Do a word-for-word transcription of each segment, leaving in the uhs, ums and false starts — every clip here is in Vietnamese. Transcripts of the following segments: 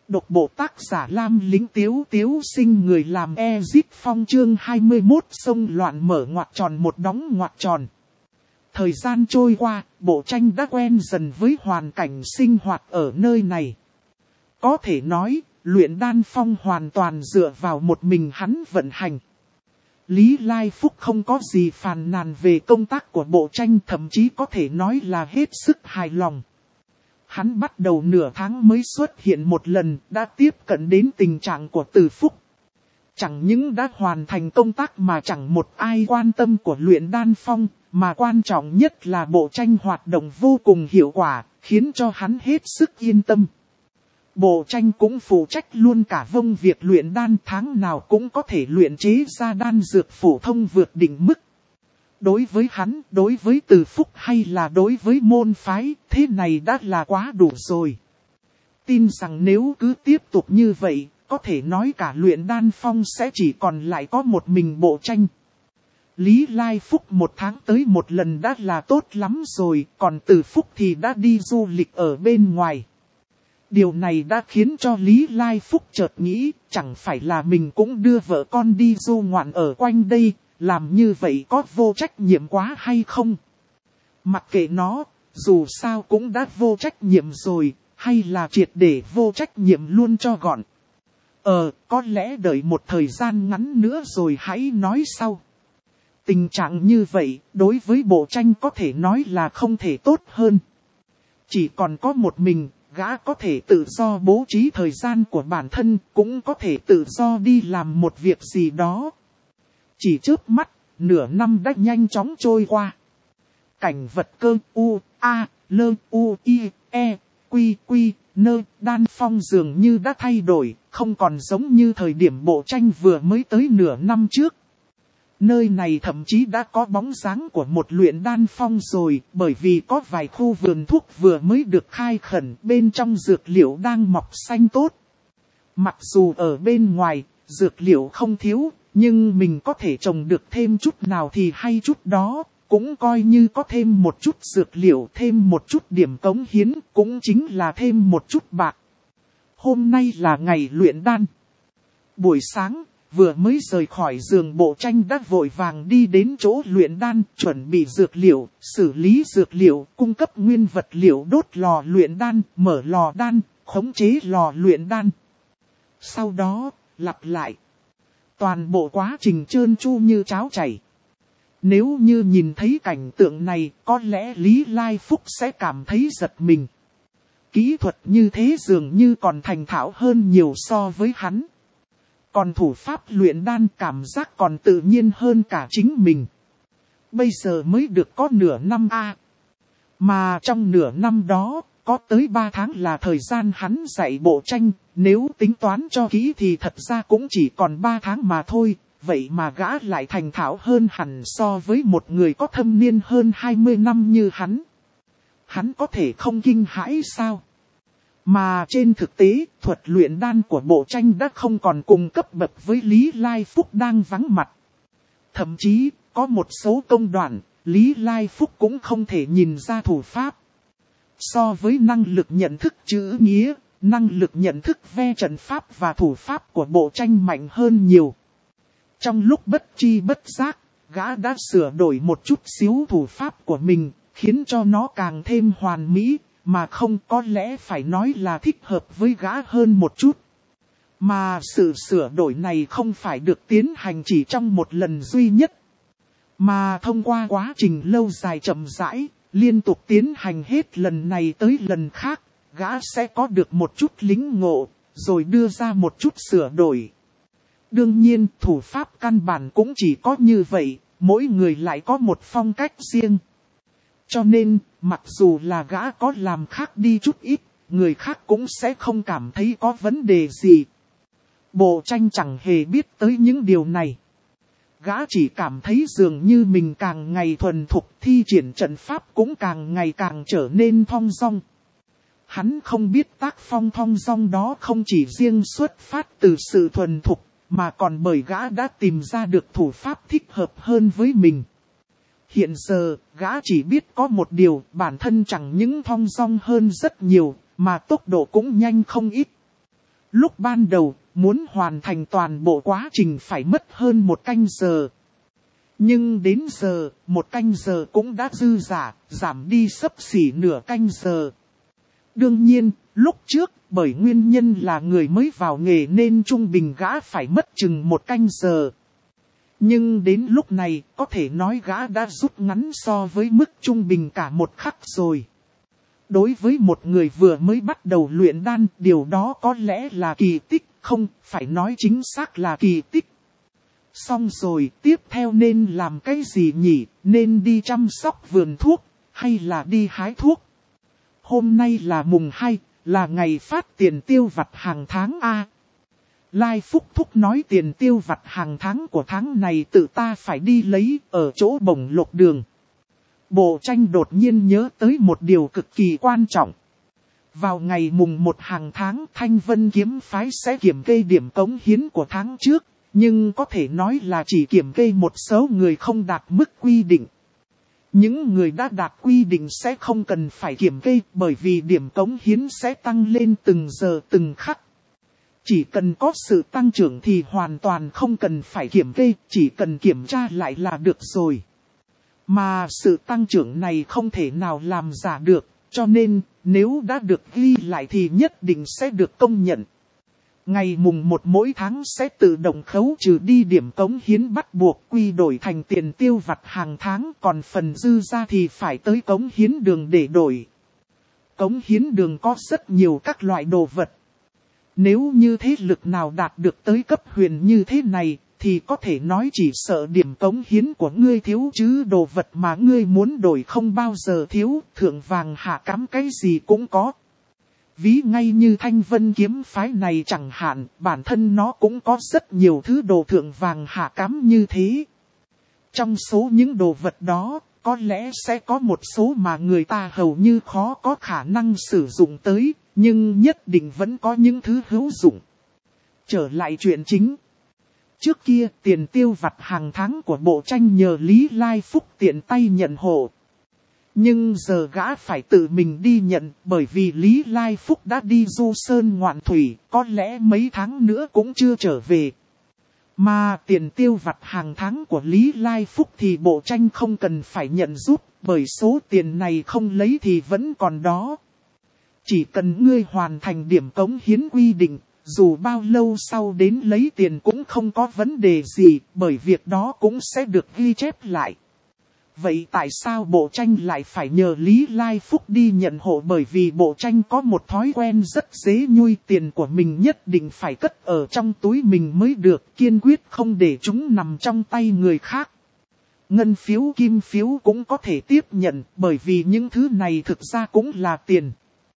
Độc bộ tác giả Lam Lính Tiếu Tiếu sinh người làm Ezip Phong chương hai mươi mốt sông loạn mở ngoặc tròn một đóng ngoặc tròn. Thời gian trôi qua, Bộ Tranh đã quen dần với hoàn cảnh sinh hoạt ở nơi này. Có thể nói, luyện đan phong hoàn toàn dựa vào một mình hắn vận hành. Lý Lai Phúc không có gì phàn nàn về công tác của Bộ Tranh, thậm chí có thể nói là hết sức hài lòng. Hắn bắt đầu nửa tháng mới xuất hiện một lần, đã tiếp cận đến tình trạng của Từ Phúc. Chẳng những đã hoàn thành công tác mà chẳng một ai quan tâm của luyện đan phong, mà quan trọng nhất là Bộ Tranh hoạt động vô cùng hiệu quả, khiến cho hắn hết sức yên tâm. Bộ Tranh cũng phụ trách luôn cả vông việc luyện đan, tháng nào cũng có thể luyện chế ra đan dược phổ thông vượt đỉnh mức. Đối với hắn, đối với Từ Phúc hay là đối với môn phái, thế này đã là quá đủ rồi. Tin rằng nếu cứ tiếp tục như vậy, có thể nói cả luyện đan phong sẽ chỉ còn lại có một mình Bộ Tranh. Lý Lai Phúc một tháng tới một lần đã là tốt lắm rồi, còn Từ Phúc thì đã đi du lịch ở bên ngoài. Điều này đã khiến cho Lý Lai Phúc chợt nghĩ, chẳng phải là mình cũng đưa vợ con đi du ngoạn ở quanh đây, làm như vậy có vô trách nhiệm quá hay không? Mặc kệ nó, dù sao cũng đã vô trách nhiệm rồi, hay là triệt để vô trách nhiệm luôn cho gọn. Ờ, có lẽ đợi một thời gian ngắn nữa rồi hãy nói sau. Tình trạng như vậy, đối với Bộ Tranh có thể nói là không thể tốt hơn. Chỉ còn có một mình, gã có thể tự do bố trí thời gian của bản thân, cũng có thể tự do đi làm một việc gì đó. Chỉ chớp mắt, nửa năm đã nhanh chóng trôi qua. Cảnh vật cơ u, a, lơ, u, i, e, quy, quy, nơ, đan phong dường như đã thay đổi, không còn giống như thời điểm Bộ Tranh vừa mới tới nửa năm trước. Nơi này thậm chí đã có bóng dáng của một luyện đan phong rồi, bởi vì có vài khu vườn thuốc vừa mới được khai khẩn, bên trong dược liệu đang mọc xanh tốt. Mặc dù ở bên ngoài, dược liệu không thiếu, nhưng mình có thể trồng được thêm chút nào thì hay chút đó, cũng coi như có thêm một chút dược liệu, thêm một chút điểm cống hiến, cũng chính là thêm một chút bạc. Hôm nay là ngày luyện đan. Buổi sáng, vừa mới rời khỏi giường Bộ Tranh đã vội vàng đi đến chỗ luyện đan, chuẩn bị dược liệu, xử lý dược liệu, cung cấp nguyên vật liệu đốt lò luyện đan, mở lò đan, khống chế lò luyện đan. Sau đó, lặp lại. Toàn bộ quá trình trơn tru như cháo chảy. Nếu như nhìn thấy cảnh tượng này, có lẽ Lý Lai Phúc sẽ cảm thấy giật mình. Kỹ thuật như thế dường như còn thành thạo hơn nhiều so với hắn. Còn thủ pháp luyện đan cảm giác còn tự nhiên hơn cả chính mình. Bây giờ mới được có nửa năm a. Mà trong nửa năm đó, có tới ba tháng là thời gian hắn dạy Bộ Tranh. Nếu tính toán cho kỹ thì thật ra cũng chỉ còn ba tháng mà thôi. Vậy mà gã lại thành thạo hơn hẳn so với một người có thâm niên hơn hai mươi năm như hắn. Hắn có thể không kinh hãi sao? Mà trên thực tế, thuật luyện đan của Bộ Tranh đã không còn cùng cấp bậc với Lý Lai Phúc đang vắng mặt. Thậm chí, có một số công đoạn, Lý Lai Phúc cũng không thể nhìn ra thủ pháp. So với năng lực nhận thức chữ nghĩa, năng lực nhận thức ve trận pháp và thủ pháp của Bộ Tranh mạnh hơn nhiều. Trong lúc bất tri bất giác, gã đã sửa đổi một chút xíu thủ pháp của mình, khiến cho nó càng thêm hoàn mỹ. Mà không, có lẽ phải nói là thích hợp với gã hơn một chút. Mà sự sửa đổi này không phải được tiến hành chỉ trong một lần duy nhất. Mà thông qua quá trình lâu dài chậm rãi, liên tục tiến hành hết lần này tới lần khác, gã sẽ có được một chút lĩnh ngộ, rồi đưa ra một chút sửa đổi. Đương nhiên, thủ pháp căn bản cũng chỉ có như vậy, mỗi người lại có một phong cách riêng. Cho nên, mặc dù là gã có làm khác đi chút ít, người khác cũng sẽ không cảm thấy có vấn đề gì. Bộ Tranh chẳng hề biết tới những điều này. Gã chỉ cảm thấy dường như mình càng ngày thuần thục, thi triển trận pháp cũng càng ngày càng trở nên thong dong. Hắn không biết tác phong thong dong đó không chỉ riêng xuất phát từ sự thuần thục, mà còn bởi gã đã tìm ra được thủ pháp thích hợp hơn với mình. Hiện giờ, gã chỉ biết có một điều, bản thân chẳng những thong dong hơn rất nhiều, mà tốc độ cũng nhanh không ít. Lúc ban đầu, muốn hoàn thành toàn bộ quá trình phải mất hơn một canh giờ. Nhưng đến giờ, một canh giờ cũng đã dư dả, giảm đi xấp xỉ nửa canh giờ. Đương nhiên, lúc trước, bởi nguyên nhân là người mới vào nghề nên trung bình gã phải mất chừng một canh giờ. Nhưng đến lúc này, có thể nói gã đã rút ngắn so với mức trung bình cả một khắc rồi. Đối với một người vừa mới bắt đầu luyện đan, điều đó có lẽ là kỳ tích, không, phải nói chính xác là kỳ tích. Xong rồi, tiếp theo nên làm cái gì nhỉ? Nên đi chăm sóc vườn thuốc, hay là đi hái thuốc? Hôm nay là mùng hai, là ngày phát tiền tiêu vặt hàng tháng A. Lai Phúc Thúc nói tiền tiêu vặt hàng tháng của tháng này tự ta phải đi lấy ở chỗ bổng lộc đường. Bộ tranh đột nhiên nhớ tới một điều cực kỳ quan trọng. Vào ngày mùng một hàng tháng Thanh Vân kiếm phái sẽ kiểm kê điểm cống hiến của tháng trước, nhưng có thể nói là chỉ kiểm kê một số người không đạt mức quy định. Những người đã đạt quy định sẽ không cần phải kiểm kê bởi vì điểm cống hiến sẽ tăng lên từng giờ từng khắc. Chỉ cần có sự tăng trưởng thì hoàn toàn không cần phải kiểm kê, chỉ cần kiểm tra lại là được rồi. Mà sự tăng trưởng này không thể nào làm giả được, cho nên nếu đã được ghi lại thì nhất định sẽ được công nhận. Ngày mùng một mỗi tháng sẽ tự động khấu trừ đi điểm cống hiến bắt buộc quy đổi thành tiền tiêu vặt hàng tháng, còn phần dư ra thì phải tới cống hiến đường để đổi. Cống hiến đường có rất nhiều các loại đồ vật. Nếu như thế lực nào đạt được tới cấp huyền như thế này, thì có thể nói chỉ sợ điểm cống hiến của ngươi thiếu chứ đồ vật mà ngươi muốn đổi không bao giờ thiếu, thượng vàng hạ cám cái gì cũng có. Ví ngay như Thanh Vân kiếm phái này chẳng hạn, bản thân nó cũng có rất nhiều thứ đồ thượng vàng hạ cám như thế. Trong số những đồ vật đó, có lẽ sẽ có một số mà người ta hầu như khó có khả năng sử dụng tới, nhưng nhất định vẫn có những thứ hữu dụng. Trở lại chuyện chính. Trước kia tiền tiêu vặt hàng tháng của bộ tranh nhờ Lý Lai Phúc tiện tay nhận hộ. Nhưng giờ gã phải tự mình đi nhận bởi vì Lý Lai Phúc đã đi du sơn ngoạn thủy, có lẽ mấy tháng nữa cũng chưa trở về. Mà tiền tiêu vặt hàng tháng của Lý Lai Phúc thì bộ tranh không cần phải nhận giúp, bởi số tiền này không lấy thì vẫn còn đó. Chỉ cần ngươi hoàn thành điểm cống hiến quy định, dù bao lâu sau đến lấy tiền cũng không có vấn đề gì, bởi việc đó cũng sẽ được ghi chép lại. Vậy tại sao bộ tranh lại phải nhờ Lý Lai Phúc đi nhận hộ? Bởi vì bộ tranh có một thói quen rất dễ nhui, tiền của mình nhất định phải cất ở trong túi mình mới được, kiên quyết không để chúng nằm trong tay người khác. Ngân phiếu kim phiếu cũng có thể tiếp nhận, bởi vì những thứ này thực ra cũng là tiền.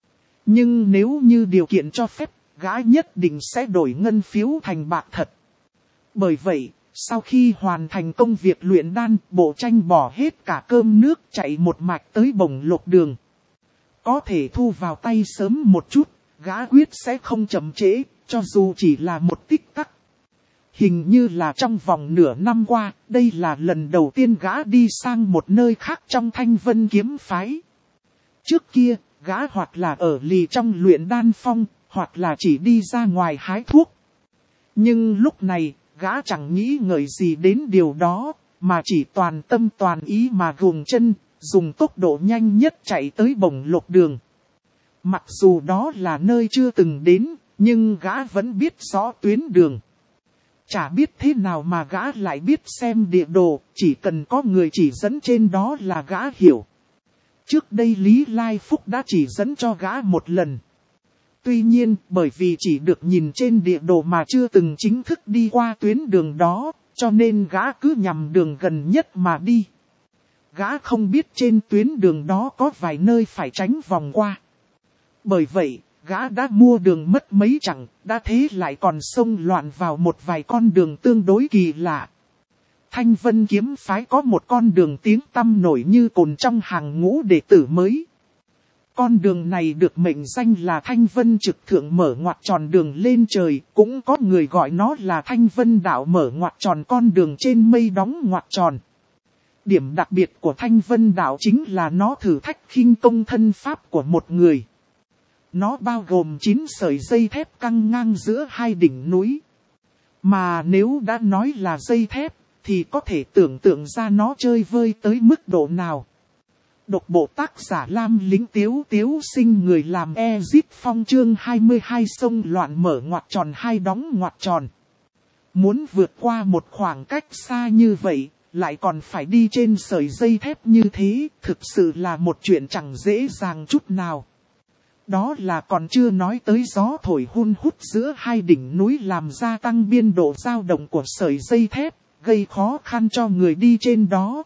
Nhưng nếu như điều kiện cho phép, gã nhất định sẽ đổi ngân phiếu thành bạc thật. Bởi vậy, sau khi hoàn thành công việc luyện đan, bộ tranh bỏ hết cả cơm nước chạy một mạch tới bổng lộc đường. Có thể thu vào tay sớm một chút, gã quyết sẽ không chậm trễ, cho dù chỉ là một tích tắc. Hình như là trong vòng nửa năm qua, đây là lần đầu tiên gã đi sang một nơi khác trong Thanh Vân kiếm phái. Trước kia, gã hoặc là ở lì trong luyện đan phong, hoặc là chỉ đi ra ngoài hái thuốc. Nhưng lúc này, gã chẳng nghĩ ngợi gì đến điều đó, mà chỉ toàn tâm toàn ý mà gồng chân, dùng tốc độ nhanh nhất chạy tới bổng lộc đường. Mặc dù đó là nơi chưa từng đến, nhưng gã vẫn biết rõ tuyến đường. Chả biết thế nào mà gã lại biết xem địa đồ, chỉ cần có người chỉ dẫn trên đó là gã hiểu. Trước đây Lý Lai Phúc đã chỉ dẫn cho gã một lần. Tuy nhiên, bởi vì chỉ được nhìn trên địa đồ mà chưa từng chính thức đi qua tuyến đường đó, cho nên gã cứ nhằm đường gần nhất mà đi. Gã không biết trên tuyến đường đó có vài nơi phải tránh vòng qua. Bởi vậy, gã đã mua đường mất mấy chặng, đã thế lại còn xông loạn vào một vài con đường tương đối kỳ lạ. Thanh Vân kiếm phái có một con đường tiếng tăm nổi như cồn trong hàng ngũ đệ tử mới. Con đường này được mệnh danh là Thanh Vân trực thượng mở ngoặt tròn đường lên trời, cũng có người gọi nó là Thanh Vân đạo mở ngoặt tròn con đường trên mây đóng ngoặt tròn. Điểm đặc biệt của Thanh Vân đạo chính là nó thử thách khinh công thân pháp của một người. Nó bao gồm chín sợi dây thép căng ngang giữa hai đỉnh núi. Mà nếu đã nói là dây thép, thì có thể tưởng tượng ra nó chơi vơi tới mức độ nào. Độc bộ tác giả Lam Lính Tiếu Tiếu Sinh người làm Ezit Phong chương hai mươi hai sông loạn mở ngoặc tròn hai đóng ngoặc tròn. Muốn vượt qua một khoảng cách xa như vậy, lại còn phải đi trên sợi dây thép như thế, thực sự là một chuyện chẳng dễ dàng chút nào. Đó là còn chưa nói tới gió thổi hun hút giữa hai đỉnh núi làm gia tăng biên độ dao động của sợi dây thép, gây khó khăn cho người đi trên đó.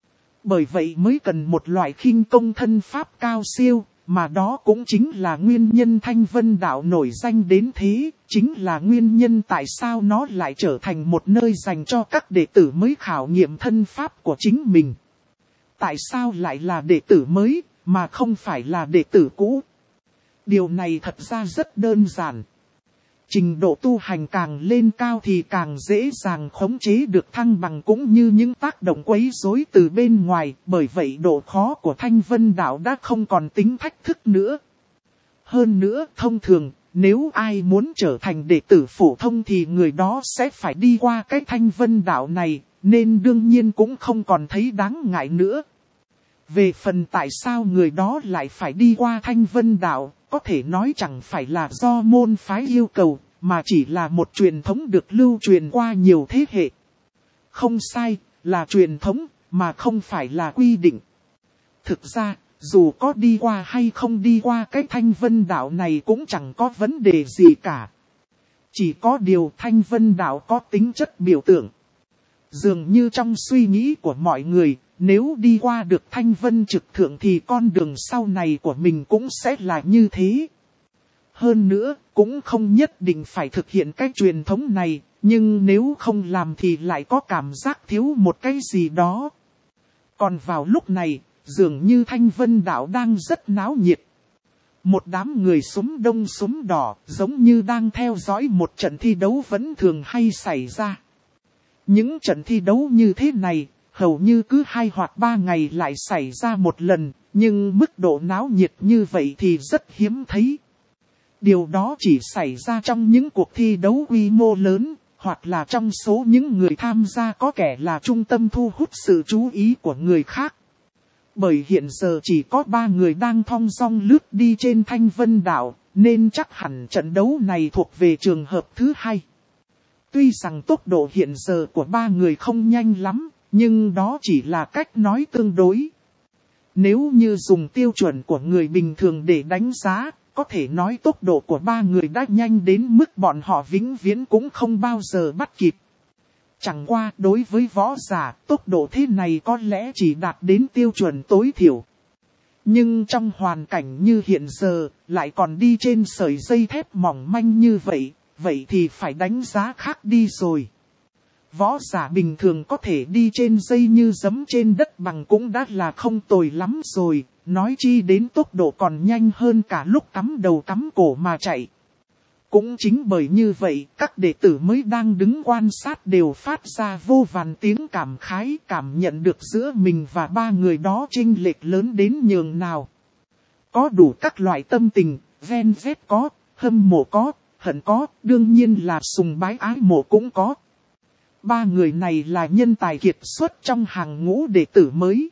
Bởi vậy mới cần một loại khinh công thân pháp cao siêu, mà đó cũng chính là nguyên nhân Thanh Vân Đạo nổi danh đến thế, chính là nguyên nhân tại sao nó lại trở thành một nơi dành cho các đệ tử mới khảo nghiệm thân pháp của chính mình. Tại sao lại là đệ tử mới, mà không phải là đệ tử cũ? Điều này thật ra rất đơn giản. Trình độ tu hành càng lên cao thì càng dễ dàng khống chế được thăng bằng cũng như những tác động quấy rối từ bên ngoài, bởi vậy độ khó của Thanh Vân Đạo đã không còn tính thách thức nữa. Hơn nữa, thông thường, nếu ai muốn trở thành đệ tử phổ thông thì người đó sẽ phải đi qua cái Thanh Vân Đạo này, nên đương nhiên cũng không còn thấy đáng ngại nữa. Về phần tại sao người đó lại phải đi qua Thanh Vân Đạo, có thể nói chẳng phải là do môn phái yêu cầu, mà chỉ là một truyền thống được lưu truyền qua nhiều thế hệ. Không sai, là truyền thống, mà không phải là quy định. Thực ra, dù có đi qua hay không đi qua cái Thanh Vân Đạo này cũng chẳng có vấn đề gì cả. Chỉ có điều Thanh Vân Đạo có tính chất biểu tượng. Dường như trong suy nghĩ của mọi người, nếu đi qua được Thanh Vân Trực Thượng thì con đường sau này của mình cũng sẽ là như thế. Hơn nữa, cũng không nhất định phải thực hiện cái truyền thống này, nhưng nếu không làm thì lại có cảm giác thiếu một cái gì đó. Còn vào lúc này, dường như Thanh Vân Đạo đang rất náo nhiệt. Một đám người súm đông súm đỏ, giống như đang theo dõi một trận thi đấu vẫn thường hay xảy ra. Những trận thi đấu như thế này, hầu như cứ hai hoặc ba ngày lại xảy ra một lần, nhưng mức độ náo nhiệt như vậy thì rất hiếm thấy. Điều đó chỉ xảy ra trong những cuộc thi đấu quy mô lớn, hoặc là trong số những người tham gia có kẻ là trung tâm thu hút sự chú ý của người khác. Bởi hiện giờ chỉ có ba người đang thong dong lướt đi trên Thanh Vân Đạo, nên chắc hẳn trận đấu này thuộc về trường hợp thứ hai. Tuy rằng tốc độ hiện giờ của ba người không nhanh lắm, nhưng đó chỉ là cách nói tương đối. Nếu như dùng tiêu chuẩn của người bình thường để đánh giá, có thể nói tốc độ của ba người đã nhanh đến mức bọn họ vĩnh viễn cũng không bao giờ bắt kịp. Chẳng qua đối với võ giả, tốc độ thế này có lẽ chỉ đạt đến tiêu chuẩn tối thiểu. Nhưng trong hoàn cảnh như hiện giờ, lại còn đi trên sợi dây thép mỏng manh như vậy, vậy thì phải đánh giá khác đi rồi. Võ giả bình thường có thể đi trên dây như giẫm trên đất bằng cũng đã là không tồi lắm rồi, nói chi đến tốc độ còn nhanh hơn cả lúc cắm đầu cắm cổ mà chạy. Cũng chính bởi như vậy, các đệ tử mới đang đứng quan sát đều phát ra vô vàn tiếng cảm khái, cảm nhận được giữa mình và ba người đó chênh lệch lớn đến nhường nào. Có đủ các loại tâm tình, ven vét có, hâm mộ có, hận có, đương nhiên là sùng bái ái mộ cũng có. Ba người này là nhân tài kiệt xuất trong hàng ngũ đệ tử mới.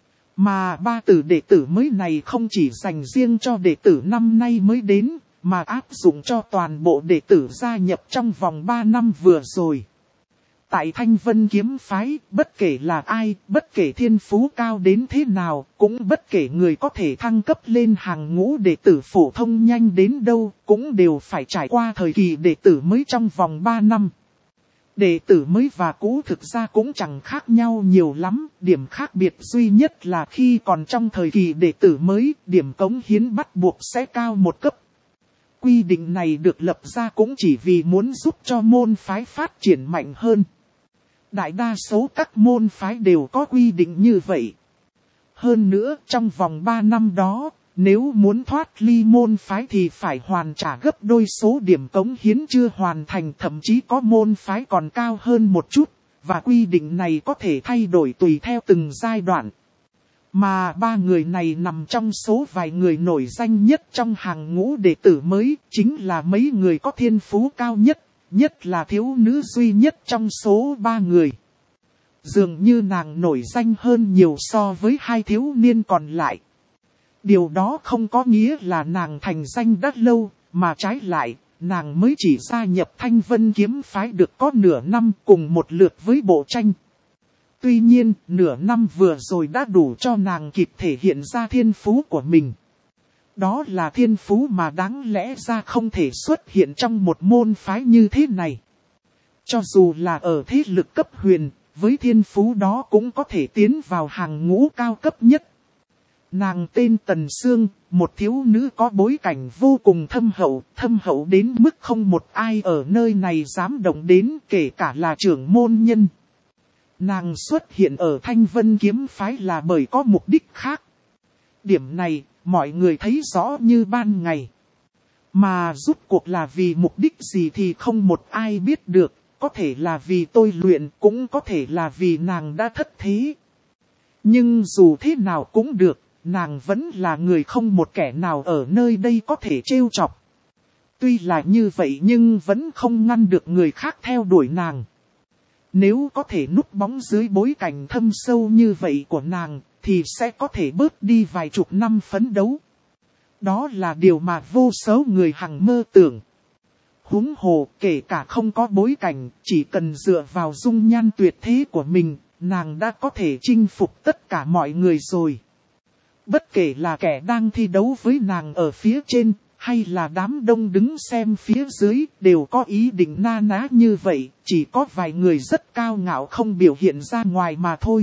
Mà ba tử đệ tử mới này không chỉ dành riêng cho đệ tử năm nay mới đến, mà áp dụng cho toàn bộ đệ tử gia nhập trong vòng ba năm vừa rồi. Tại Thanh Vân Kiếm Phái, bất kể là ai, bất kể thiên phú cao đến thế nào, cũng bất kể người có thể thăng cấp lên hàng ngũ đệ tử phổ thông nhanh đến đâu, cũng đều phải trải qua thời kỳ đệ tử mới trong vòng ba năm. Đệ tử mới và cũ thực ra cũng chẳng khác nhau nhiều lắm, điểm khác biệt duy nhất là khi còn trong thời kỳ đệ tử mới, điểm cống hiến bắt buộc sẽ cao một cấp. Quy định này được lập ra cũng chỉ vì muốn giúp cho môn phái phát triển mạnh hơn. Đại đa số các môn phái đều có quy định như vậy. Hơn nữa, trong vòng ba năm đó, nếu muốn thoát ly môn phái thì phải hoàn trả gấp đôi số điểm cống hiến chưa hoàn thành, thậm chí có môn phái còn cao hơn một chút, và quy định này có thể thay đổi tùy theo từng giai đoạn. Mà ba người này nằm trong số vài người nổi danh nhất trong hàng ngũ đệ tử mới, chính là mấy người có thiên phú cao nhất, nhất là thiếu nữ duy nhất trong số ba người. Dường như nàng nổi danh hơn nhiều so với hai thiếu niên còn lại. Điều đó không có nghĩa là nàng thành danh đã lâu, mà trái lại, nàng mới chỉ gia nhập Thanh Vân kiếm phái được có nửa năm cùng một lượt với Bộ Tranh. Tuy nhiên, nửa năm vừa rồi đã đủ cho nàng kịp thể hiện ra thiên phú của mình. Đó là thiên phú mà đáng lẽ ra không thể xuất hiện trong một môn phái như thế này. Cho dù là ở thế lực cấp huyền, với thiên phú đó cũng có thể tiến vào hàng ngũ cao cấp nhất. Nàng tên Tần Sương, một thiếu nữ có bối cảnh vô cùng thâm hậu, thâm hậu đến mức không một ai ở nơi này dám động đến, kể cả là trưởng môn nhân. Nàng xuất hiện ở Thanh Vân kiếm phái là bởi có mục đích khác. Điểm này, mọi người thấy rõ như ban ngày. Mà rút cuộc là vì mục đích gì thì không một ai biết được, có thể là vì tôi luyện, cũng có thể là vì nàng đã thất thế. Nhưng dù thế nào cũng được, nàng vẫn là người không một kẻ nào ở nơi đây có thể trêu chọc. Tuy là như vậy nhưng vẫn không ngăn được người khác theo đuổi nàng. Nếu có thể núp bóng dưới bối cảnh thâm sâu như vậy của nàng, thì sẽ có thể bớt đi vài chục năm phấn đấu. Đó là điều mà vô số người hằng mơ tưởng. Huống hồ, kể cả không có bối cảnh, chỉ cần dựa vào dung nhan tuyệt thế của mình, nàng đã có thể chinh phục tất cả mọi người rồi. Bất kể là kẻ đang thi đấu với nàng ở phía trên, hay là đám đông đứng xem phía dưới, đều có ý định na ná như vậy, chỉ có vài người rất cao ngạo không biểu hiện ra ngoài mà thôi.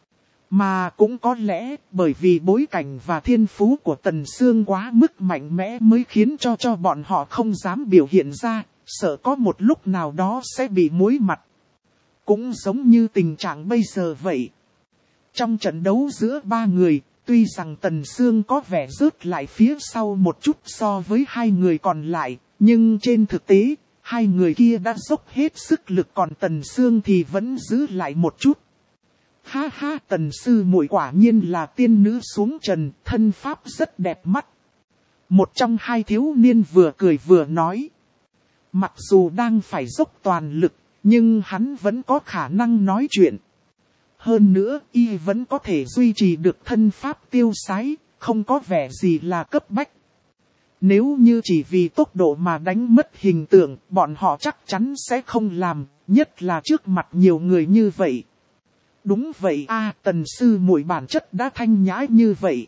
Mà cũng có lẽ, bởi vì bối cảnh và thiên phú của Tần Sương quá mức mạnh mẽ mới khiến cho cho bọn họ không dám biểu hiện ra, sợ có một lúc nào đó sẽ bị muối mặt. Cũng giống như tình trạng bây giờ vậy. Trong trận đấu giữa ba người, tuy rằng Tần Sương có vẻ rớt lại phía sau một chút so với hai người còn lại, nhưng trên thực tế, hai người kia đã dốc hết sức lực còn Tần Sương thì vẫn giữ lại một chút. Ha ha, Tần sư muội quả nhiên là tiên nữ xuống trần, thân pháp rất đẹp mắt. Một trong hai thiếu niên vừa cười vừa nói. Mặc dù đang phải dốc toàn lực, nhưng hắn vẫn có khả năng nói chuyện. Hơn nữa, y vẫn có thể duy trì được thân pháp tiêu sái, không có vẻ gì là cấp bách. Nếu như chỉ vì tốc độ mà đánh mất hình tượng, bọn họ chắc chắn sẽ không làm, nhất là trước mặt nhiều người như vậy. Đúng vậy a, Tần sư muội bản chất đã thanh nhã như vậy.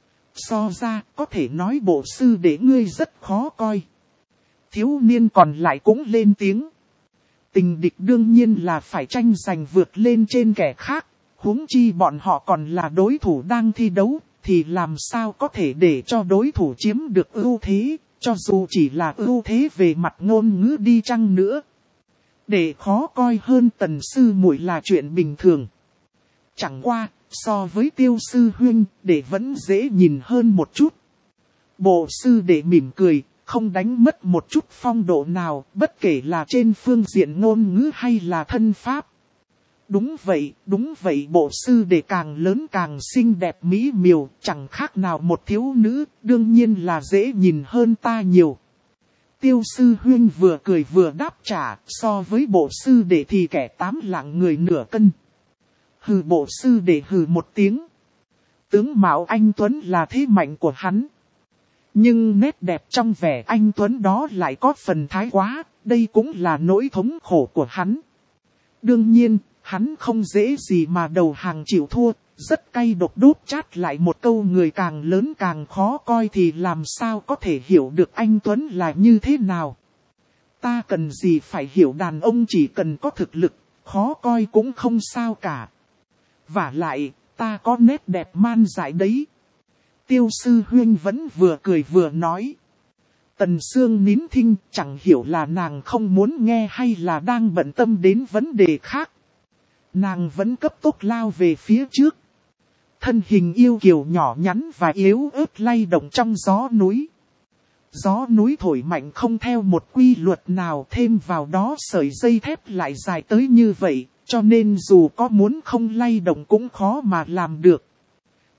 So ra, có thể nói bộ sư để ngươi rất khó coi. Thiếu niên còn lại cũng lên tiếng. Tình địch đương nhiên là phải tranh giành vượt lên trên kẻ khác, huống chi bọn họ còn là đối thủ đang thi đấu, thì làm sao có thể để cho đối thủ chiếm được ưu thế, cho dù chỉ là ưu thế về mặt ngôn ngữ đi chăng nữa. Để khó coi hơn Tần sư muội là chuyện bình thường. Chẳng qua, so với Tiêu sư huynh, để vẫn dễ nhìn hơn một chút. Bộ sư để mỉm cười, không đánh mất một chút phong độ nào, bất kể là trên phương diện ngôn ngữ hay là thân pháp. Đúng vậy, đúng vậy, bộ sư để càng lớn càng xinh đẹp mỹ miều, chẳng khác nào một thiếu nữ, đương nhiên là dễ nhìn hơn ta nhiều. Tiêu sư huynh vừa cười vừa đáp trả, so với bộ sư để thì kẻ tám lạng người nửa cân. Hừ, bộ sư để hừ một tiếng. Tướng mạo anh Tuấn là thế mạnh của hắn. Nhưng nét đẹp trong vẻ anh Tuấn đó lại có phần thái quá, đây cũng là nỗi thống khổ của hắn. Đương nhiên, hắn không dễ gì mà đầu hàng chịu thua, rất cay độc đốt chát lại một câu người càng lớn càng khó coi thì làm sao có thể hiểu được anh Tuấn là như thế nào. Ta cần gì phải hiểu, đàn ông chỉ cần có thực lực, khó coi cũng không sao cả. Vả lại, ta có nét đẹp man dại đấy. Tiêu sư huynh vẫn vừa cười vừa nói. Tần Sương nín thinh, chẳng hiểu là nàng không muốn nghe hay là đang bận tâm đến vấn đề khác. Nàng vẫn cấp tốc lao về phía trước. Thân hình yêu kiều nhỏ nhắn và yếu ớt lay động trong gió núi. Gió núi thổi mạnh không theo một quy luật nào, thêm vào đó sợi dây thép lại dài tới như vậy, cho nên dù có muốn không lay động cũng khó mà làm được.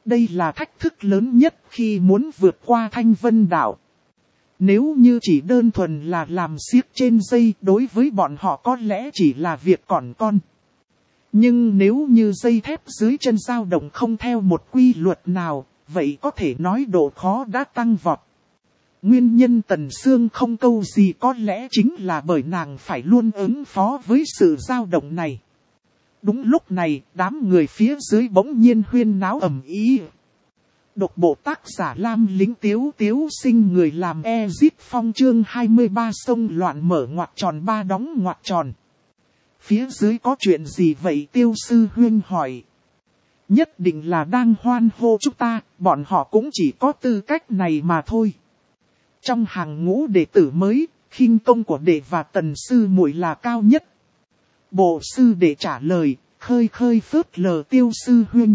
đây là thách thức lớn nhất khi muốn vượt qua Thanh Vân Đảo. Nếu như chỉ đơn thuần là làm xiếc trên dây, đối với bọn họ có lẽ chỉ là việc còn con. Nhưng nếu như dây thép dưới chân dao động không theo một quy luật nào, vậy có thể nói độ khó đã tăng vọt. Nguyên nhân Tần Sương không câu gì có lẽ chính là bởi nàng phải luôn ứng phó với sự dao động này. Đúng lúc này, đám người phía dưới bỗng nhiên huyên náo ầm ĩ. Độc bộ tác giả Lam Lính Tiếu Tiếu sinh người làm Ezit Phong chương hai mươi ba sông loạn mở ngoặc tròn ba đóng ngoặc tròn. Phía dưới có chuyện gì vậy Tiêu Sư Huyên hỏi. Nhất định là đang hoan hô chúng ta, bọn họ cũng chỉ có tư cách này mà thôi. Trong hàng ngũ đệ tử mới, khinh công của đệ và Tần Sư muội là cao nhất. Bộ sư đệ trả lời, khơi khơi phớt lờ Tiêu Sư Huyên.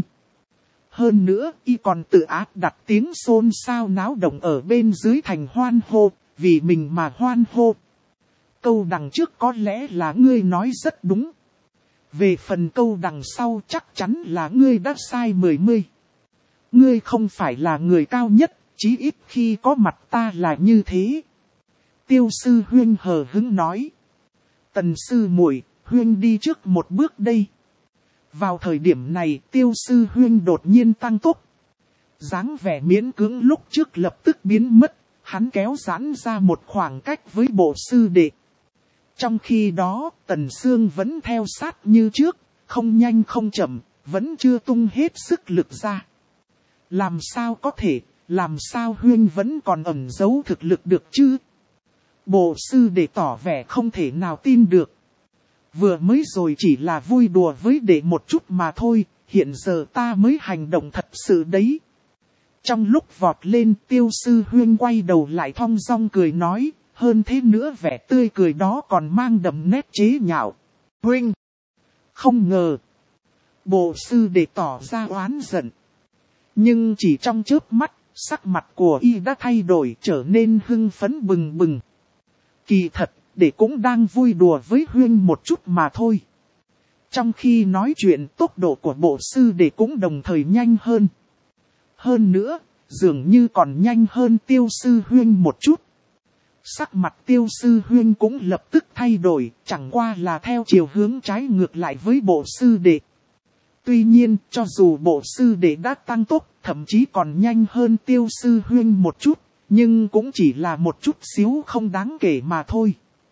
Hơn nữa, y còn tự áp đặt tiếng xôn xao náo động ở bên dưới thành hoan hô, vì mình mà hoan hô. Câu đằng trước có lẽ là ngươi nói rất đúng. Về phần câu đằng sau chắc chắn là ngươi đã sai mười mươi. Ngươi không phải là người cao nhất, chí ít khi có mặt ta là như thế. Tiêu Sư Huyên hờ hững nói. Tần Sư muội, Huyên đi trước một bước đây. Vào thời điểm này Tiêu Sư Huyên đột nhiên tăng tốc. Dáng vẻ miễn cưỡng lúc trước lập tức biến mất, hắn kéo giãn ra một khoảng cách với bộ sư đệ. Trong khi đó, Tần Sương vẫn theo sát như trước, không nhanh không chậm, vẫn chưa tung hết sức lực ra. Làm sao có thể, làm sao Huyên vẫn còn ẩn giấu thực lực được chứ? Bộ sư đệ tỏ vẻ không thể nào tin được. Vừa mới rồi chỉ là vui đùa với đệ một chút mà thôi, hiện giờ ta mới hành động thật sự đấy. Trong lúc vọt lên Tiêu Sư Huyên quay đầu lại thong dong cười nói, hơn thế nữa vẻ tươi cười đó còn mang đậm nét chế nhạo. Huynh! Không ngờ! Bộ sư đệ tỏ ra oán giận. Nhưng chỉ trong chớp mắt, sắc mặt của y đã thay đổi trở nên hưng phấn bừng bừng. Kỳ thật, đệ cũng đang vui đùa với Huyên một chút mà thôi. Trong khi nói chuyện tốc độ của bộ sư đệ cũng đồng thời nhanh hơn. Hơn nữa, dường như còn nhanh hơn Tiêu Sư Huyên một chút. Sắc mặt Tiêu Sư Huyên cũng lập tức thay đổi, chẳng qua là theo chiều hướng trái ngược lại với bộ sư đệ. Tuy nhiên, cho dù bộ sư đệ đã tăng tốc, thậm chí còn nhanh hơn Tiêu Sư Huyên một chút, nhưng cũng chỉ là một chút xíu không đáng kể mà thôi.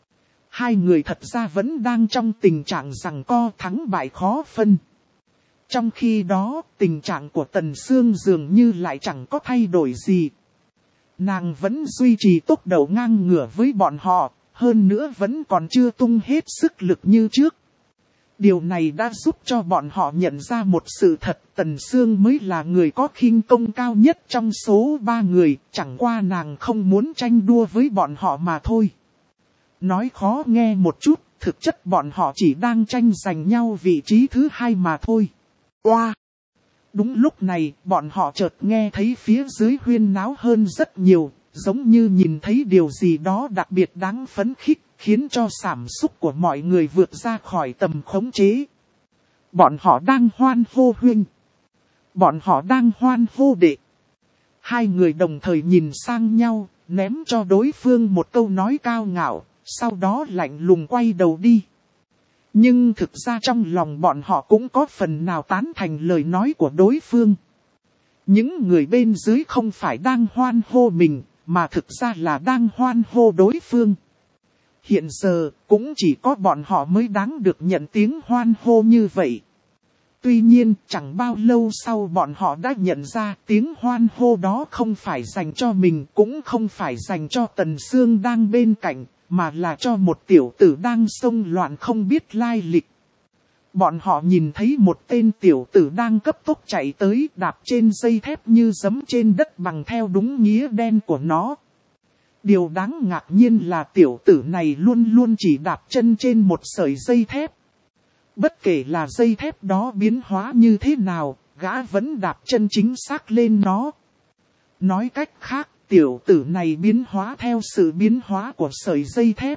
Hai người thật ra vẫn đang trong tình trạng giằng co thắng bại khó phân. Trong khi đó, tình trạng của Tần Sương dường như lại chẳng có thay đổi gì. Nàng vẫn duy trì tốc độ ngang ngửa với bọn họ, hơn nữa vẫn còn chưa tung hết sức lực như trước. Điều này đã giúp cho bọn họ nhận ra một sự thật, Tần Sương mới là người có khinh công cao nhất trong số ba người, chẳng qua nàng không muốn tranh đua với bọn họ mà thôi. Nói khó nghe một chút, thực chất bọn họ chỉ đang tranh giành nhau vị trí thứ hai mà thôi. Oa! Đúng lúc này, bọn họ chợt nghe thấy phía dưới huyên náo hơn rất nhiều, giống như nhìn thấy điều gì đó đặc biệt đáng phấn khích, khiến cho cảm xúc của mọi người vượt ra khỏi tầm khống chế. Bọn họ đang hoan hô Huyên. Bọn họ đang hoan hô đệ. Hai người đồng thời nhìn sang nhau, ném cho đối phương một câu nói cao ngạo, sau đó lạnh lùng quay đầu đi. Nhưng thực ra trong lòng bọn họ cũng có phần nào tán thành lời nói của đối phương. Những người bên dưới không phải đang hoan hô mình, mà thực ra là đang hoan hô đối phương. Hiện giờ, cũng chỉ có bọn họ mới đáng được nhận tiếng hoan hô như vậy. Tuy nhiên, chẳng bao lâu sau bọn họ đã nhận ra tiếng hoan hô đó không phải dành cho mình, cũng không phải dành cho Tần Sương đang bên cạnh, mà là cho một tiểu tử đang xông loạn không biết lai lịch. Bọn họ nhìn thấy một tên tiểu tử đang cấp tốc chạy tới, đạp trên dây thép như giẫm trên đất bằng theo đúng nghĩa đen của nó. Điều đáng ngạc nhiên là tiểu tử này luôn luôn chỉ đạp chân trên một sợi dây thép. Bất kể là dây thép đó biến hóa như thế nào, gã vẫn đạp chân chính xác lên nó. Nói cách khác, tiểu tử này biến hóa theo sự biến hóa của sợi dây thép.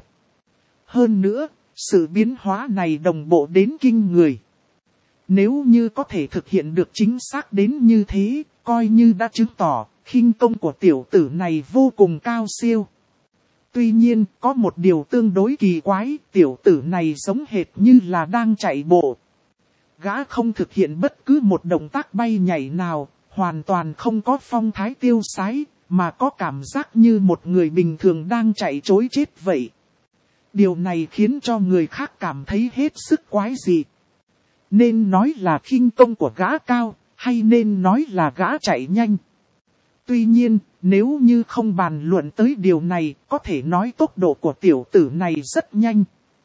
Hơn nữa, sự biến hóa này đồng bộ đến kinh người. Nếu như có thể thực hiện được chính xác đến như thế, coi như đã chứng tỏ, khinh công của tiểu tử này vô cùng cao siêu. Tuy nhiên, có một điều tương đối kỳ quái, tiểu tử này giống hệt như là đang chạy bộ. Gã không thực hiện bất cứ một động tác bay nhảy nào, hoàn toàn không có phong thái tiêu sái, mà có cảm giác như một người bình thường đang chạy trối chết vậy. Điều này khiến cho người khác cảm thấy hết sức quái dị. Nên nói là khinh công của gã cao, hay nên nói là gã chạy nhanh. Tuy nhiên, nếu như không bàn luận tới điều này, có thể nói tốc độ của tiểu tử này rất nhanh.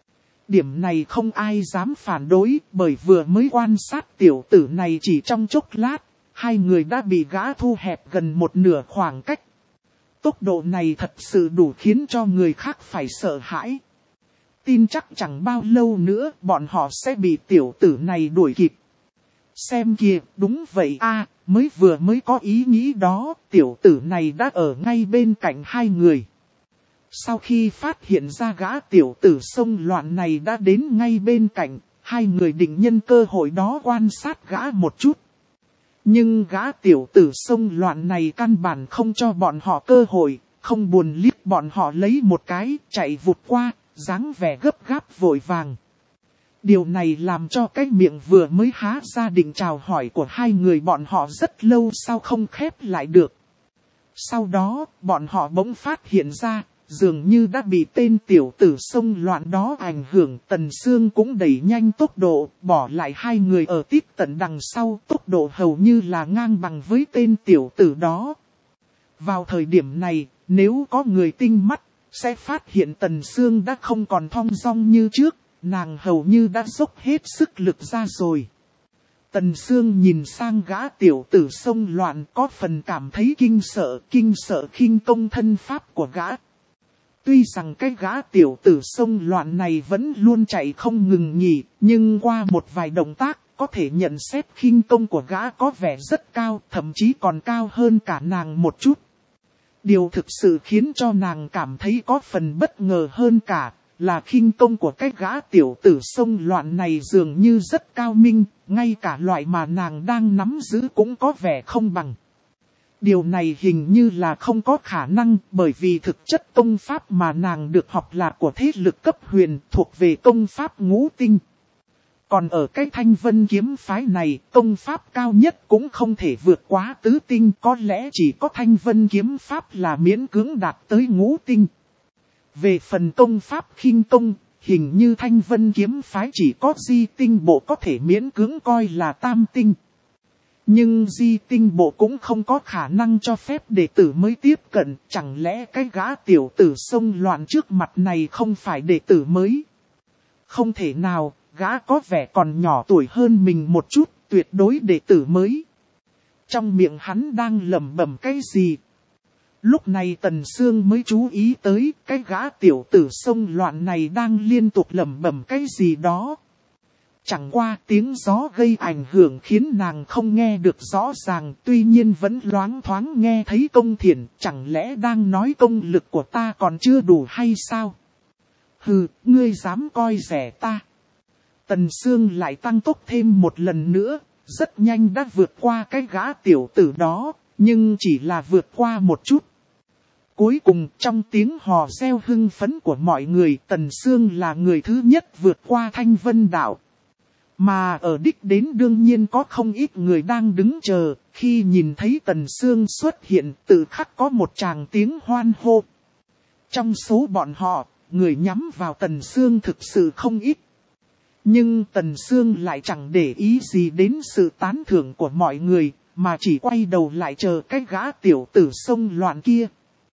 Điểm này không ai dám phản đối, bởi vừa mới quan sát tiểu tử này chỉ trong chốc lát, hai người đã bị gã thu hẹp gần một nửa khoảng cách. Tốc độ này thật sự đủ khiến cho người khác phải sợ hãi. Tin chắc chẳng bao lâu nữa bọn họ sẽ bị tiểu tử này đuổi kịp. Xem kìa, đúng vậy a, mới vừa mới có ý nghĩ đó, tiểu tử này đã ở ngay bên cạnh hai người. Sau khi phát hiện ra gã tiểu tử xông loạn này đã đến ngay bên cạnh, hai người định nhân cơ hội đó quan sát gã một chút. Nhưng gã tiểu tử xông loạn này căn bản không cho bọn họ cơ hội, không buồn liếc bọn họ lấy một cái, chạy vụt qua, dáng vẻ gấp gáp vội vàng. Điều này làm cho cái miệng vừa mới há ra định chào hỏi của hai người bọn họ rất lâu sau không khép lại được. Sau đó, bọn họ bỗng phát hiện ra, dường như đã bị tên tiểu tử xông loạn đó ảnh hưởng. Tần Sương cũng đẩy nhanh tốc độ, bỏ lại hai người ở tít tận đằng sau, tốc độ hầu như là ngang bằng với tên tiểu tử đó. Vào thời điểm này, nếu có người tinh mắt, sẽ phát hiện Tần Sương đã không còn thong dong như trước, nàng hầu như đã dốc hết sức lực ra rồi. Tần Sương nhìn sang gã tiểu tử xông loạn có phần cảm thấy kinh sợ, kinh sợ khinh công thân pháp của gã. Tuy rằng cái gã tiểu tử xông loạn này vẫn luôn chạy không ngừng nghỉ, nhưng qua một vài động tác, có thể nhận xét khinh công của gã có vẻ rất cao, thậm chí còn cao hơn cả nàng một chút. Điều thực sự khiến cho nàng cảm thấy có phần bất ngờ hơn cả, là khinh công của cái gã tiểu tử xông loạn này dường như rất cao minh, ngay cả loại mà nàng đang nắm giữ cũng có vẻ không bằng. Điều này hình như là không có khả năng, bởi vì thực chất công pháp mà nàng được học là của thế lực cấp huyền, thuộc về công pháp ngũ tinh. Còn ở cái Thanh Vân kiếm phái này, công pháp cao nhất cũng không thể vượt quá tứ tinh, có lẽ chỉ có Thanh Vân kiếm pháp là miễn cưỡng đạt tới ngũ tinh. Về phần công pháp khinh công, hình như Thanh Vân kiếm phái chỉ có di tinh bộ có thể miễn cưỡng coi là tam tinh. Nhưng di tinh bộ cũng không có khả năng cho phép đệ tử mới tiếp cận, chẳng lẽ cái gã tiểu tử xông loạn trước mặt này không phải đệ tử mới? Không thể nào, gã có vẻ còn nhỏ tuổi hơn mình một chút, tuyệt đối đệ tử mới. Trong miệng hắn đang lẩm bẩm cái gì? Lúc này Tần Sương mới chú ý tới cái gã tiểu tử xông loạn này đang liên tục lẩm bẩm cái gì đó. Chẳng qua tiếng gió gây ảnh hưởng khiến nàng không nghe được rõ ràng, tuy nhiên vẫn loáng thoáng nghe thấy Công Thiển, chẳng lẽ đang nói công lực của ta còn chưa đủ hay sao? Hừ, ngươi dám coi rẻ ta. Tần Sương lại tăng tốc thêm một lần nữa, rất nhanh đã vượt qua cái gã tiểu tử đó, nhưng chỉ là vượt qua một chút. Cuối cùng trong tiếng hò reo hưng phấn của mọi người, Tần Sương là người thứ nhất vượt qua Thanh Vân Đạo. Mà ở đích đến đương nhiên có không ít người đang đứng chờ, khi nhìn thấy Tần Sương xuất hiện tự khắc có một tràng tiếng hoan hô. Trong số bọn họ, người nhắm vào Tần Sương thực sự không ít. Nhưng Tần Sương lại chẳng để ý gì đến sự tán thưởng của mọi người, mà chỉ quay đầu lại chờ cái gã tiểu tử xông loạn kia.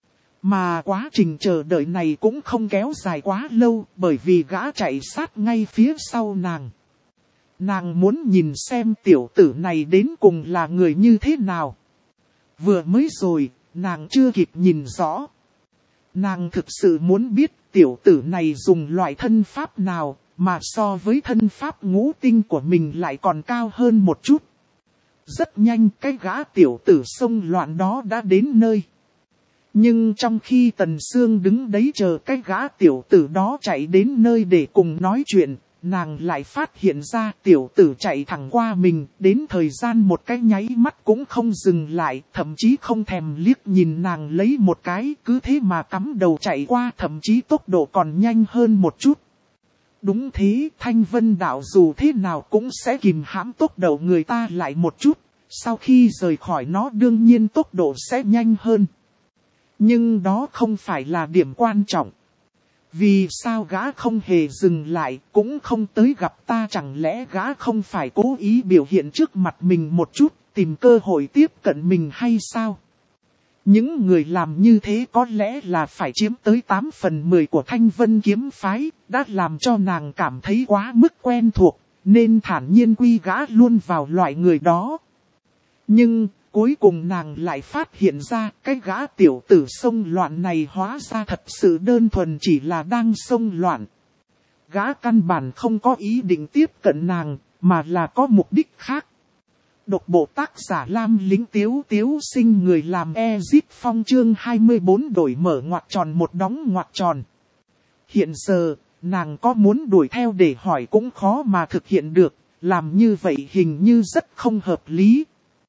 Mà quá trình chờ đợi này cũng không kéo dài quá lâu, bởi vì gã chạy sát ngay phía sau nàng. Nàng muốn nhìn xem tiểu tử này đến cùng là người như thế nào. Vừa mới rồi, nàng chưa kịp nhìn rõ. Nàng thực sự muốn biết tiểu tử này dùng loại thân pháp nào, mà so với thân pháp ngũ tinh của mình lại còn cao hơn một chút. Rất nhanh cái gã tiểu tử xông loạn đó đã đến nơi. Nhưng trong khi Tần Sương đứng đấy chờ cái gã tiểu tử đó chạy đến nơi để cùng nói chuyện, nàng lại phát hiện ra tiểu tử chạy thẳng qua mình, đến thời gian một cái nháy mắt cũng không dừng lại, thậm chí không thèm liếc nhìn nàng lấy một cái, cứ thế mà cắm đầu chạy qua, thậm chí tốc độ còn nhanh hơn một chút. Đúng thế, Thanh Vân Đạo dù thế nào cũng sẽ kìm hãm tốc độ người ta lại một chút, sau khi rời khỏi nó đương nhiên tốc độ sẽ nhanh hơn. Nhưng đó không phải là điểm quan trọng. Vì sao gã không hề dừng lại, cũng không tới gặp ta, chẳng lẽ gã không phải cố ý biểu hiện trước mặt mình một chút, tìm cơ hội tiếp cận mình hay sao? Những người làm như thế có lẽ là phải chiếm tới tám phần mười của Thanh Vân kiếm phái, đã làm cho nàng cảm thấy quá mức quen thuộc, nên thản nhiên quy gã luôn vào loại người đó. Nhưng, cuối cùng nàng lại phát hiện ra cái gã tiểu tử xông loạn này hóa ra thật sự đơn thuần chỉ là đang xông loạn. Gã căn bản không có ý định tiếp cận nàng, mà là có mục đích khác. Độc bộ tác giả Lam Lính Tiếu Tiếu Sinh, người làm Ezit Phong chương hai mươi bốn đổi mở ngoặc tròn một đóng ngoặc tròn. Hiện giờ, nàng có muốn đuổi theo để hỏi cũng khó mà thực hiện được, làm như vậy hình như rất không hợp lý.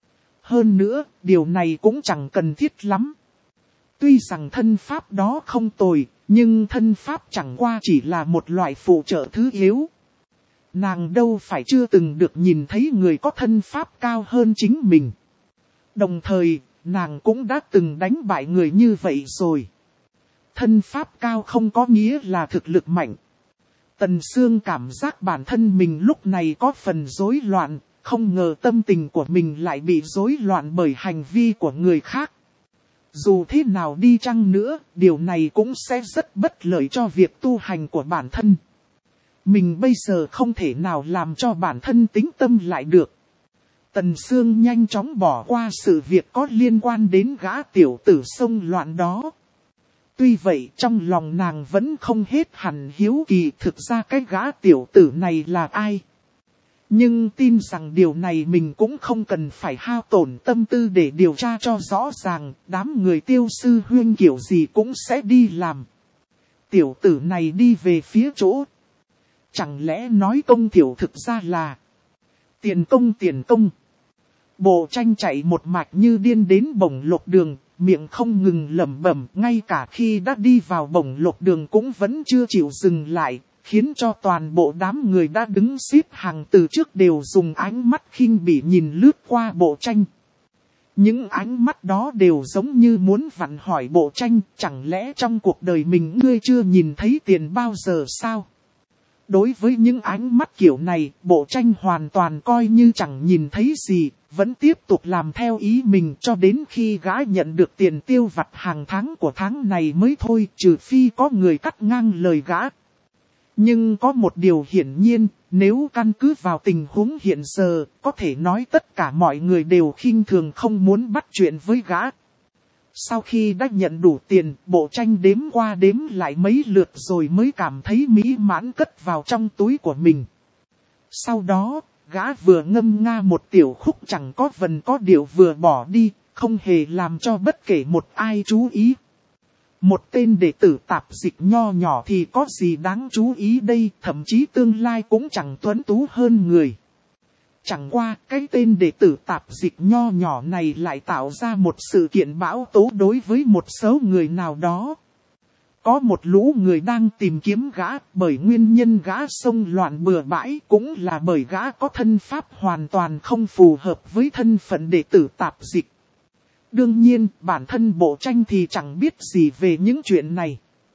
Hơn nữa, điều này cũng chẳng cần thiết lắm. Tuy rằng thân pháp đó không tồi, nhưng thân pháp chẳng qua chỉ là một loại phụ trợ thứ yếu. Nàng đâu phải chưa từng được nhìn thấy người có thân pháp cao hơn chính mình. Đồng thời, nàng cũng đã từng đánh bại người như vậy rồi. Thân pháp cao không có nghĩa là thực lực mạnh. Tần Sương cảm giác bản thân mình lúc này có phần rối loạn, không ngờ tâm tình của mình lại bị rối loạn bởi hành vi của người khác. Dù thế nào đi chăng nữa, điều này cũng sẽ rất bất lợi cho việc tu hành của bản thân. Mình bây giờ không thể nào làm cho bản thân tĩnh tâm lại được. Tần Sương nhanh chóng bỏ qua sự việc có liên quan đến gã tiểu tử xông loạn đó. Tuy vậy trong lòng nàng vẫn không hết hẳn hiếu kỳ thực ra cái gã tiểu tử này là ai. Nhưng tin rằng điều này mình cũng không cần phải hao tổn tâm tư để điều tra cho rõ ràng, đám người Tiêu sư huynh kiểu gì cũng sẽ đi làm. Tiểu tử này đi về phía chỗ. Chẳng lẽ nói công tiểu thực ra là tiền công tiền công. Bộ tranh chạy một mạch như điên đến bổng lộc đường, miệng không ngừng lẩm bẩm, ngay cả khi đã đi vào bổng lộc đường cũng vẫn chưa chịu dừng lại, khiến cho toàn bộ đám người đã đứng xếp hàng từ trước đều dùng ánh mắt khinh bỉ nhìn lướt qua bộ tranh. Những ánh mắt đó đều giống như muốn vặn hỏi bộ tranh, chẳng lẽ trong cuộc đời mình ngươi chưa nhìn thấy tiền bao giờ sao? Đối với những ánh mắt kiểu này, bộ tranh hoàn toàn coi như chẳng nhìn thấy gì, vẫn tiếp tục làm theo ý mình cho đến khi gã nhận được tiền tiêu vặt hàng tháng của tháng này mới thôi, trừ phi có người cắt ngang lời gã. Nhưng có một điều hiển nhiên, nếu căn cứ vào tình huống hiện giờ, có thể nói tất cả mọi người đều khinh thường không muốn bắt chuyện với gã. Sau khi đã nhận đủ tiền, bộ tranh đếm qua đếm lại mấy lượt rồi mới cảm thấy mỹ mãn cất vào trong túi của mình. Sau đó, gã vừa ngâm nga một tiểu khúc chẳng có vần có điệu vừa bỏ đi, không hề làm cho bất kể một ai chú ý. Một tên đệ tử tạp dịch nho nhỏ thì có gì đáng chú ý đây, thậm chí tương lai cũng chẳng tuấn tú hơn người. Chẳng qua, cái tên đệ tử tạp dịch nho nhỏ này lại tạo ra một sự kiện bão tố đối với một số người nào đó. Có một lũ người đang tìm kiếm gã, bởi nguyên nhân gã xông loạn bừa bãi cũng là bởi gã có thân pháp hoàn toàn không phù hợp với thân phận đệ tử tạp dịch. Đương nhiên, bản thân bộ tranh thì chẳng biết gì về những chuyện này.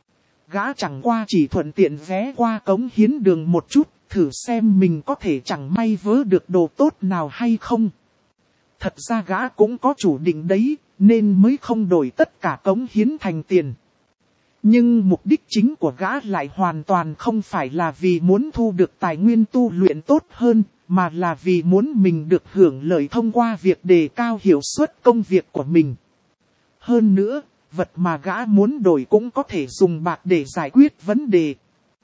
Gã chẳng qua chỉ thuận tiện ghé qua cống hiến đường một chút, thử xem mình có thể chẳng may vớ được đồ tốt nào hay không. Thật ra gã cũng có chủ định đấy, nên mới không đổi tất cả cống hiến thành tiền. Nhưng mục đích chính của gã lại hoàn toàn không phải là vì muốn thu được tài nguyên tu luyện tốt hơn, mà là vì muốn mình được hưởng lợi thông qua việc đề cao hiệu suất công việc của mình. Hơn nữa, vật mà gã muốn đổi cũng có thể dùng bạc để giải quyết vấn đề.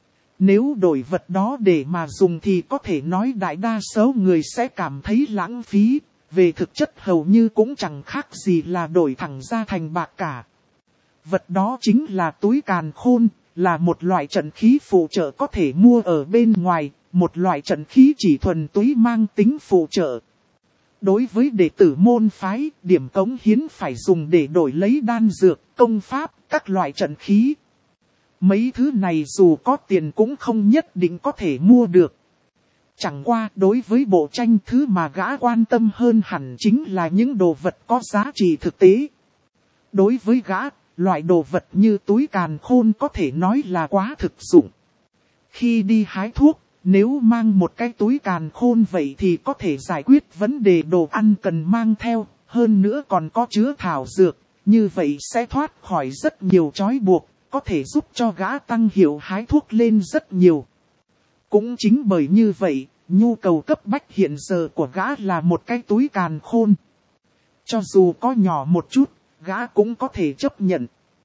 Nếu đổi vật đó để mà dùng thì có thể nói đại đa số người sẽ cảm thấy lãng phí, về thực chất hầu như cũng chẳng khác gì là đổi thẳng ra thành bạc cả. Vật đó chính là túi càn khôn, là một loại trận khí phụ trợ có thể mua ở bên ngoài, một loại trận khí chỉ thuần túy mang tính phụ trợ. Đối với đệ tử môn phái, điểm cống hiến phải dùng để đổi lấy đan dược, công pháp, các loại trận khí. Mấy thứ này dù có tiền cũng không nhất định có thể mua được. Chẳng qua đối với Bộ Tranh, thứ mà gã quan tâm hơn hẳn chính là những đồ vật có giá trị thực tế. Đối với gã, loại đồ vật như túi càn khôn có thể nói là quá thực dụng. Khi đi hái thuốc, nếu mang một cái túi càn khôn vậy thì có thể giải quyết vấn đề đồ ăn cần mang theo, hơn nữa còn có chứa thảo dược, như vậy sẽ thoát khỏi rất nhiều trói buộc, có thể giúp cho gã tăng hiệu hái thuốc lên rất nhiều. Cũng chính bởi như vậy, nhu cầu cấp bách hiện giờ của gã là một cái túi càn khôn. Cho dù có nhỏ một chút, gã cũng có thể chấp nhận.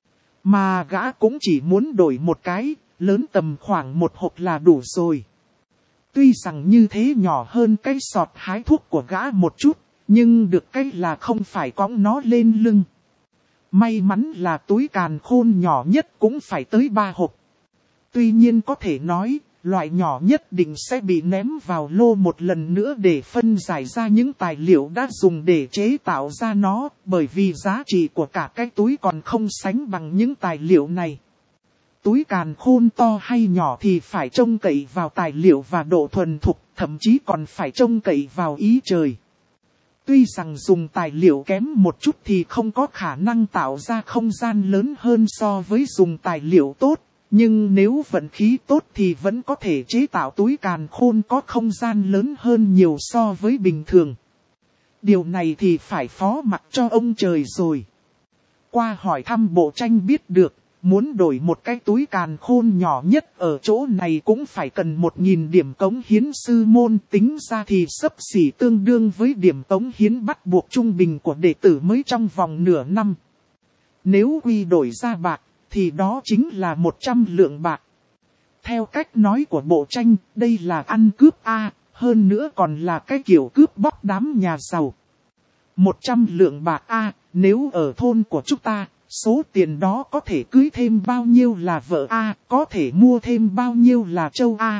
Mà gã cũng chỉ muốn đổi một cái, lớn tầm khoảng một hộp là đủ rồi. Tuy rằng như thế nhỏ hơn cái sọt hái thuốc của gã một chút, nhưng được cái là không phải cõng nó lên lưng. May mắn là túi càn khôn nhỏ nhất cũng phải tới ba hộp. Tuy nhiên có thể nói, loại nhỏ nhất định sẽ bị ném vào lô một lần nữa để phân giải ra những tài liệu đã dùng để chế tạo ra nó, bởi vì giá trị của cả cái túi còn không sánh bằng những tài liệu này. Túi càn khôn to hay nhỏ thì phải trông cậy vào tài liệu và độ thuần thục, thậm chí còn phải trông cậy vào ý trời. Tuy rằng dùng tài liệu kém một chút thì không có khả năng tạo ra không gian lớn hơn so với dùng tài liệu tốt, nhưng nếu vận khí tốt thì vẫn có thể chế tạo túi càn khôn có không gian lớn hơn nhiều so với bình thường. Điều này thì phải phó mặc cho ông trời rồi. Qua hỏi thăm Bộ Tranh biết được, muốn đổi một cái túi càn khôn nhỏ nhất ở chỗ này cũng phải cần một nghìn điểm cống hiến sư môn, tính ra thì xấp xỉ tương đương với điểm cống hiến bắt buộc trung bình của đệ tử mới trong vòng nửa năm. Nếu quy đổi ra bạc, thì đó chính là một trăm lượng bạc. Theo cách nói của Bộ Tranh, đây là ăn cướp A, hơn nữa còn là cái kiểu cướp bóc đám nhà giàu. một trăm lượng bạc A, nếu ở thôn của chúng ta, số tiền đó có thể cưới thêm bao nhiêu là vợ A, có thể mua thêm bao nhiêu là trâu A.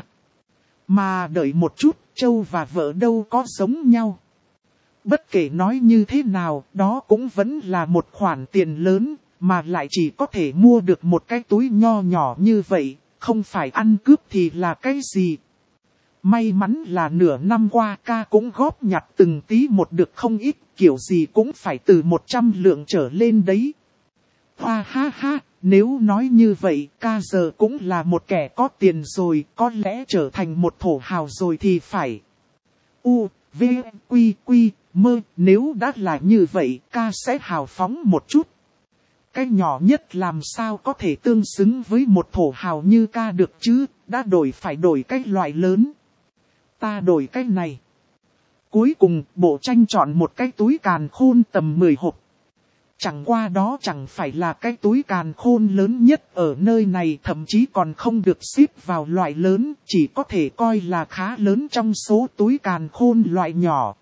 Mà đợi một chút, trâu và vợ đâu có giống nhau. Bất kể nói như thế nào, đó cũng vẫn là một khoản tiền lớn, mà lại chỉ có thể mua được một cái túi nho nhỏ như vậy, không phải ăn cướp thì là cái gì. May mắn là nửa năm qua ca cũng góp nhặt từng tí một được không ít, kiểu gì cũng phải từ một trăm lượng trở lên đấy. Hoa ha ha, nếu nói như vậy, ca giờ cũng là một kẻ có tiền rồi, có lẽ trở thành một thổ hào rồi thì phải. U, V, Quy, Quy, Mơ, nếu đã là như vậy, ca sẽ hào phóng một chút. Cái nhỏ nhất làm sao có thể tương xứng với một thổ hào như ca được chứ, đã đổi phải đổi cái loại lớn. Ta đổi cái này. Cuối cùng, Bộ Tranh chọn một cái túi càn khôn tầm mười hộp. Chẳng qua đó chẳng phải là cái túi càn khôn lớn nhất ở nơi này, thậm chí còn không được xếp vào loại lớn, chỉ có thể coi là khá lớn trong số túi càn khôn loại nhỏ.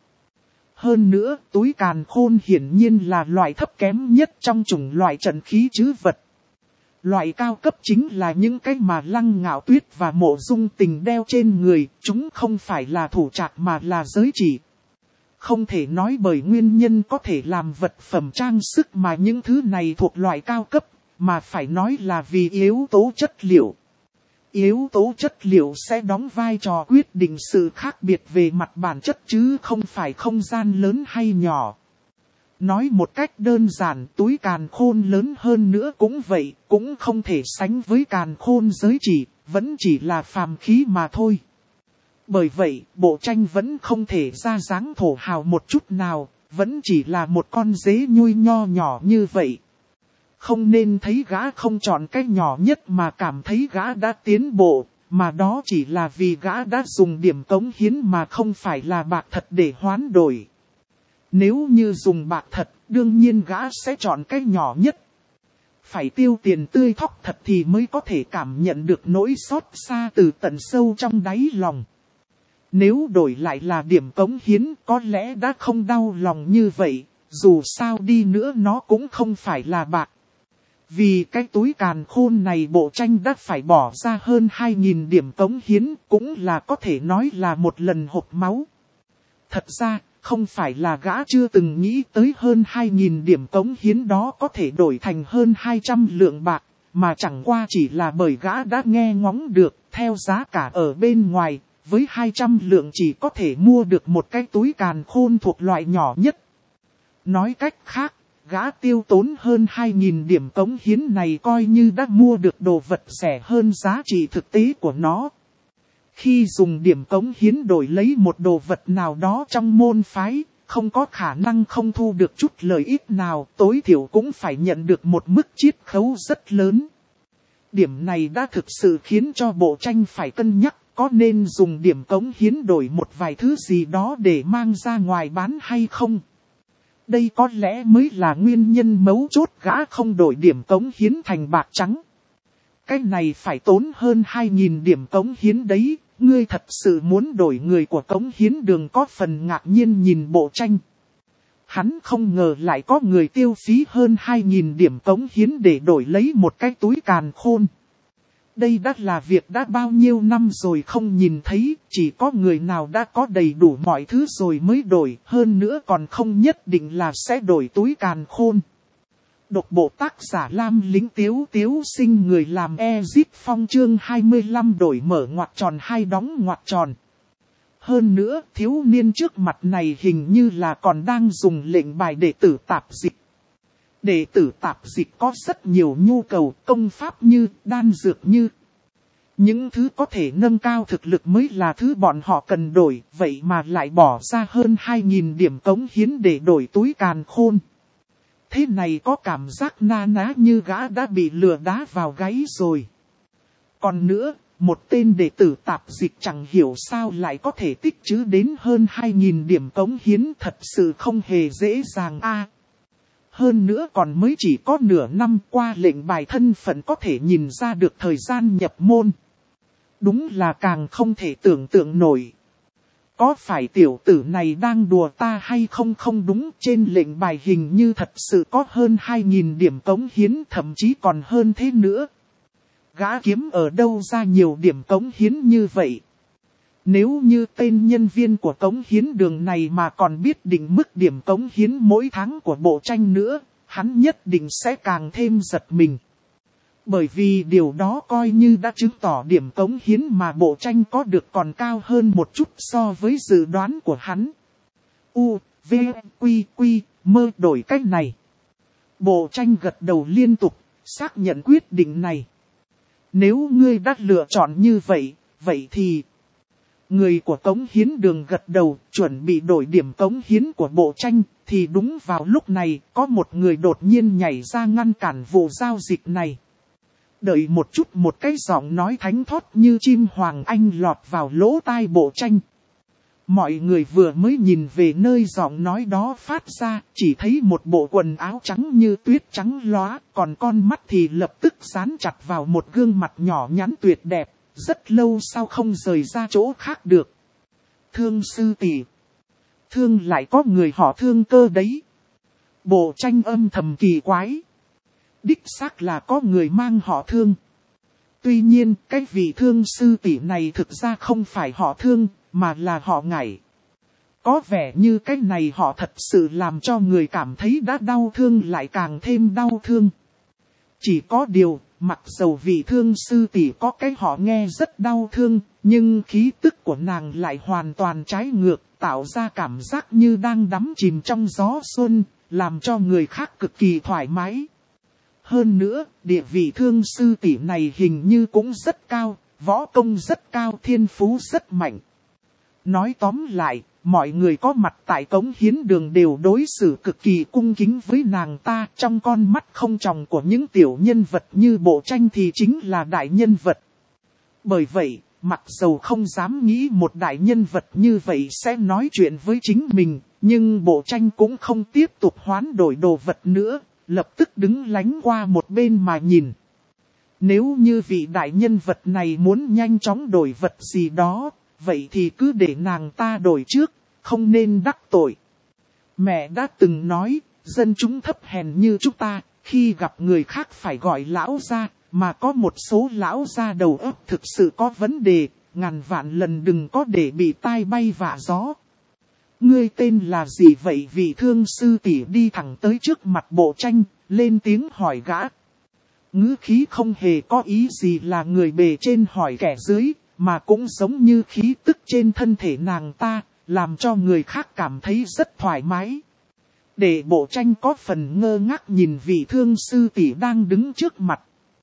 Hơn nữa, túi càn khôn hiển nhiên là loại thấp kém nhất trong chủng loại trận khí trữ vật. Loại cao cấp chính là những cái mà Lăng Ngạo Tuyết và Mộ Dung Tình đeo trên người, chúng không phải là thủ trạc mà là giới chỉ. Không thể nói bởi nguyên nhân có thể làm vật phẩm trang sức mà những thứ này thuộc loại cao cấp, mà phải nói là vì yếu tố chất liệu. Yếu tố chất liệu sẽ đóng vai trò quyết định sự khác biệt về mặt bản chất chứ không phải không gian lớn hay nhỏ. Nói một cách đơn giản, túi càn khôn lớn hơn nữa cũng vậy, cũng không thể sánh với càn khôn giới chỉ, vẫn chỉ là phàm khí mà thôi. Bởi vậy, Bộ Tranh vẫn không thể ra dáng thổ hào một chút nào, vẫn chỉ là một con dế nhui nho nhỏ như vậy. Không nên thấy gã không chọn cái nhỏ nhất mà cảm thấy gã đã tiến bộ, mà đó chỉ là vì gã đã dùng điểm cống hiến mà không phải là bạc thật để hoán đổi. Nếu như dùng bạc thật, đương nhiên gã sẽ chọn cái nhỏ nhất. Phải tiêu tiền tươi thóc thật thì mới có thể cảm nhận được nỗi xót xa từ tận sâu trong đáy lòng. Nếu đổi lại là điểm cống hiến có lẽ đã không đau lòng như vậy, dù sao đi nữa nó cũng không phải là bạc. Vì cái túi càn khôn này bộ tranh đã phải bỏ ra hơn hai nghìn điểm cống hiến, cũng là có thể nói là một lần hộp máu. Thật ra, không phải là gã chưa từng nghĩ tới hơn hai nghìn điểm cống hiến đó có thể đổi thành hơn hai trăm lượng bạc, mà chẳng qua chỉ là bởi gã đã nghe ngóng được, theo giá cả ở bên ngoài, với hai trăm lượng chỉ có thể mua được một cái túi càn khôn thuộc loại nhỏ nhất. Nói cách khác, gã tiêu tốn hơn hai nghìn điểm cống hiến này coi như đã mua được đồ vật rẻ hơn giá trị thực tế của nó. Khi dùng điểm cống hiến đổi lấy một đồ vật nào đó trong môn phái, không có khả năng không thu được chút lợi ích nào, tối thiểu cũng phải nhận được một mức chiết khấu rất lớn. Điểm này đã thực sự khiến cho bộ tranh phải cân nhắc có nên dùng điểm cống hiến đổi một vài thứ gì đó để mang ra ngoài bán hay không. Đây có lẽ mới là nguyên nhân mấu chốt gã không đổi điểm cống hiến thành bạc trắng. Cái này phải tốn hơn hai nghìn điểm cống hiến đấy, ngươi thật sự muốn đổi người của cống hiến đường có phần ngạc nhiên nhìn bộ tranh. Hắn không ngờ lại có người tiêu phí hơn hai nghìn điểm cống hiến để đổi lấy một cái túi càn khôn. Đây đã là việc đã bao nhiêu năm rồi không nhìn thấy, chỉ có người nào đã có đầy đủ mọi thứ rồi mới đổi, hơn nữa còn không nhất định là sẽ đổi túi càn khôn. Độc bộ tác giả Lam Lính Tiếu Tiếu Sinh người làm Ezip Phong chương hai mươi lăm đổi mở ngoặc tròn hai đóng ngoặc tròn. Hơn nữa, thiếu niên trước mặt này hình như là còn đang dùng lệnh bài đệ tử tạp dịch. Đệ tử tạp dịch có rất nhiều nhu cầu, công pháp như, đan dược như. Những thứ có thể nâng cao thực lực mới là thứ bọn họ cần đổi, vậy mà lại bỏ ra hơn hai nghìn điểm cống hiến để đổi túi càn khôn. Thế này có cảm giác na ná như gã đã bị lừa đá vào gáy rồi. Còn nữa, một tên đệ tử tạp dịch chẳng hiểu sao lại có thể tích trữ đến hơn hai nghìn điểm cống hiến, thật sự không hề dễ dàng a. Hơn nữa còn mới chỉ có nửa năm qua lệnh bài thân phận có thể nhìn ra được thời gian nhập môn. Đúng là càng không thể tưởng tượng nổi. Có phải tiểu tử này đang đùa ta hay không? Không đúng, trên lệnh bài hình như thật sự có hơn hai nghìn điểm cống hiến, thậm chí còn hơn thế nữa. Gã kiếm ở đâu ra nhiều điểm cống hiến như vậy? Nếu như tên nhân viên của cống hiến đường này mà còn biết định mức điểm cống hiến mỗi tháng của bộ tranh nữa, hắn nhất định sẽ càng thêm giật mình. Bởi vì điều đó coi như đã chứng tỏ điểm cống hiến mà bộ tranh có được còn cao hơn một chút so với dự đoán của hắn. U, V, Quy, Quy, mơ đổi cách này. Bộ tranh gật đầu liên tục, xác nhận quyết định này. Nếu ngươi đã lựa chọn như vậy, vậy thì... Người của cống hiến đường gật đầu, chuẩn bị đổi điểm cống hiến của bộ tranh, thì đúng vào lúc này, có một người đột nhiên nhảy ra ngăn cản vụ giao dịch này. Đợi một chút, một cái giọng nói thánh thót như chim hoàng anh lọt vào lỗ tai bộ tranh. Mọi người vừa mới nhìn về nơi giọng nói đó phát ra, chỉ thấy một bộ quần áo trắng như tuyết trắng lóa, còn con mắt thì lập tức dán chặt vào một gương mặt nhỏ nhắn tuyệt đẹp, rất lâu sau không rời ra chỗ khác được. Thương sư tỷ. Thương lại có người họ Thương cơ đấy. Bộ tranh âm thầm kỳ quái. Đích xác là có người mang họ Thương. Tuy nhiên, cái vị Thương sư tỷ này thực ra không phải họ Thương, mà là họ Ngải. Có vẻ như cái này họ thật sự làm cho người cảm thấy đã đau thương lại càng thêm đau thương. Chỉ có điều, mặc dầu vị Thương sư tỷ có cái họ nghe rất đau thương, nhưng khí tức của nàng lại hoàn toàn trái ngược, tạo ra cảm giác như đang đắm chìm trong gió xuân, làm cho người khác cực kỳ thoải mái. Hơn nữa, địa vị Thương sư tỷ này hình như cũng rất cao, võ công rất cao, thiên phú rất mạnh. Nói tóm lại, mọi người có mặt tại cống hiến đường đều đối xử cực kỳ cung kính với nàng ta. Trong con mắt không tròng của những tiểu nhân vật như bộ tranh thì chính là đại nhân vật. Bởi vậy, mặc dầu không dám nghĩ một đại nhân vật như vậy sẽ nói chuyện với chính mình, nhưng bộ tranh cũng không tiếp tục hoán đổi đồ vật nữa, lập tức đứng lánh qua một bên mà nhìn. Nếu như vị đại nhân vật này muốn nhanh chóng đổi vật gì đó, vậy thì cứ để nàng ta đổi trước, không nên đắc tội. Mẹ đã từng nói, dân chúng thấp hèn như chúng ta, Khi gặp người khác phải gọi lão gia, mà có một số lão gia đầu óc thực sự có vấn đề, ngàn vạn lần đừng có để bị tai bay vạ gió. Ngươi tên là gì vậy? Vị thương sư tỷ đi thẳng tới trước mặt Bộ Tranh, lên tiếng hỏi gã. Ngữ khí không hề có ý gì là người bề trên hỏi kẻ dưới, mà cũng giống như khí tức trên thân thể nàng ta, làm cho người khác cảm thấy rất thoải mái. Để Bộ Tranh có phần ngơ ngác nhìn vị thương sư tỷ đang đứng trước mặt.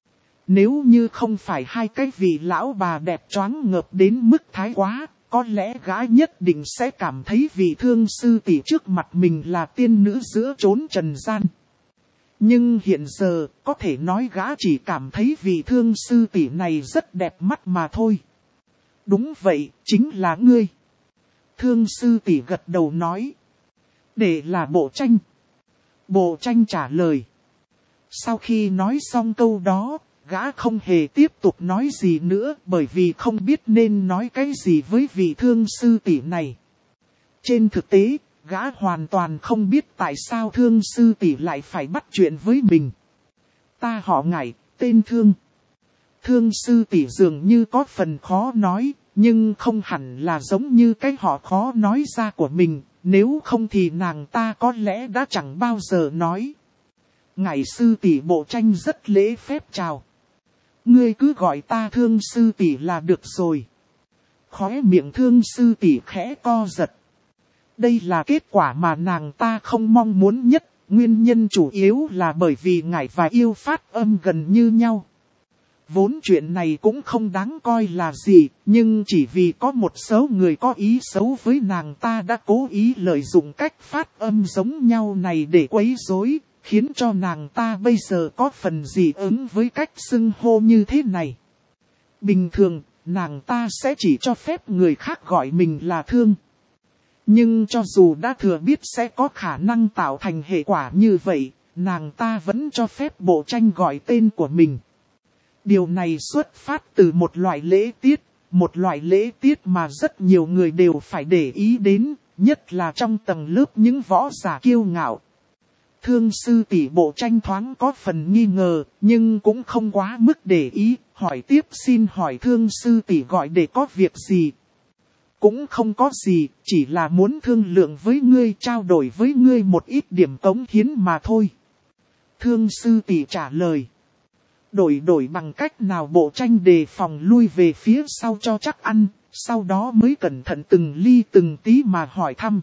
Nếu như không phải hai cái vị lão bà đẹp choáng ngợp đến mức thái quá, có lẽ gã nhất định sẽ cảm thấy vị thương sư tỷ trước mặt mình là tiên nữ giữa chốn trần gian. Nhưng hiện giờ, có thể nói gã chỉ cảm thấy vị thương sư tỷ này rất đẹp mắt mà thôi. Đúng vậy, chính là ngươi. Thương sư tỷ gật đầu nói. Để là Bộ Tranh. Bộ Tranh trả lời. Sau khi nói xong câu đó, gã không hề tiếp tục nói gì nữa bởi vì không biết nên nói cái gì với vị thương sư tỷ này. Trên thực tế, gã hoàn toàn không biết tại sao thương sư tỷ lại phải bắt chuyện với mình. Ta họ Ngải, tên Thương. Thương sư tỷ dường như có phần khó nói, nhưng không hẳn là giống như cái họ khó nói ra của mình, nếu không thì nàng ta có lẽ đã chẳng bao giờ nói. Ngải sư tỷ. Bộ Tranh rất lễ phép chào. Ngươi cứ gọi ta Thương sư tỷ là được rồi. Khóe miệng Thương sư tỷ khẽ co giật. Đây là kết quả mà nàng ta không mong muốn nhất, nguyên nhân chủ yếu là bởi vì Ngải và Yêu phát âm gần như nhau. Vốn chuyện này cũng không đáng coi là gì, nhưng chỉ vì có một số người có ý xấu với nàng ta đã cố ý lợi dụng cách phát âm giống nhau này để quấy rối, khiến cho nàng ta bây giờ có phần dị ứng với cách xưng hô như thế này. Bình thường, nàng ta sẽ chỉ cho phép người khác gọi mình là Thương. Nhưng cho dù đã thừa biết sẽ có khả năng tạo thành hệ quả như vậy, nàng ta vẫn cho phép Bộ Tranh gọi tên của mình. Điều này xuất phát từ một loại lễ tiết, một loại lễ tiết mà rất nhiều người đều phải để ý đến, nhất là trong tầng lớp những võ giả kiêu ngạo. Thương sư tỷ. Bộ Tranh thoáng có phần nghi ngờ, nhưng cũng không quá mức để ý, hỏi tiếp xin hỏi thương sư tỷ gọi để có việc gì. Cũng không có gì, chỉ là muốn thương lượng với ngươi, trao đổi với ngươi một ít điểm cống hiến mà thôi. Thương sư tỷ trả lời. Đổi đổi bằng cách nào? Bộ Tranh đề phòng lui về phía sau cho chắc ăn, sau đó mới cẩn thận từng ly từng tí mà hỏi thăm.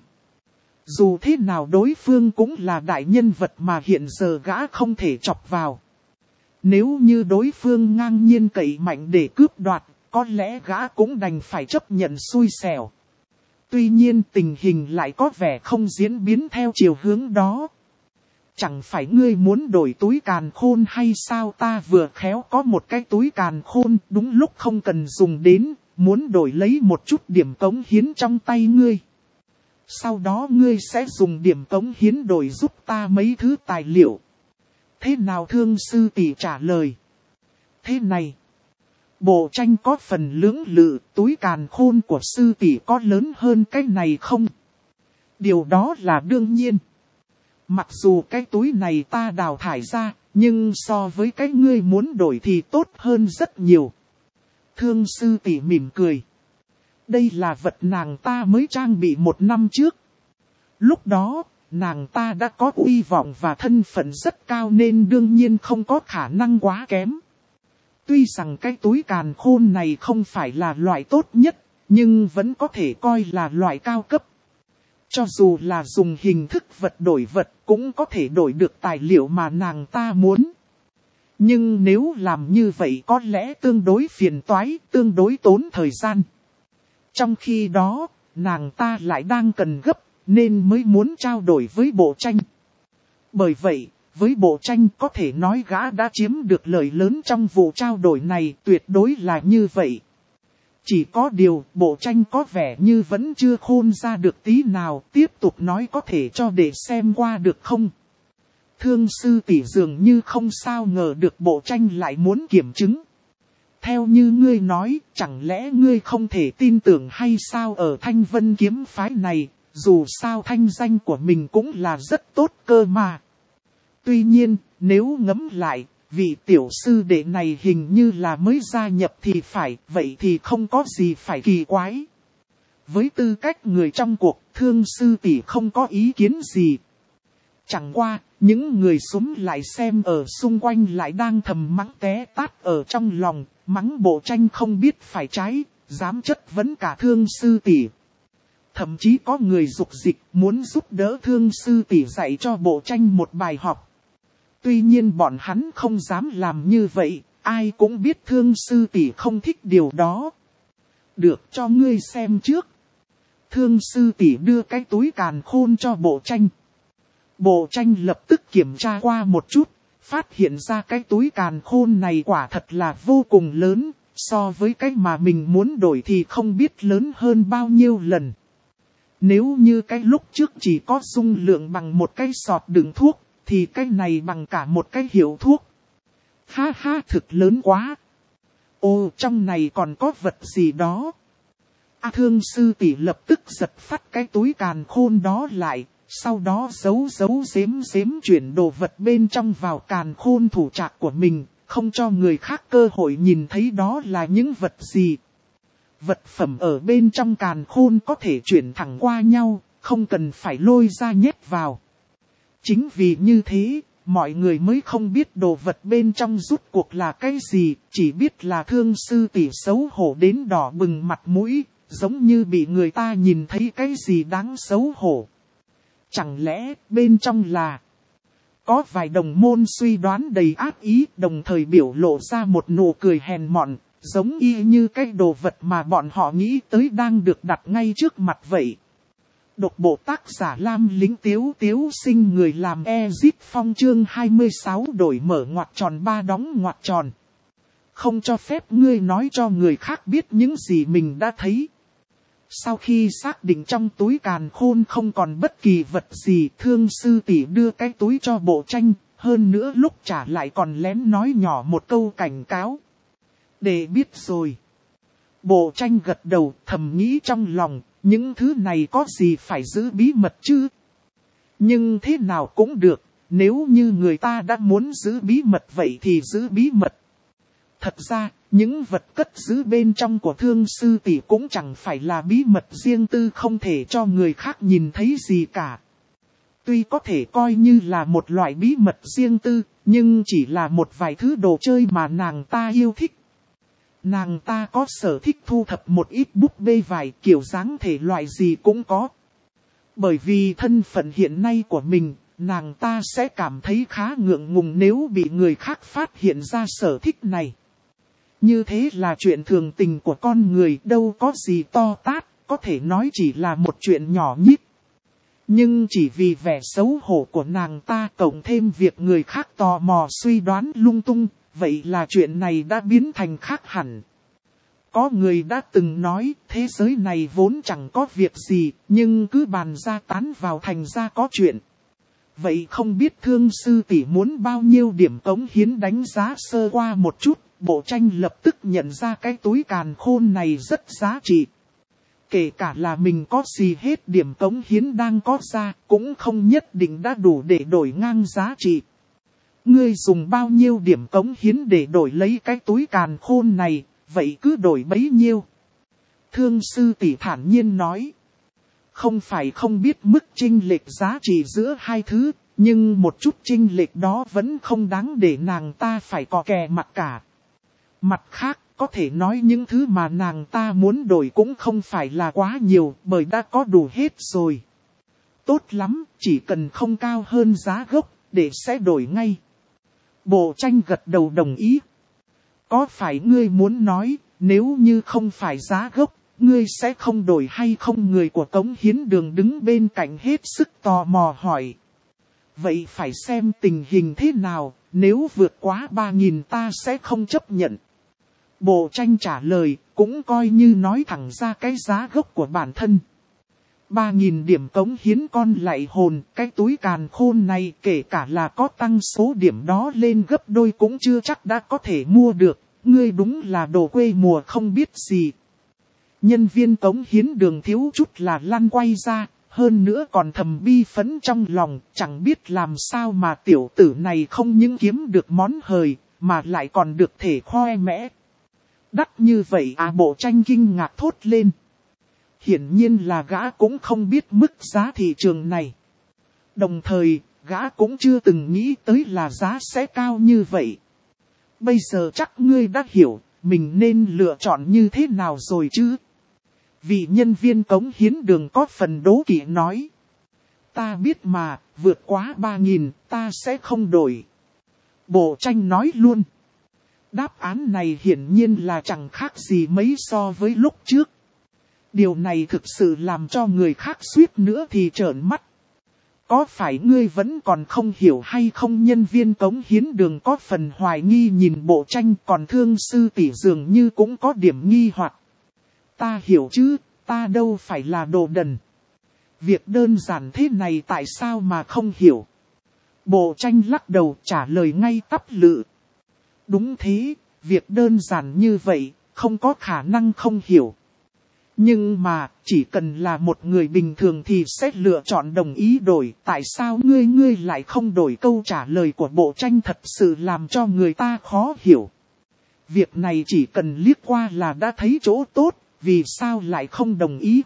Dù thế nào đối phương cũng là đại nhân vật mà hiện giờ gã không thể chọc vào. Nếu như đối phương ngang nhiên cậy mạnh để cướp đoạt, có lẽ gã cũng đành phải chấp nhận xui xẻo. Tuy nhiên tình hình lại có vẻ không diễn biến theo chiều hướng đó. Chẳng phải ngươi muốn đổi túi càn khôn hay sao? Ta vừa khéo có một cái túi càn khôn, đúng lúc không cần dùng đến, muốn đổi lấy một chút điểm cống hiến trong tay ngươi. Sau đó ngươi sẽ dùng điểm cống hiến đổi giúp ta mấy thứ tài liệu. Thế nào? Thương sư tỷ trả lời. Thế này. Bộ Tranh có phần lưỡng lự, túi càn khôn của sư tỷ có lớn hơn cái này không? Điều đó là đương nhiên. Mặc dù cái túi này ta đào thải ra, nhưng so với cái ngươi muốn đổi thì tốt hơn rất nhiều. Thương sư tỷ mỉm cười. Đây là vật nàng ta mới trang bị một năm trước. Lúc đó, nàng ta đã có uy vọng và thân phận rất cao nên đương nhiên không có khả năng quá kém. Tuy rằng cái túi càn khôn này không phải là loại tốt nhất, nhưng vẫn có thể coi là loại cao cấp. Cho dù là dùng hình thức vật đổi vật cũng có thể đổi được tài liệu mà nàng ta muốn. Nhưng nếu làm như vậy có lẽ tương đối phiền toái, tương đối tốn thời gian. Trong khi đó, nàng ta lại đang cần gấp, nên mới muốn trao đổi với Bộ Tranh. Bởi vậy, với Bộ Tranh có thể nói gã đã chiếm được lợi lớn trong vụ trao đổi này, tuyệt đối là như vậy. Chỉ có điều, Bộ Tranh có vẻ như vẫn chưa khôn ra được tí nào, tiếp tục nói có thể cho để xem qua được không. Thương sư tỷ dường như không sao ngờ được Bộ Tranh lại muốn kiểm chứng. Theo như ngươi nói, chẳng lẽ ngươi không thể tin tưởng hay sao? Ở Thanh Vân kiếm phái này, dù sao thanh danh của mình cũng là rất tốt cơ mà. Tuy nhiên, nếu ngẫm lại, vị tiểu sư đệ này hình như là mới gia nhập thì phải, vậy thì không có gì phải kỳ quái. Với tư cách người trong cuộc, Thương sư tỷ không có ý kiến gì. Chẳng qua, những người xúm lại xem ở xung quanh lại đang thầm mắng té tát ở trong lòng, mắng Bộ Tranh không biết phải trái, dám chất vấn cả Thương sư tỷ. Thậm chí có người dục dịch muốn giúp đỡ Thương sư tỷ dạy cho Bộ Tranh một bài học. Tuy nhiên bọn hắn không dám làm như vậy, ai cũng biết Thương sư tỷ không thích điều đó. Được, cho ngươi xem trước. Thương sư tỷ đưa cái túi càn khôn cho Bộ Tranh. Bộ Tranh lập tức kiểm tra qua một chút, phát hiện ra cái túi càn khôn này quả thật là vô cùng lớn, so với cái mà mình muốn đổi thì không biết lớn hơn bao nhiêu lần. Nếu như cái lúc trước chỉ có dung lượng bằng một cái sọt đựng thuốc, thì cái này bằng cả một cái hiệu thuốc. Ha ha, thực lớn quá. Ô, trong này còn có vật gì đó. A Thương sư tỷ lập tức giật phát cái túi càn khôn đó lại, sau đó giấu giấu giếm giếm chuyển đồ vật bên trong vào càn khôn thủ trạc của mình, không cho người khác cơ hội nhìn thấy đó là những vật gì. Vật phẩm ở bên trong càn khôn có thể chuyển thẳng qua nhau, không cần phải lôi ra nhét vào. Chính vì như thế, mọi người mới không biết đồ vật bên trong rút cuộc là cái gì, chỉ biết là Thương sư tỷ xấu hổ đến đỏ bừng mặt mũi, giống như bị người ta nhìn thấy cái gì đáng xấu hổ. Chẳng lẽ bên trong là... Có vài đồng môn suy đoán đầy ác ý, đồng thời biểu lộ ra một nụ cười hèn mọn, giống y như cái đồ vật mà bọn họ nghĩ tới đang được đặt ngay trước mặt vậy. Độc bộ tác giả Lam Lính Tiếu Tiếu Sinh, người làm Ezip Phong, chương hai mươi sáu đổi mở ngoặc tròn ba đóng ngoặc tròn. Không cho phép ngươi nói cho người khác biết những gì mình đã thấy. Sau khi xác định trong túi càn khôn không còn bất kỳ vật gì, Thương sư tỷ đưa cái túi cho Bộ Tranh, hơn nữa lúc trả lại còn lén nói nhỏ một câu cảnh cáo. Để biết rồi. Bộ Tranh gật đầu, thầm nghĩ trong lòng, những thứ này có gì phải giữ bí mật chứ? Nhưng thế nào cũng được, nếu như người ta đã muốn giữ bí mật vậy thì giữ bí mật. Thật ra, những vật cất giữ bên trong của Thương sư tỷ cũng chẳng phải là bí mật riêng tư, không thể cho người khác nhìn thấy gì cả. Tuy có thể coi như là một loại bí mật riêng tư, nhưng chỉ là một vài thứ đồ chơi mà nàng ta yêu thích. Nàng ta có sở thích thu thập một ít búp bê vải, kiểu dáng thể loại gì cũng có. Bởi vì thân phận hiện nay của mình, nàng ta sẽ cảm thấy khá ngượng ngùng nếu bị người khác phát hiện ra sở thích này. Như thế là chuyện thường tình của con người, đâu có gì to tát, có thể nói chỉ là một chuyện nhỏ nhít. Nhưng chỉ vì vẻ xấu hổ của nàng ta cộng thêm việc người khác tò mò suy đoán lung tung, vậy là chuyện này đã biến thành khác hẳn. Có người đã từng nói thế giới này vốn chẳng có việc gì, nhưng cứ bàn ra tán vào thành ra có chuyện. Vậy không biết Thương sư tỷ muốn bao nhiêu điểm cống hiến, đánh giá sơ qua một chút. Bộ Tranh lập tức nhận ra cái túi càn khôn này rất giá trị. Kể cả là mình có gì hết điểm cống hiến đang có ra, cũng không nhất định đã đủ để đổi ngang giá trị. Ngươi dùng bao nhiêu điểm cống hiến để đổi lấy cái túi càn khôn này, vậy cứ đổi bấy nhiêu. Thương sư tỷ thản nhiên nói. Không phải không biết mức chênh lệch giá trị giữa hai thứ, nhưng một chút chênh lệch đó vẫn không đáng để nàng ta phải cò kè mặt cả. Mặt khác, có thể nói những thứ mà nàng ta muốn đổi cũng không phải là quá nhiều, bởi đã có đủ hết rồi. Tốt lắm, chỉ cần không cao hơn giá gốc, để sẽ đổi ngay. Bộ Tranh gật đầu đồng ý. Có phải ngươi muốn nói, nếu như không phải giá gốc, ngươi sẽ không đổi hay không? Người của Cống Hiến Đường đứng bên cạnh hết sức tò mò hỏi. Vậy phải xem tình hình thế nào, nếu vượt quá ba nghìn ta sẽ không chấp nhận. Bộ Tranh trả lời, cũng coi như nói thẳng ra cái giá gốc của bản thân. ba nghìn điểm cống hiến con lạy hồn, cái túi càn khôn này kể cả là có tăng số điểm đó lên gấp đôi cũng chưa chắc đã có thể mua được, ngươi đúng là đồ quê mùa không biết gì. Nhân viên Cống Hiến Đường thiếu chút là lăn quay ra, hơn nữa còn thầm bi phẫn trong lòng, chẳng biết làm sao mà tiểu tử này không những kiếm được món hời, mà lại còn được thể khoe mẽ. Đắt như vậy à, Bộ Tranh kinh ngạc thốt lên. Hiển nhiên là gã cũng không biết mức giá thị trường này. Đồng thời, gã cũng chưa từng nghĩ tới là giá sẽ cao như vậy. Bây giờ chắc ngươi đã hiểu, mình nên lựa chọn như thế nào rồi chứ? Vị nhân viên cống hiến đường có phần đố kỵ nói. Ta biết mà, vượt quá ba nghìn, ta sẽ không đổi. Bộ Tranh nói luôn. Đáp án này hiển nhiên là chẳng khác gì mấy so với lúc trước. Điều này thực sự làm cho người khác suýt nữa thì trợn mắt. Có phải ngươi vẫn còn không hiểu hay không? Nhân viên cống hiến đường có phần hoài nghi nhìn Bộ Tranh, còn Thương sư tỷ dường như cũng có điểm nghi hoặc. Ta hiểu chứ, ta đâu phải là đồ đần. Việc đơn giản thế này tại sao mà không hiểu? Bộ Tranh lắc đầu trả lời ngay tắp lự. Đúng thế, việc đơn giản như vậy, không có khả năng không hiểu. Nhưng mà, chỉ cần là một người bình thường thì sẽ lựa chọn đồng ý đổi. Tại sao ngươi ngươi lại không đổi? Câu trả lời của Bộ Tranh thật sự làm cho người ta khó hiểu. Việc này chỉ cần liếc qua là đã thấy chỗ tốt, vì sao lại không đồng ý?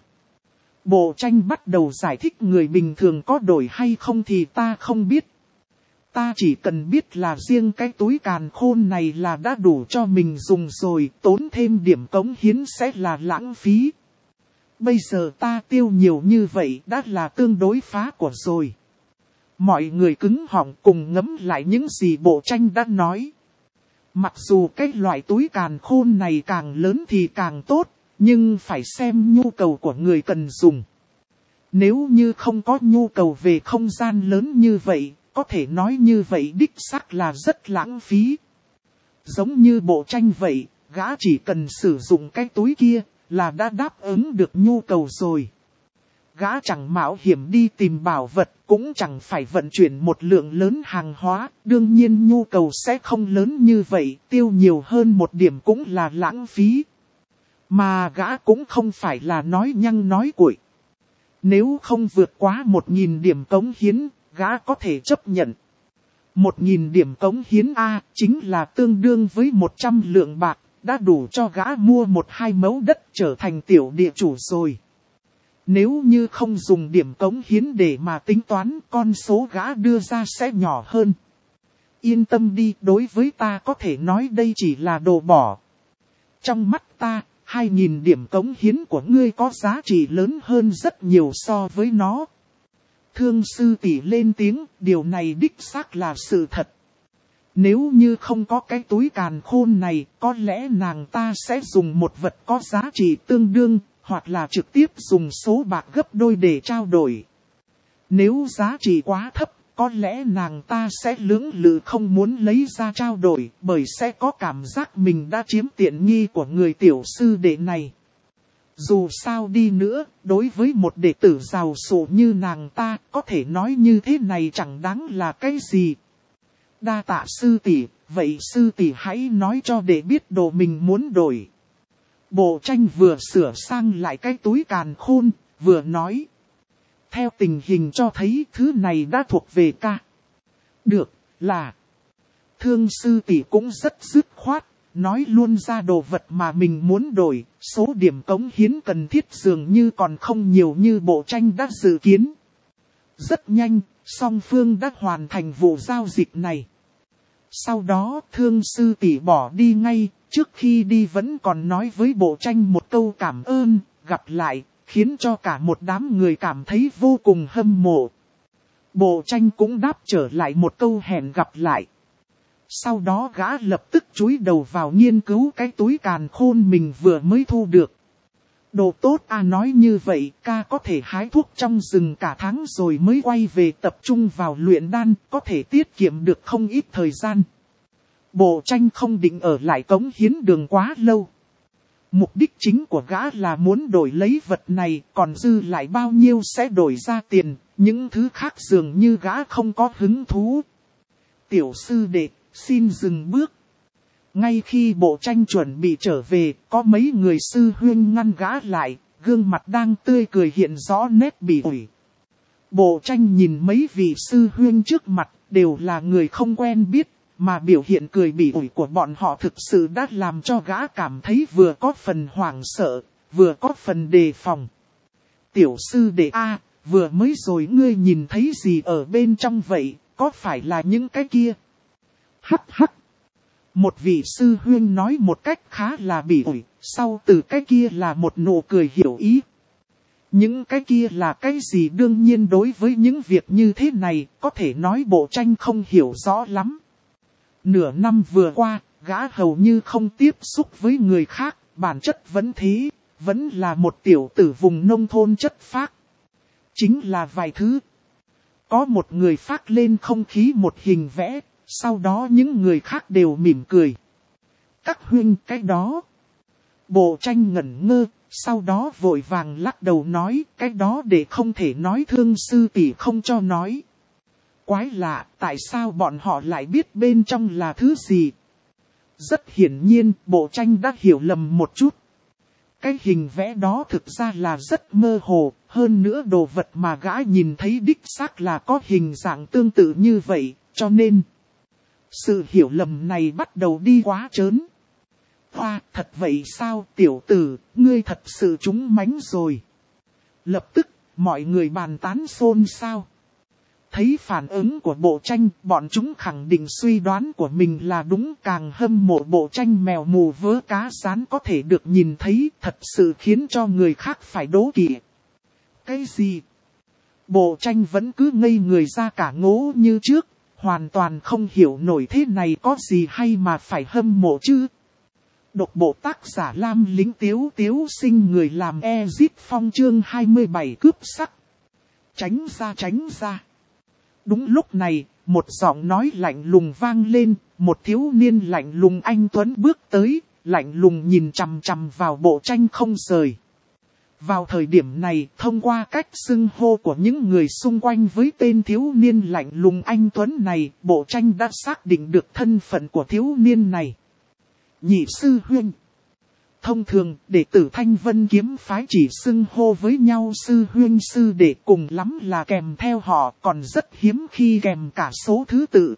Bộ Tranh bắt đầu giải thích, người bình thường có đổi hay không thì ta không biết. Ta chỉ cần biết là riêng cái túi càn khôn này là đã đủ cho mình dùng rồi, tốn thêm điểm cống hiến sẽ là lãng phí. Bây giờ ta tiêu nhiều như vậy đã là tương đối phá của rồi. Mọi người cứng họng cùng ngẫm lại những gì Bộ Tranh đã nói. Mặc dù cái loại túi càn khôn này càng lớn thì càng tốt, nhưng phải xem nhu cầu của người cần dùng. Nếu như không có nhu cầu về không gian lớn như vậy, có thể nói như vậy đích xác là rất lãng phí. Giống như Bộ Tranh vậy, gã chỉ cần sử dụng cái túi kia là đã đáp ứng được nhu cầu rồi. Gã chẳng mạo hiểm đi tìm bảo vật, cũng chẳng phải vận chuyển một lượng lớn hàng hóa, đương nhiên nhu cầu sẽ không lớn như vậy, tiêu nhiều hơn một điểm cũng là lãng phí. Mà gã cũng không phải là nói nhăng nói cuội. Nếu không vượt quá một nghìn điểm cống hiến, gã có thể chấp nhận. Một nghìn điểm cống hiến A chính là tương đương với một trăm lượng bạc, đã đủ cho gã mua một hai mẫu đất trở thành tiểu địa chủ rồi. Nếu như không dùng điểm cống hiến để mà tính toán, con số gã đưa ra sẽ nhỏ hơn. Yên tâm đi, đối với ta có thể nói đây chỉ là đồ bỏ. Trong mắt ta, hai nghìn điểm cống hiến của ngươi có giá trị lớn hơn rất nhiều so với nó. Thương sư tỷ lên tiếng, điều này đích xác là sự thật. Nếu như không có cái túi càn khôn này, có lẽ nàng ta sẽ dùng một vật có giá trị tương đương, hoặc là trực tiếp dùng số bạc gấp đôi để trao đổi. Nếu giá trị quá thấp, có lẽ nàng ta sẽ lưỡng lự không muốn lấy ra trao đổi, bởi sẽ có cảm giác mình đã chiếm tiện nghi của người tiểu sư đệ này. Dù sao đi nữa, đối với một đệ tử giàu sụ như nàng ta, có thể nói như thế này chẳng đáng là cái gì. Đa tạ sư tỷ, vậy sư tỷ hãy nói cho đệ biết đồ mình muốn đổi. Bộ Tranh vừa sửa sang lại cái túi càn khôn, vừa nói. Theo tình hình cho thấy thứ này đã thuộc về ca. Được, là. Thương sư tỷ cũng rất dứt khoát, nói luôn ra đồ vật mà mình muốn đổi, số điểm cống hiến cần thiết dường như còn không nhiều như Bộ Tranh đã dự kiến. Rất nhanh, song phương đã hoàn thành vụ giao dịch này. Sau đó Thương sư tỷ bỏ đi ngay, trước khi đi vẫn còn nói với Bộ Tranh một câu cảm ơn, gặp lại, khiến cho cả một đám người cảm thấy vô cùng hâm mộ. Bộ Tranh cũng đáp trở lại một câu hẹn gặp lại. Sau đó gã lập tức chúi đầu vào nghiên cứu cái túi càn khôn mình vừa mới thu được. Đồ tốt à, nói như vậy ca có thể hái thuốc trong rừng cả tháng rồi mới quay về tập trung vào luyện đan, có thể tiết kiệm được không ít thời gian. Bộ Tranh không định ở lại cống hiến đường quá lâu. Mục đích chính của gã là muốn đổi lấy vật này, còn dư lại bao nhiêu sẽ đổi ra tiền, những thứ khác dường như gã không có hứng thú. Tiểu sư đệ, xin dừng bước. Ngay khi Bộ Tranh chuẩn bị trở về, có mấy người sư huynh ngăn gã lại, gương mặt đang tươi cười hiện rõ nét bỉ ổi. Bộ tranh nhìn mấy vị sư huynh trước mặt, đều là người không quen biết, mà biểu hiện cười bỉ ổi của bọn họ thực sự đã làm cho gã cảm thấy vừa có phần hoảng sợ, vừa có phần đề phòng. Tiểu sư đệ A, vừa mới rồi ngươi nhìn thấy gì ở bên trong vậy, có phải là những cái kia? Hắc hắc. Một vị sư huynh nói một cách khá là bỉ ổi, sau từ cái kia là một nụ cười hiểu ý. Những cái kia là cái gì đương nhiên đối với những việc như thế này, có thể nói bộ tranh không hiểu rõ lắm. Nửa năm vừa qua, gã hầu như không tiếp xúc với người khác, bản chất vẫn thế, vẫn là một tiểu tử vùng nông thôn chất phác. Chính là vài thứ. Có một người phác lên không khí một hình vẽ, sau đó những người khác đều mỉm cười. Các huynh cái đó. Bộ tranh ngẩn ngơ, sau đó vội vàng lắc đầu nói cái đó để không thể nói thương sư tỷ không cho nói. Quái lạ, tại sao bọn họ lại biết bên trong là thứ gì? Rất hiển nhiên, bộ tranh đã hiểu lầm một chút. Cái hình vẽ đó thực ra là rất mơ hồ, hơn nữa đồ vật mà gã nhìn thấy đích xác là có hình dạng tương tự như vậy, cho nên sự hiểu lầm này bắt đầu đi quá trớn. Hoa, thật vậy sao tiểu tử, ngươi thật sự trúng mánh rồi. Lập tức, mọi người bàn tán xôn xao. Thấy phản ứng của bộ tranh, bọn chúng khẳng định suy đoán của mình là đúng, càng hâm mộ bộ tranh mèo mù vớ cá rán có thể được nhìn thấy, thật sự khiến cho người khác phải đố kỵ. Cái gì? Bộ tranh vẫn cứ ngây người ra cả ngố như trước, hoàn toàn không hiểu nổi thế này có gì hay mà phải hâm mộ chứ. Độc bộ tác giả Lam Lính Tiếu Tiếu sinh người làm Ezit Phong chương hai mươi bảy cướp sắc. Tránh ra tránh ra. Đúng lúc này, một giọng nói lạnh lùng vang lên, một thiếu niên lạnh lùng anh tuấn bước tới, lạnh lùng nhìn chằm chằm vào bộ tranh không rời. Vào thời điểm này, thông qua cách xưng hô của những người xung quanh với tên thiếu niên lạnh lùng anh tuấn này, bộ tranh đã xác định được thân phận của thiếu niên này. Nhị sư huynh. Thông thường, đệ tử Thanh Vân kiếm phái chỉ xưng hô với nhau sư huynh sư đệ, cùng lắm là kèm theo họ, còn rất hiếm khi kèm cả số thứ tự.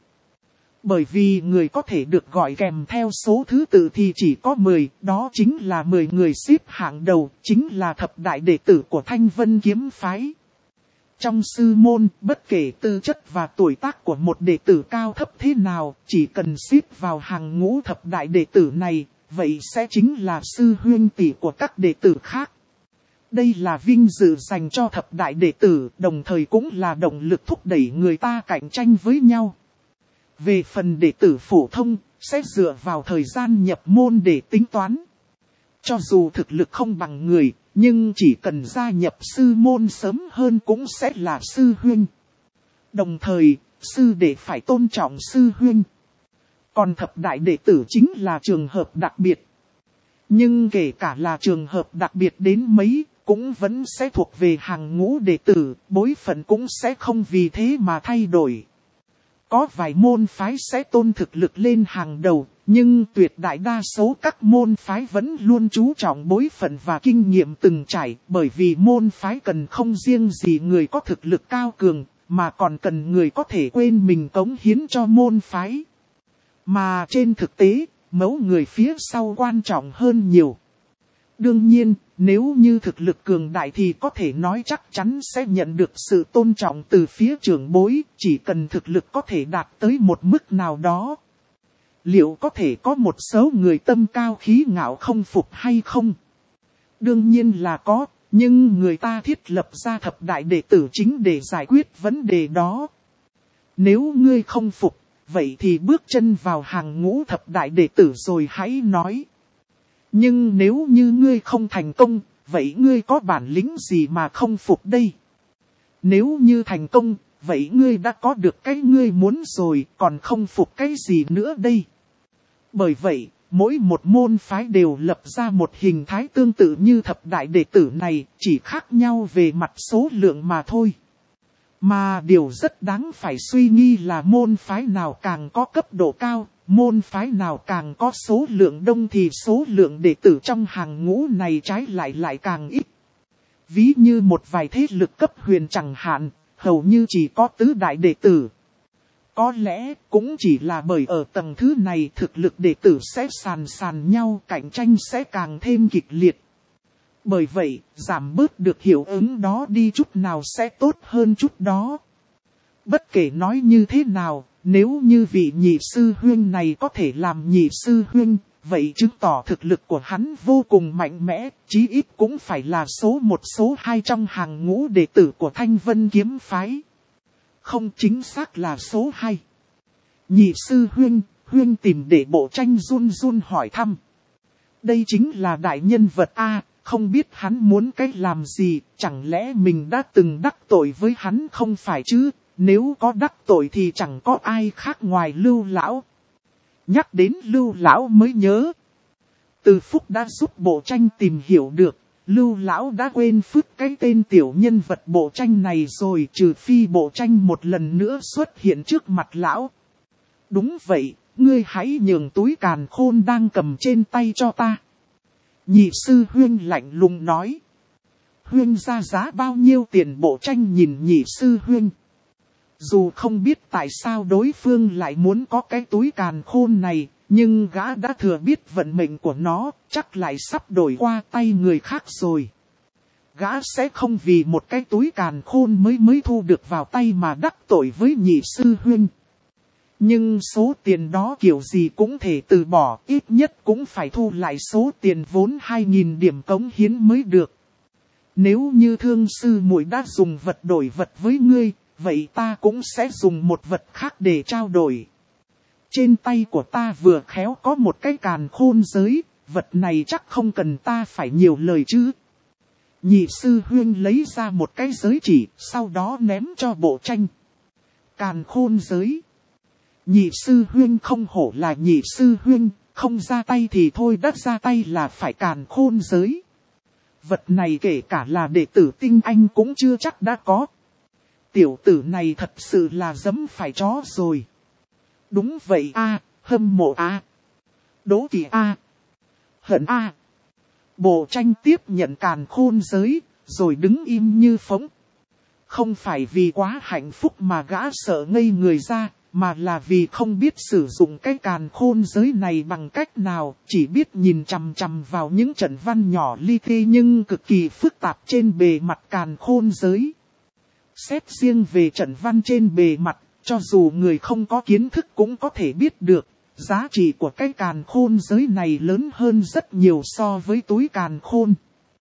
Bởi vì người có thể được gọi kèm theo số thứ tự thì chỉ có mười, đó chính là mười người xếp hạng đầu, chính là thập đại đệ tử của Thanh Vân kiếm phái. Trong sư môn, bất kể tư chất và tuổi tác của một đệ tử cao thấp thế nào, chỉ cần xếp vào hàng ngũ thập đại đệ tử này, vậy sẽ chính là sư huynh tỷ của các đệ tử khác. Đây là vinh dự dành cho thập đại đệ tử, đồng thời cũng là động lực thúc đẩy người ta cạnh tranh với nhau. Về phần đệ tử phổ thông, sẽ dựa vào thời gian nhập môn để tính toán. Cho dù thực lực không bằng người, nhưng chỉ cần gia nhập sư môn sớm hơn cũng sẽ là sư huynh. Đồng thời, sư đệ phải tôn trọng sư huynh. Còn thập đại đệ tử chính là trường hợp đặc biệt. Nhưng kể cả là trường hợp đặc biệt đến mấy, cũng vẫn sẽ thuộc về hàng ngũ đệ tử, bối phận cũng sẽ không vì thế mà thay đổi. Có vài môn phái sẽ tôn thực lực lên hàng đầu, nhưng tuyệt đại đa số các môn phái vẫn luôn chú trọng bối phận và kinh nghiệm từng trải, bởi vì môn phái cần không riêng gì người có thực lực cao cường, mà còn cần người có thể quên mình cống hiến cho môn phái. Mà trên thực tế, mẫu người phía sau quan trọng hơn nhiều. Đương nhiên, nếu như thực lực cường đại thì có thể nói chắc chắn sẽ nhận được sự tôn trọng từ phía trưởng bối, chỉ cần thực lực có thể đạt tới một mức nào đó. Liệu có thể có một số người tâm cao khí ngạo không phục hay không? Đương nhiên là có, nhưng người ta thiết lập ra thập đại đệ tử chính để giải quyết vấn đề đó. Nếu ngươi không phục, vậy thì bước chân vào hàng ngũ thập đại đệ tử rồi hãy nói. Nhưng nếu như ngươi không thành công, vậy ngươi có bản lĩnh gì mà không phục đây? Nếu như thành công, vậy ngươi đã có được cái ngươi muốn rồi, còn không phục cái gì nữa đây? Bởi vậy, mỗi một môn phái đều lập ra một hình thái tương tự như thập đại đệ tử này, chỉ khác nhau về mặt số lượng mà thôi. Mà điều rất đáng phải suy nghi là môn phái nào càng có cấp độ cao, môn phái nào càng có số lượng đông thì số lượng đệ tử trong hàng ngũ này trái lại lại càng ít. Ví như một vài thế lực cấp huyền chẳng hạn, hầu như chỉ có tứ đại đệ tử. Có lẽ cũng chỉ là bởi ở tầng thứ này thực lực đệ tử sẽ sàn sàn nhau, cạnh tranh sẽ càng thêm kịch liệt. Bởi vậy, giảm bớt được hiệu ứng đó đi chút nào sẽ tốt hơn chút đó. Bất kể nói như thế nào, nếu như vị nhị sư huynh này có thể làm nhị sư huynh, vậy chứng tỏ thực lực của hắn vô cùng mạnh mẽ, chí ít cũng phải là số một số hai trong hàng ngũ đệ tử của Thanh Vân kiếm phái. Không, chính xác là số hai. Nhị sư huynh, huynh tìm để Bộ Tranh run run hỏi thăm. Đây chính là đại nhân vật A, không biết hắn muốn cách làm gì, chẳng lẽ mình đã từng đắc tội với hắn không phải chứ, nếu có đắc tội thì chẳng có ai khác ngoài Lưu lão. Nhắc đến Lưu lão mới nhớ. Từ Phúc đã giúp Bộ Tranh tìm hiểu được, Lưu lão đã quên phức cái tên tiểu nhân vật Bộ Tranh này rồi, trừ phi Bộ Tranh một lần nữa xuất hiện trước mặt lão. Đúng vậy, ngươi hãy nhường túi càn khôn đang cầm trên tay cho ta. Nhị sư huynh lạnh lùng nói. Huynh ra giá bao nhiêu tiền? Bộ Tranh nhìn nhị sư huynh. Dù không biết tại sao đối phương lại muốn có cái túi càn khôn này, nhưng gã đã thừa biết vận mệnh của nó, chắc lại sắp đổi qua tay người khác rồi. Gã sẽ không vì một cái túi càn khôn mới mới thu được vào tay mà đắc tội với nhị sư huynh. Nhưng số tiền đó kiểu gì cũng thể từ bỏ, ít nhất cũng phải thu lại số tiền vốn hai nghìn điểm cống hiến mới được. Nếu như thương sư muội đã dùng vật đổi vật với ngươi, vậy ta cũng sẽ dùng một vật khác để trao đổi. Trên tay của ta vừa khéo có một cái càn khôn giới, vật này chắc không cần ta phải nhiều lời chứ. Nhị sư huynh lấy ra một cái giới chỉ, sau đó ném cho Bộ Tranh. Càn khôn giới. Nhị sư huynh không hổ là nhị sư huynh, không ra tay thì thôi, đắt ra tay là phải càn khôn giới. Vật này kể cả là đệ tử tinh anh cũng chưa chắc đã có. Tiểu tử này thật sự là giẫm phải chó rồi. Đúng vậy a, hâm mộ a, đố kỵ a, hận a. Bộ Tranh tiếp nhận càn khôn giới, rồi đứng im như phỗng. Không phải vì quá hạnh phúc mà gã sợ ngây người ra, mà là vì không biết sử dụng cái càn khôn giới này bằng cách nào, chỉ biết nhìn chằm chằm vào những trận văn nhỏ li ti nhưng cực kỳ phức tạp trên bề mặt càn khôn giới. Xét riêng về trận văn trên bề mặt, cho dù người không có kiến thức cũng có thể biết được, giá trị của cái càn khôn giới này lớn hơn rất nhiều so với túi càn khôn.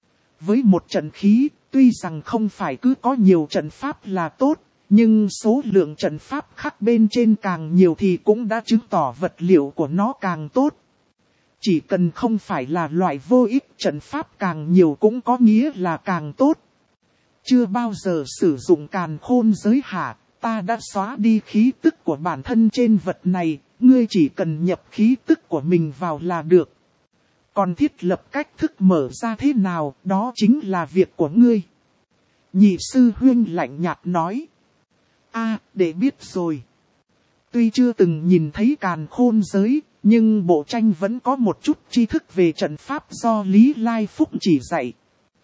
Với một trận khí, tuy rằng không phải cứ có nhiều trận pháp là tốt, nhưng số lượng trận pháp khác bên trên càng nhiều thì cũng đã chứng tỏ vật liệu của nó càng tốt. Chỉ cần không phải là loại vô ích, trận pháp càng nhiều cũng có nghĩa là càng tốt. Chưa bao giờ sử dụng càn khôn giới hả, ta đã xóa đi khí tức của bản thân trên vật này, ngươi chỉ cần nhập khí tức của mình vào là được. Còn thiết lập cách thức mở ra thế nào, đó chính là việc của ngươi. Nhị sư huynh lạnh nhạt nói. A, để biết rồi. Tuy chưa từng nhìn thấy càn khôn giới, nhưng Bộ Tranh vẫn có một chút tri thức về trận pháp do Lý Lai Phúc chỉ dạy.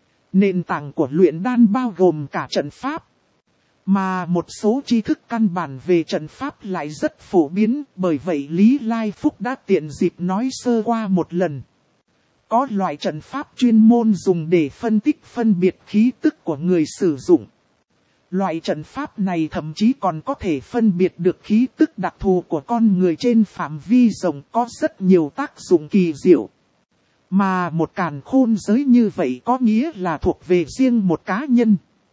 Nền tảng của luyện đan bao gồm cả trận pháp. Mà một số tri thức căn bản về trận pháp lại rất phổ biến, bởi vậy Lý Lai Phúc đã tiện dịp nói sơ qua một lần. Có loại trận pháp chuyên môn dùng để phân tích phân biệt khí tức của người sử dụng. Loại trận pháp này thậm chí còn có thể phân biệt được khí tức đặc thù của con người trên phạm vi rộng, có rất nhiều tác dụng kỳ diệu. Mà một càn khôn giới như vậy có nghĩa là thuộc về riêng một cá nhân.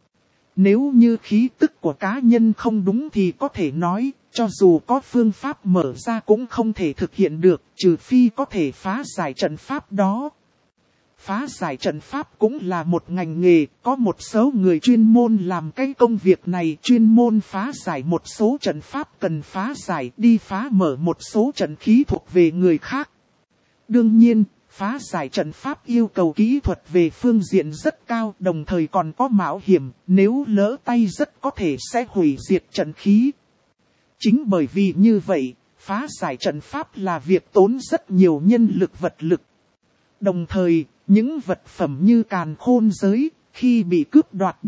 Nếu như khí tức của cá nhân không đúng thì có thể nói, cho dù có phương pháp mở ra cũng không thể thực hiện được, trừ phi có thể phá giải trận pháp đó. Phá giải trận pháp cũng là một ngành nghề, có một số người chuyên môn làm cái công việc này, chuyên môn phá giải một số trận pháp cần phá giải, đi phá mở một số trận khí thuộc về người khác. Đương nhiên, phá giải trận pháp yêu cầu kỹ thuật về phương diện rất cao, đồng thời còn có mạo hiểm, nếu lỡ tay rất có thể sẽ hủy diệt trận khí. Chính bởi vì như vậy, phá giải trận pháp là việc tốn rất nhiều nhân lực vật lực. Đồng thời, những vật phẩm như càn khôn giới, khi bị cướp đoạt đi,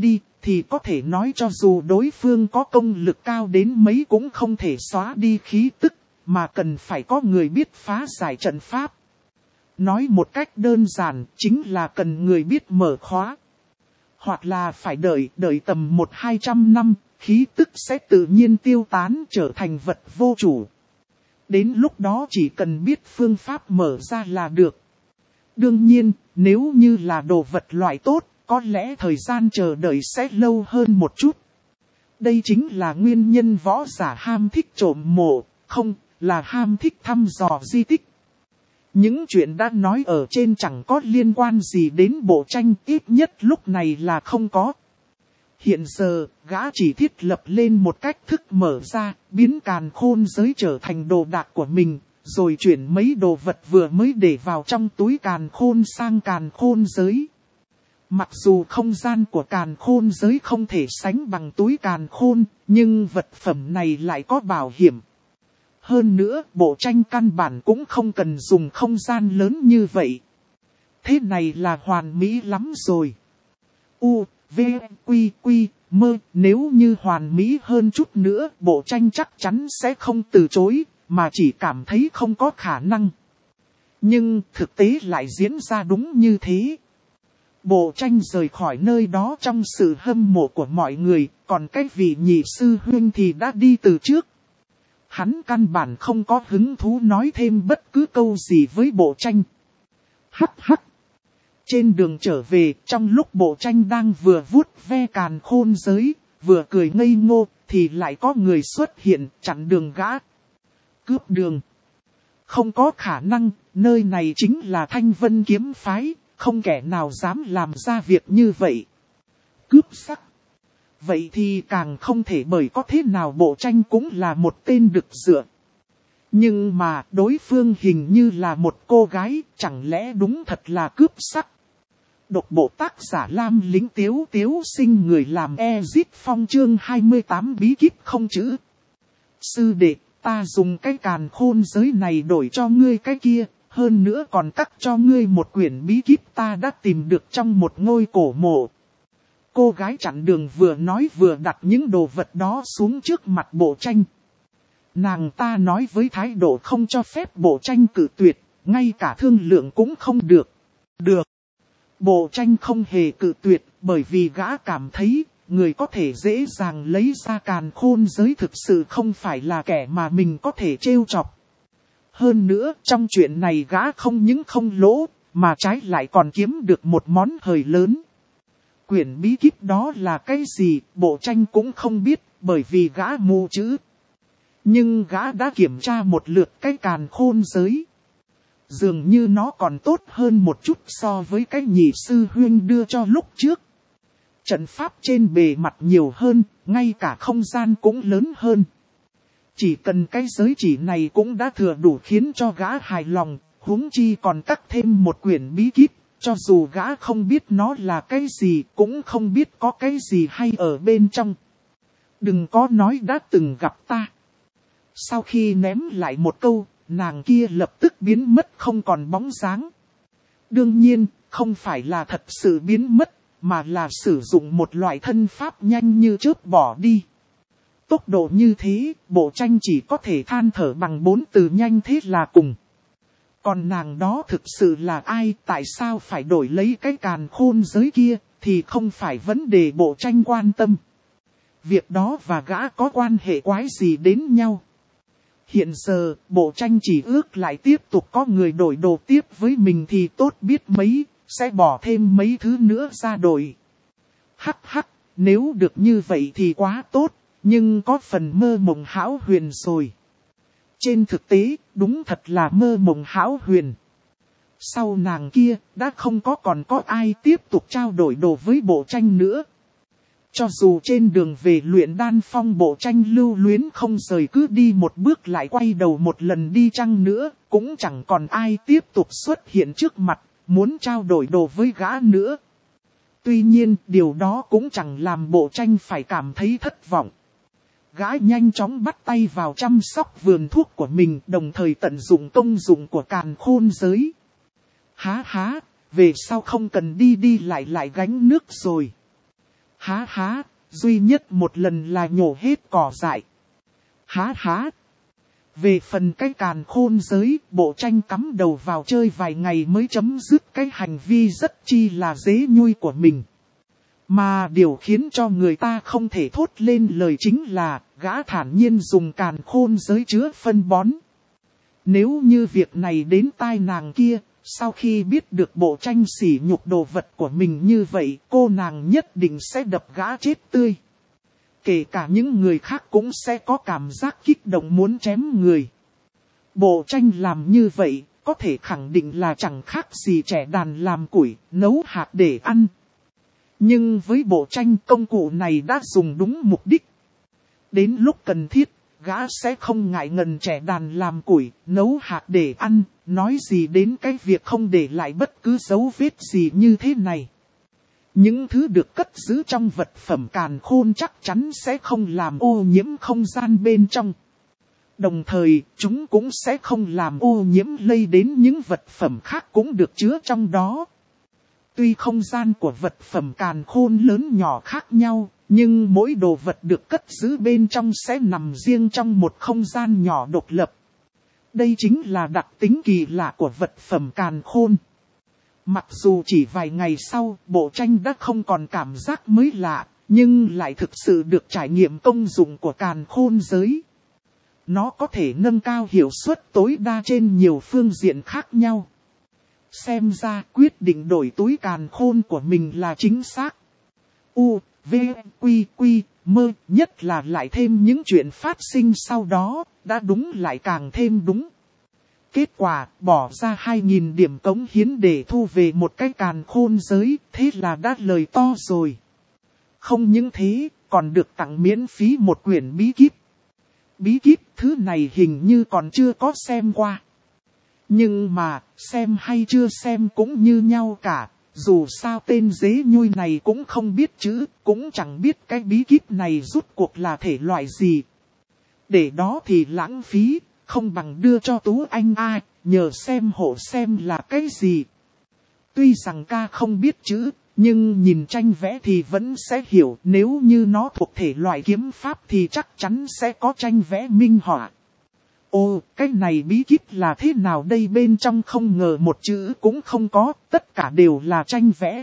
thì có thể nói cho dù đối phương có công lực cao đến mấy cũng không thể xóa đi khí tức, mà cần phải có người biết phá giải trận pháp. Nói một cách đơn giản chính là cần người biết mở khóa. Hoặc là phải đợi, đợi tầm một hai trăm năm, khí tức sẽ tự nhiên tiêu tán trở thành vật vô chủ. Đến lúc đó chỉ cần biết phương pháp mở ra là được. Đương nhiên, nếu như là đồ vật loại tốt, có lẽ thời gian chờ đợi sẽ lâu hơn một chút. Đây chính là nguyên nhân võ giả ham thích trộm mộ, không là ham thích thăm dò di tích. Những chuyện đã nói ở trên chẳng có liên quan gì đến bộ tranh, ít nhất lúc này là không có. Hiện giờ, gã chỉ thiết lập lên một cách thức mở ra, biến càn khôn giới trở thành đồ đạc của mình, rồi chuyển mấy đồ vật vừa mới để vào trong túi càn khôn sang càn khôn giới. Mặc dù không gian của càn khôn giới không thể sánh bằng túi càn khôn, nhưng vật phẩm này lại có bảo hiểm. Hơn nữa, bộ tranh căn bản cũng không cần dùng không gian lớn như vậy. Thế này là hoàn mỹ lắm rồi. U, V, Quy, Quy, Mơ, nếu như hoàn mỹ hơn chút nữa, bộ tranh chắc chắn sẽ không từ chối, mà chỉ cảm thấy không có khả năng. Nhưng thực tế lại diễn ra đúng như thế. Bộ tranh rời khỏi nơi đó trong sự hâm mộ của mọi người, còn cái vị nhị sư huynh thì đã đi từ trước. Hắn căn bản không có hứng thú nói thêm bất cứ câu gì với bộ tranh. Hắc hắc. Trên đường trở về, trong lúc bộ tranh đang vừa vuốt ve càn khôn giới, vừa cười ngây ngô, thì lại có người xuất hiện chặn đường gã. Cướp đường. Không có khả năng, nơi này chính là Thanh Vân kiếm phái, không kẻ nào dám làm ra việc như vậy. Cướp sắc. Vậy thì càng không thể, bởi có thế nào bộ tranh cũng là một tên đực dựa. Nhưng mà đối phương hình như là một cô gái, chẳng lẽ đúng thật là cướp sắc. Độc bộ tác giả Lam Lính Tiếu Tiếu Sinh người làm Ezit Phong chương hai mươi tám bí kíp không chữ. Sư đệ, ta dùng cái càn khôn giới này đổi cho ngươi cái kia, hơn nữa còn cắt cho ngươi một quyển bí kíp ta đã tìm được trong một ngôi cổ mộ. Cô gái chặn đường vừa nói vừa đặt những đồ vật đó xuống trước mặt bộ tranh. Nàng ta nói với thái độ không cho phép bộ tranh cự tuyệt, ngay cả thương lượng cũng không được. Được. Bộ tranh không hề cự tuyệt, bởi vì gã cảm thấy, người có thể dễ dàng lấy ra càn khôn giới thực sự không phải là kẻ mà mình có thể trêu chọc. Hơn nữa, trong chuyện này gã không những không lỗ, mà trái lại còn kiếm được một món hời lớn. Quyển bí kíp đó là cái gì, bộ tranh cũng không biết, bởi vì gã mù chữ. Nhưng gã đã kiểm tra một lượt cái càn khôn giới. Dường như nó còn tốt hơn một chút so với cái nhị sư huynh đưa cho lúc trước. Trận pháp trên bề mặt nhiều hơn, ngay cả không gian cũng lớn hơn. Chỉ cần cái giới chỉ này cũng đã thừa đủ khiến cho gã hài lòng, huống chi còn cắt thêm một quyển bí kíp. Cho dù gã không biết nó là cái gì, cũng không biết có cái gì hay ở bên trong. Đừng có nói đã từng gặp ta. Sau khi ném lại một câu, nàng kia lập tức biến mất không còn bóng dáng. Đương nhiên, không phải là thật sự biến mất, mà là sử dụng một loại thân pháp nhanh như chớp bỏ đi. Tốc độ như thế, bộ tranh chỉ có thể than thở bằng bốn từ nhanh thế là cùng. Còn nàng đó thực sự là ai, tại sao phải đổi lấy cái càn khôn giới kia, thì không phải vấn đề bộ tranh quan tâm. Việc đó và gã có quan hệ quái gì đến nhau. Hiện giờ, bộ tranh chỉ ước lại tiếp tục có người đổi đồ tiếp với mình thì tốt biết mấy, sẽ bỏ thêm mấy thứ nữa ra đổi. Hắc hắc, nếu được như vậy thì quá tốt, nhưng có phần mơ mộng hão huyền rồi. Trên thực tế, đúng thật là mơ mộng hão huyền. Sau nàng kia, đã không có còn có ai tiếp tục trao đổi đồ với bộ tranh nữa. Cho dù trên đường về luyện đan phong bộ tranh lưu luyến không rời cứ đi một bước lại quay đầu một lần đi chăng nữa, cũng chẳng còn ai tiếp tục xuất hiện trước mặt, muốn trao đổi đồ với gã nữa. Tuy nhiên, điều đó cũng chẳng làm bộ tranh phải cảm thấy thất vọng. Gã nhanh chóng bắt tay vào chăm sóc vườn thuốc của mình, đồng thời tận dụng công dụng của càn khôn giới. Há há, về sau không cần đi đi lại lại gánh nước rồi. Há há, duy nhất một lần là nhổ hết cỏ dại. Há há. Về phần cái càn khôn giới, bộ tranh cắm đầu vào chơi vài ngày mới chấm dứt cái hành vi rất chi là dế nhui của mình. Mà điều khiến cho người ta không thể thốt lên lời chính là, gã thản nhiên dùng càn khôn giới chứa phân bón. Nếu như việc này đến tai nàng kia, sau khi biết được bộ tranh sỉ nhục đồ vật của mình như vậy, cô nàng nhất định sẽ đập gã chết tươi. Kể cả những người khác cũng sẽ có cảm giác kích động muốn chém người. Bộ tranh làm như vậy, có thể khẳng định là chẳng khác gì trẻ đàn làm củi, nấu hạt để ăn. Nhưng với bộ tranh công cụ này đã dùng đúng mục đích. Đến lúc cần thiết, gã sẽ không ngại ngần trẻ đàn làm củi, nấu hạt để ăn, nói gì đến cái việc không để lại bất cứ dấu vết gì như thế này. Những thứ được cất giữ trong vật phẩm càn khôn chắc chắn sẽ không làm ô nhiễm không gian bên trong. Đồng thời, chúng cũng sẽ không làm ô nhiễm lây đến những vật phẩm khác cũng được chứa trong đó. Tuy không gian của vật phẩm càn khôn lớn nhỏ khác nhau, nhưng mỗi đồ vật được cất giữ bên trong sẽ nằm riêng trong một không gian nhỏ độc lập. Đây chính là đặc tính kỳ lạ của vật phẩm càn khôn. Mặc dù chỉ vài ngày sau, bộ tranh đã không còn cảm giác mới lạ, nhưng lại thực sự được trải nghiệm công dụng của càn khôn giới. Nó có thể nâng cao hiệu suất tối đa trên nhiều phương diện khác nhau. Xem ra quyết định đổi túi càn khôn của mình là chính xác. U, V, Quy, Quy, Mơ, nhất là lại thêm những chuyện phát sinh sau đó, đã đúng lại càng thêm đúng. Kết quả, bỏ ra hai nghìn điểm cống hiến để thu về một cái càn khôn giới, thế là đã lời to rồi. Không những thế, còn được tặng miễn phí một quyển bí kíp. Bí kíp thứ này hình như còn chưa có xem qua. Nhưng mà, xem hay chưa xem cũng như nhau cả, dù sao tên dế nhui này cũng không biết chữ, cũng chẳng biết cái bí kíp này rút cuộc là thể loại gì. Để đó thì lãng phí, không bằng đưa cho Tú Anh ai, nhờ xem hộ xem là cái gì. Tuy rằng ca không biết chữ, nhưng nhìn tranh vẽ thì vẫn sẽ hiểu, nếu như nó thuộc thể loại kiếm pháp thì chắc chắn sẽ có tranh vẽ minh họa. Ô, cái này bí kíp là thế nào đây, bên trong không ngờ một chữ cũng không có, tất cả đều là tranh vẽ.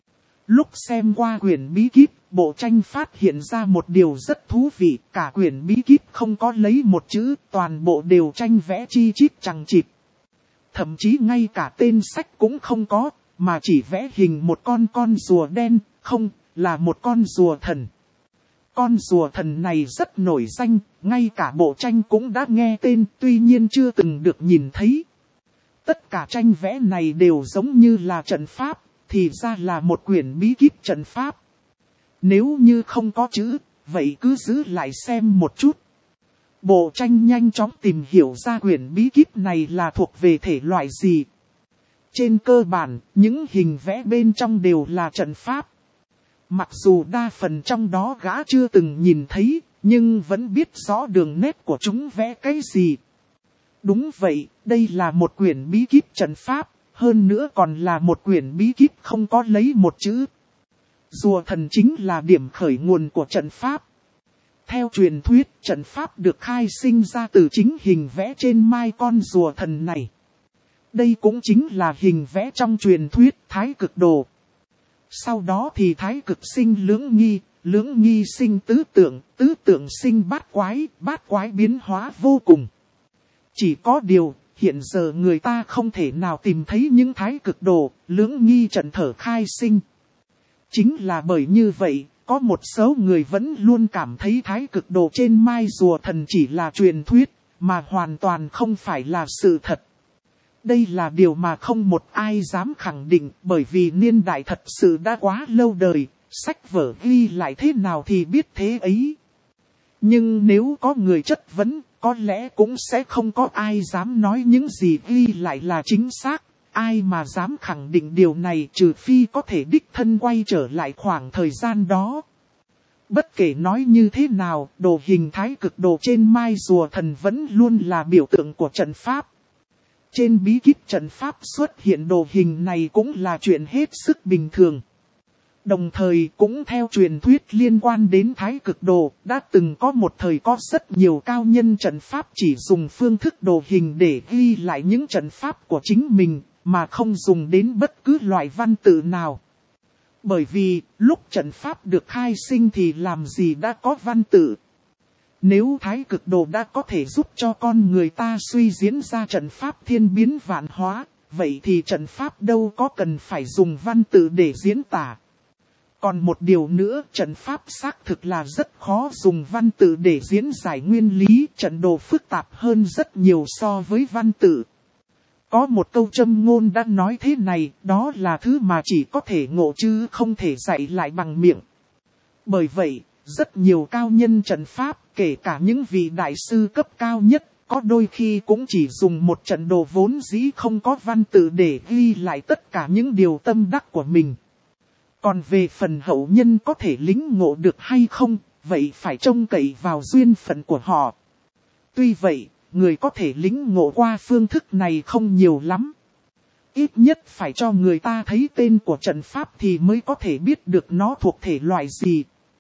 Lúc xem qua quyển bí kíp, bộ tranh phát hiện ra một điều rất thú vị, cả quyển bí kíp không có lấy một chữ, toàn bộ đều tranh vẽ chi chít chằng chịt. Thậm chí ngay cả tên sách cũng không có, mà chỉ vẽ hình một con con rùa đen, không, là một con rùa thần. Con rùa thần này rất nổi danh, ngay cả bộ tranh cũng đã nghe tên, tuy nhiên chưa từng được nhìn thấy. Tất cả tranh vẽ này đều giống như là trận pháp, thì ra là một quyển bí kíp trận pháp. Nếu như không có chữ, vậy cứ giữ lại xem một chút. Bộ tranh nhanh chóng tìm hiểu ra quyển bí kíp này là thuộc về thể loại gì. Trên cơ bản, những hình vẽ bên trong đều là trận pháp. Mặc dù đa phần trong đó gã chưa từng nhìn thấy, nhưng vẫn biết rõ đường nét của chúng vẽ cái gì. Đúng vậy, đây là một quyển bí kíp trận pháp, hơn nữa còn là một quyển bí kíp không có lấy một chữ. Rùa thần chính là điểm khởi nguồn của trận pháp. Theo truyền thuyết, trận pháp được khai sinh ra từ chính hình vẽ trên mai con rùa thần này. Đây cũng chính là hình vẽ trong truyền thuyết Thái Cực Đồ. Sau đó thì Thái Cực sinh Lưỡng Nghi, Lưỡng Nghi sinh Tứ Tượng, Tứ Tượng sinh Bát Quái, Bát Quái biến hóa vô cùng. Chỉ có điều, hiện giờ người ta không thể nào tìm thấy những Thái Cực Đồ, Lưỡng Nghi trận thở khai sinh. Chính là bởi như vậy, có một số người vẫn luôn cảm thấy Thái Cực Đồ trên mai rùa thần chỉ là truyền thuyết, mà hoàn toàn không phải là sự thật. Đây là điều mà không một ai dám khẳng định, bởi vì niên đại thật sự đã quá lâu đời, sách vở ghi lại thế nào thì biết thế ấy. Nhưng nếu có người chất vấn, có lẽ cũng sẽ không có ai dám nói những gì ghi lại là chính xác. Ai mà dám khẳng định điều này trừ phi có thể đích thân quay trở lại khoảng thời gian đó. Bất kể nói như thế nào, đồ hình Thái Cực Đồ trên mai rùa thần vẫn luôn là biểu tượng của trận pháp. Trên bí kíp trận pháp xuất hiện đồ hình này cũng là chuyện hết sức bình thường. Đồng thời cũng theo truyền thuyết liên quan đến Thái Cực Đồ, đã từng có một thời có rất nhiều cao nhân trận pháp chỉ dùng phương thức đồ hình để ghi lại những trận pháp của chính mình, mà không dùng đến bất cứ loại văn tự nào. Bởi vì, lúc trận pháp được khai sinh thì làm gì đã có văn tự. Nếu Thái Cực Đồ đã có thể giúp cho con người ta suy diễn ra trận pháp thiên biến vạn hóa, vậy thì trận pháp đâu có cần phải dùng văn tự để diễn tả. Còn một điều nữa, trận pháp xác thực là rất khó dùng văn tự để diễn giải nguyên lý, trận đồ phức tạp hơn rất nhiều so với văn tự. Có một câu châm ngôn đã nói thế này, đó là thứ mà chỉ có thể ngộ chứ không thể dạy lại bằng miệng. Bởi vậy, rất nhiều cao nhân trận pháp, kể cả những vị đại sư cấp cao nhất, có đôi khi cũng chỉ dùng một trận đồ vốn dĩ không có văn tự để ghi lại tất cả những điều tâm đắc của mình. Còn về phần hậu nhân có thể lĩnh ngộ được hay không, vậy phải trông cậy vào duyên phận của họ. Tuy vậy, người có thể lĩnh ngộ qua phương thức này không nhiều lắm. Ít nhất phải cho người ta thấy tên của trận pháp thì mới có thể biết được nó thuộc thể loại gì.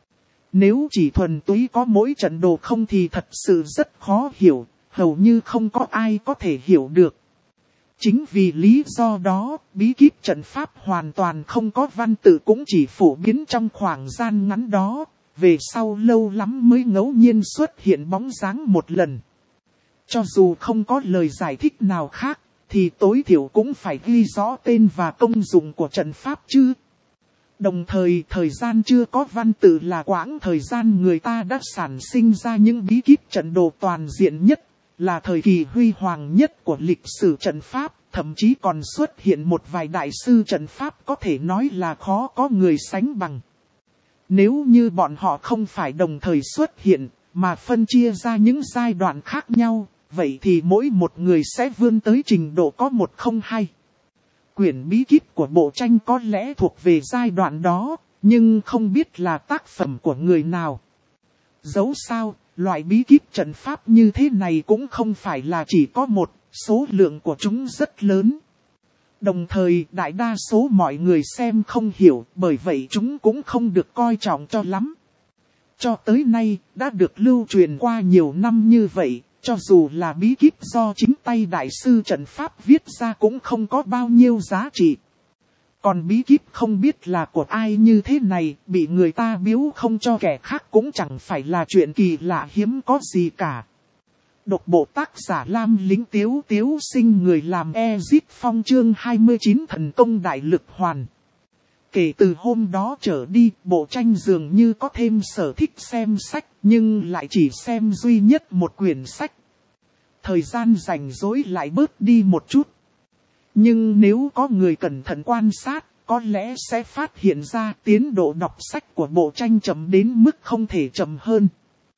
Nếu chỉ thuần túy có mỗi trận đồ không thì thật sự rất khó hiểu, hầu như không có ai có thể hiểu được. Chính vì lý do đó, bí kíp trận pháp hoàn toàn không có văn tự cũng chỉ phổ biến trong khoảng gian ngắn đó, về sau lâu lắm mới ngẫu nhiên xuất hiện bóng dáng một lần. Cho dù không có lời giải thích nào khác, thì tối thiểu cũng phải ghi rõ tên và công dụng của trận pháp chứ. Đồng thời, thời gian chưa có văn tự là quãng thời gian người ta đã sản sinh ra những bí kíp trận đồ toàn diện nhất, là thời kỳ huy hoàng nhất của lịch sử trận pháp, thậm chí còn xuất hiện một vài đại sư trận pháp có thể nói là khó có người sánh bằng. Nếu như bọn họ không phải đồng thời xuất hiện, mà phân chia ra những giai đoạn khác nhau, vậy thì mỗi một người sẽ vươn tới trình độ có một không hai. Quyển bí kíp của bộ tranh có lẽ thuộc về giai đoạn đó, nhưng không biết là tác phẩm của người nào. Dẫu sao, loại bí kíp trận pháp như thế này cũng không phải là chỉ có một, số lượng của chúng rất lớn. Đồng thời, đại đa số mọi người xem không hiểu, bởi vậy chúng cũng không được coi trọng cho lắm. Cho tới nay, đã được lưu truyền qua nhiều năm như vậy, cho dù là bí kíp do chính tay đại sư trận pháp viết ra cũng không có bao nhiêu giá trị. Còn bí kíp không biết là của ai như thế này, bị người ta biếu không cho kẻ khác cũng chẳng phải là chuyện kỳ lạ hiếm có gì cả. Độc bộ tác giả Lam Lính Tiếu Tiếu Sinh người làm Ezit Phong chương hai mươi chín thần công đại lực hoàn. Kể từ hôm đó trở đi, bộ tranh dường như có thêm sở thích xem sách, nhưng lại chỉ xem duy nhất một quyển sách. Thời gian rảnh rỗi lại bớt đi một chút. Nhưng nếu có người cẩn thận quan sát, có lẽ sẽ phát hiện ra tiến độ đọc sách của bộ tranh chậm đến mức không thể chậm hơn.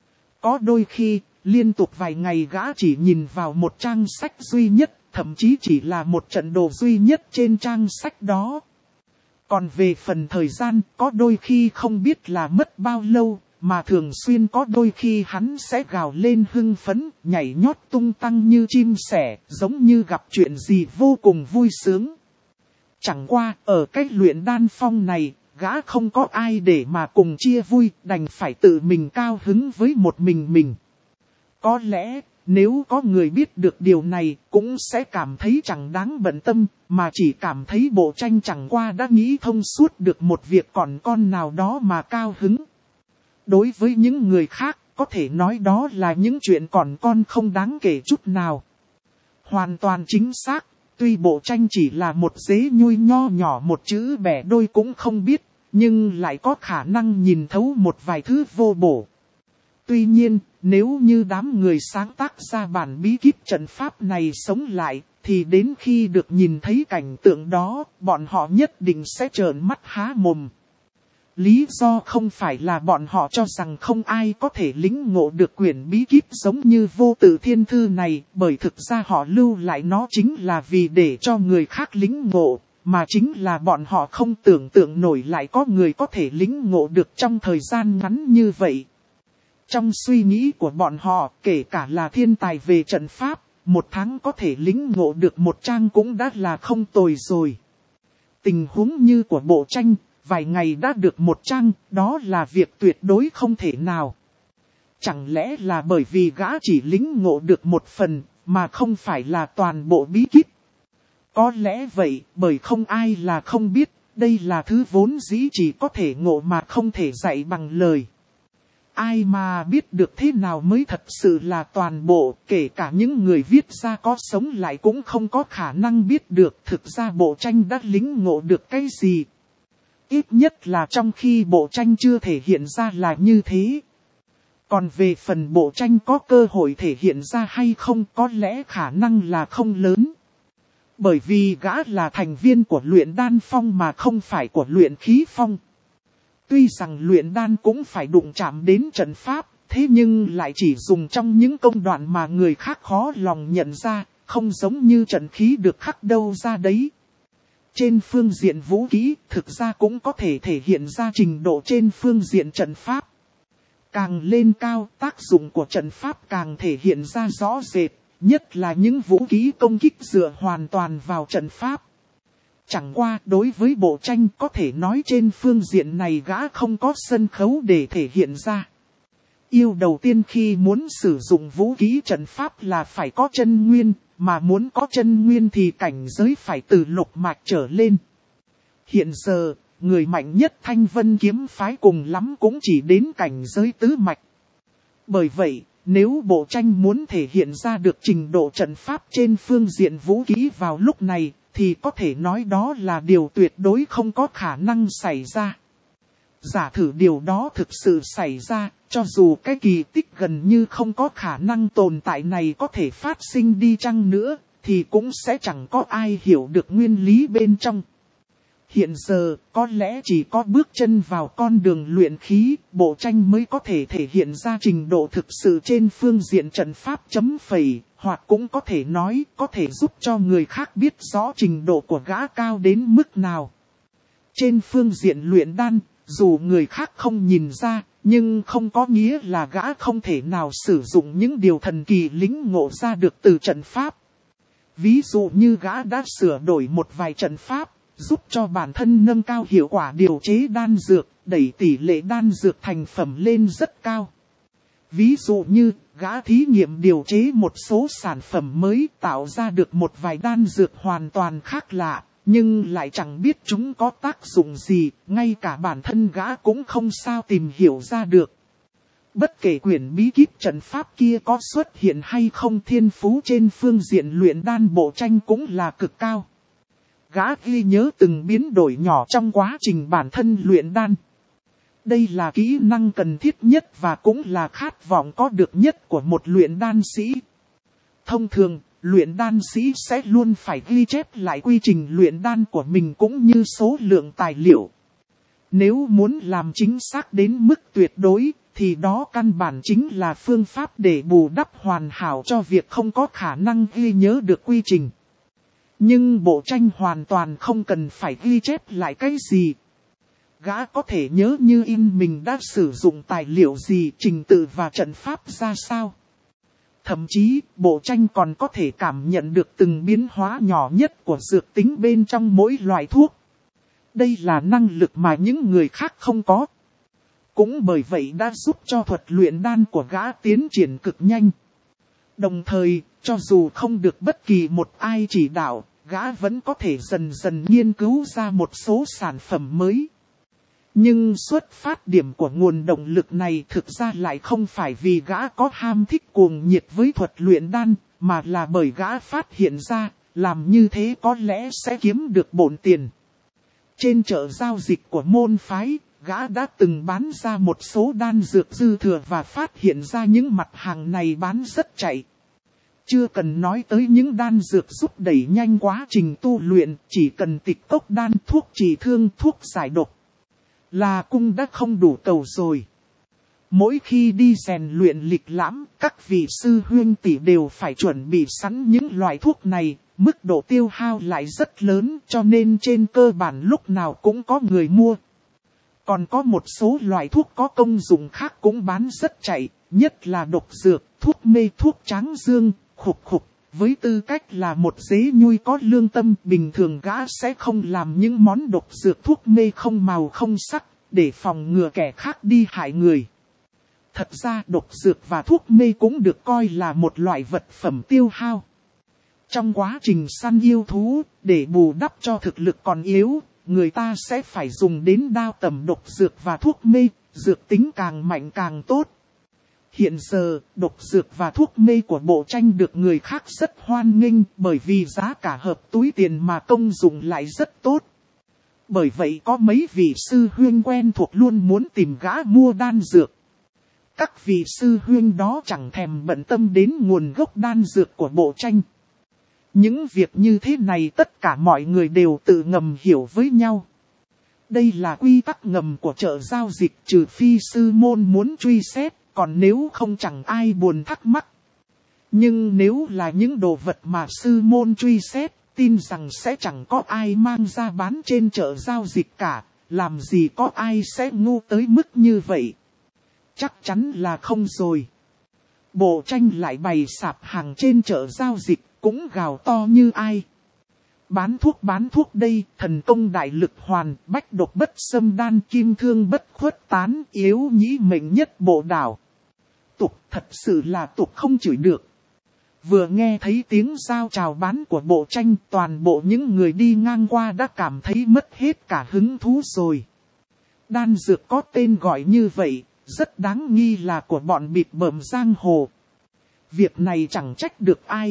Có đôi khi, liên tục vài ngày gã chỉ nhìn vào một trang sách duy nhất, thậm chí chỉ là một trận đồ duy nhất trên trang sách đó. Còn về phần thời gian, có đôi khi không biết là mất bao lâu, mà thường xuyên có đôi khi hắn sẽ gào lên hưng phấn, nhảy nhót tung tăng như chim sẻ, giống như gặp chuyện gì vô cùng vui sướng. Chẳng qua, ở cái luyện đan phong này, gã không có ai để mà cùng chia vui, đành phải tự mình cao hứng với một mình mình. Có lẽ, nếu có người biết được điều này, cũng sẽ cảm thấy chẳng đáng bận tâm, mà chỉ cảm thấy bộ tranh chẳng qua đã nghĩ thông suốt được một việc còn con nào đó mà cao hứng. Đối với những người khác, có thể nói đó là những chuyện còn con không đáng kể chút nào. Hoàn toàn chính xác, tuy bộ tranh chỉ là một dế nhui nho nhỏ một chữ bẻ đôi cũng không biết, nhưng lại có khả năng nhìn thấu một vài thứ vô bổ. Tuy nhiên, nếu như đám người sáng tác ra bản bí kíp trận pháp này sống lại, thì đến khi được nhìn thấy cảnh tượng đó, bọn họ nhất định sẽ trợn mắt há mồm. Lý do không phải là bọn họ cho rằng không ai có thể lĩnh ngộ được quyển bí kíp giống như vô tự thiên thư này, bởi thực ra họ lưu lại nó chính là vì để cho người khác lĩnh ngộ, mà chính là bọn họ không tưởng tượng nổi lại có người có thể lĩnh ngộ được trong thời gian ngắn như vậy. Trong suy nghĩ của bọn họ, kể cả là thiên tài về trận pháp, một tháng có thể lĩnh ngộ được một trang cũng đã là không tồi rồi. Tình huống như của bộ tranh, vài ngày đã được một trang, đó là việc tuyệt đối không thể nào. Chẳng lẽ là bởi vì gã chỉ lĩnh ngộ được một phần, mà không phải là toàn bộ bí kíp? Có lẽ vậy, bởi không ai là không biết, đây là thứ vốn dĩ chỉ có thể ngộ mà không thể dạy bằng lời. Ai mà biết được thế nào mới thật sự là toàn bộ, kể cả những người viết ra có sống lại cũng không có khả năng biết được thực ra bộ tranh đã lĩnh ngộ được cái gì. Ít nhất là trong khi bộ tranh chưa thể hiện ra là như thế. Còn về phần bộ tranh có cơ hội thể hiện ra hay không, có lẽ khả năng là không lớn. Bởi vì gã là thành viên của luyện đan phong mà không phải của luyện khí phong. Tuy rằng luyện đan cũng phải đụng chạm đến trận pháp, thế nhưng lại chỉ dùng trong những công đoạn mà người khác khó lòng nhận ra, không giống như trận khí được khắc đâu ra đấy. Trên phương diện vũ khí, thực ra cũng có thể thể hiện ra trình độ trên phương diện trận pháp. Càng lên cao, tác dụng của trận pháp càng thể hiện ra rõ rệt, nhất là những vũ khí công kích dựa hoàn toàn vào trận pháp. Chẳng qua đối với bộ tranh có thể nói trên phương diện này gã không có sân khấu để thể hiện ra. Yêu đầu tiên khi muốn sử dụng vũ khí trận pháp là phải có chân nguyên, mà muốn có chân nguyên thì cảnh giới phải từ lục mạch trở lên. Hiện giờ, người mạnh nhất Thanh Vân kiếm phái cùng lắm cũng chỉ đến cảnh giới tứ mạch. Bởi vậy, nếu bộ tranh muốn thể hiện ra được trình độ trận pháp trên phương diện vũ khí vào lúc này, thì có thể nói đó là điều tuyệt đối không có khả năng xảy ra. Giả thử điều đó thực sự xảy ra, cho dù cái kỳ tích gần như không có khả năng tồn tại này có thể phát sinh đi chăng nữa, thì cũng sẽ chẳng có ai hiểu được nguyên lý bên trong. Hiện giờ, có lẽ chỉ có bước chân vào con đường luyện khí, bộ tranh mới có thể thể hiện ra trình độ thực sự trên phương diện trận pháp chấm phẩy, hoặc cũng có thể nói, có thể giúp cho người khác biết rõ trình độ của gã cao đến mức nào. Trên phương diện luyện đan, dù người khác không nhìn ra, nhưng không có nghĩa là gã không thể nào sử dụng những điều thần kỳ lĩnh ngộ ra được từ trận pháp. Ví dụ như gã đã sửa đổi một vài trận pháp, giúp cho bản thân nâng cao hiệu quả điều chế đan dược, đẩy tỷ lệ đan dược thành phẩm lên rất cao. Ví dụ như, gã thí nghiệm điều chế một số sản phẩm mới tạo ra được một vài đan dược hoàn toàn khác lạ, nhưng lại chẳng biết chúng có tác dụng gì, ngay cả bản thân gã cũng không sao tìm hiểu ra được. Bất kể quyển bí kíp trận pháp kia có xuất hiện hay không, thiên phú trên phương diện luyện đan bộ tranh cũng là cực cao. Gã ghi nhớ từng biến đổi nhỏ trong quá trình bản thân luyện đan. Đây là kỹ năng cần thiết nhất và cũng là khát vọng có được nhất của một luyện đan sĩ. Thông thường, luyện đan sĩ sẽ luôn phải ghi chép lại quy trình luyện đan của mình cũng như số lượng tài liệu. Nếu muốn làm chính xác đến mức tuyệt đối, thì đó căn bản chính là phương pháp để bù đắp hoàn hảo cho việc không có khả năng ghi nhớ được quy trình. Nhưng bộ tranh hoàn toàn không cần phải ghi chép lại cái gì. Gã có thể nhớ như in mình đã sử dụng tài liệu gì, trình tự và trận pháp ra sao. Thậm chí, bộ tranh còn có thể cảm nhận được từng biến hóa nhỏ nhất của dược tính bên trong mỗi loại thuốc. Đây là năng lực mà những người khác không có. Cũng bởi vậy đã giúp cho thuật luyện đan của gã tiến triển cực nhanh. Đồng thời, cho dù không được bất kỳ một ai chỉ đạo, gã vẫn có thể dần dần nghiên cứu ra một số sản phẩm mới. Nhưng xuất phát điểm của nguồn động lực này thực ra lại không phải vì gã có ham thích cuồng nhiệt với thuật luyện đan, mà là bởi gã phát hiện ra, làm như thế có lẽ sẽ kiếm được bộn tiền. Trên chợ giao dịch của môn phái, gã đã từng bán ra một số đan dược dư thừa và phát hiện ra những mặt hàng này bán rất chạy. Chưa cần nói tới những đan dược giúp đẩy nhanh quá trình tu luyện, chỉ cần tịch cốc đan, thuốc trị thương, thuốc giải độc là cung đã không đủ cầu rồi. Mỗi khi đi rèn luyện lịch lãm, các vị sư huynh tỷ đều phải chuẩn bị sẵn những loại thuốc này, mức độ tiêu hao lại rất lớn cho nên trên cơ bản lúc nào cũng có người mua. Còn có một số loại thuốc có công dụng khác cũng bán rất chạy, nhất là độc dược, thuốc mê, thuốc tráng dương, khục khục, Với tư cách là một dế nhui có lương tâm, bình thường gã sẽ không làm những món độc dược thuốc mê không màu không sắc, để phòng ngừa kẻ khác đi hại người. Thật ra độc dược và thuốc mê cũng được coi là một loại vật phẩm tiêu hao. Trong quá trình săn yêu thú, để bù đắp cho thực lực còn yếu, người ta sẽ phải dùng đến đao tầm độc dược và thuốc mê, dược tính càng mạnh càng tốt. Hiện giờ, độc dược và thuốc mê của Bộ Tranh được người khác rất hoan nghênh bởi vì giá cả hợp túi tiền mà công dụng lại rất tốt. Bởi vậy có mấy vị sư huynh quen thuộc luôn muốn tìm gã mua đan dược. Các vị sư huynh đó chẳng thèm bận tâm đến nguồn gốc đan dược của Bộ Tranh. Những việc như thế này tất cả mọi người đều tự ngầm hiểu với nhau. Đây là quy tắc ngầm của chợ giao dịch, trừ phi sư môn muốn truy xét, còn nếu không chẳng ai buồn thắc mắc. Nhưng nếu là những đồ vật mà sư môn truy xét, tin rằng sẽ chẳng có ai mang ra bán trên chợ giao dịch cả, làm gì có ai sẽ ngu tới mức như vậy. Chắc chắn là không rồi. Bộ Tranh lại bày sạp hàng trên chợ giao dịch, cũng gào to như ai. Bán thuốc bán thuốc đây, thần công đại lực hoàn, bách độc bất xâm đan, kim thương bất khuất tán, yếu nhĩ mệnh nhất bộ đảo. Tục, thật sự là tục không chửi được. Vừa nghe thấy tiếng giao chào bán của Bộ Tranh, toàn bộ những người đi ngang qua đã cảm thấy mất hết cả hứng thú rồi. Đan dược có tên gọi như vậy, rất đáng nghi là của bọn bịt bợm giang hồ. Việc này chẳng trách được ai.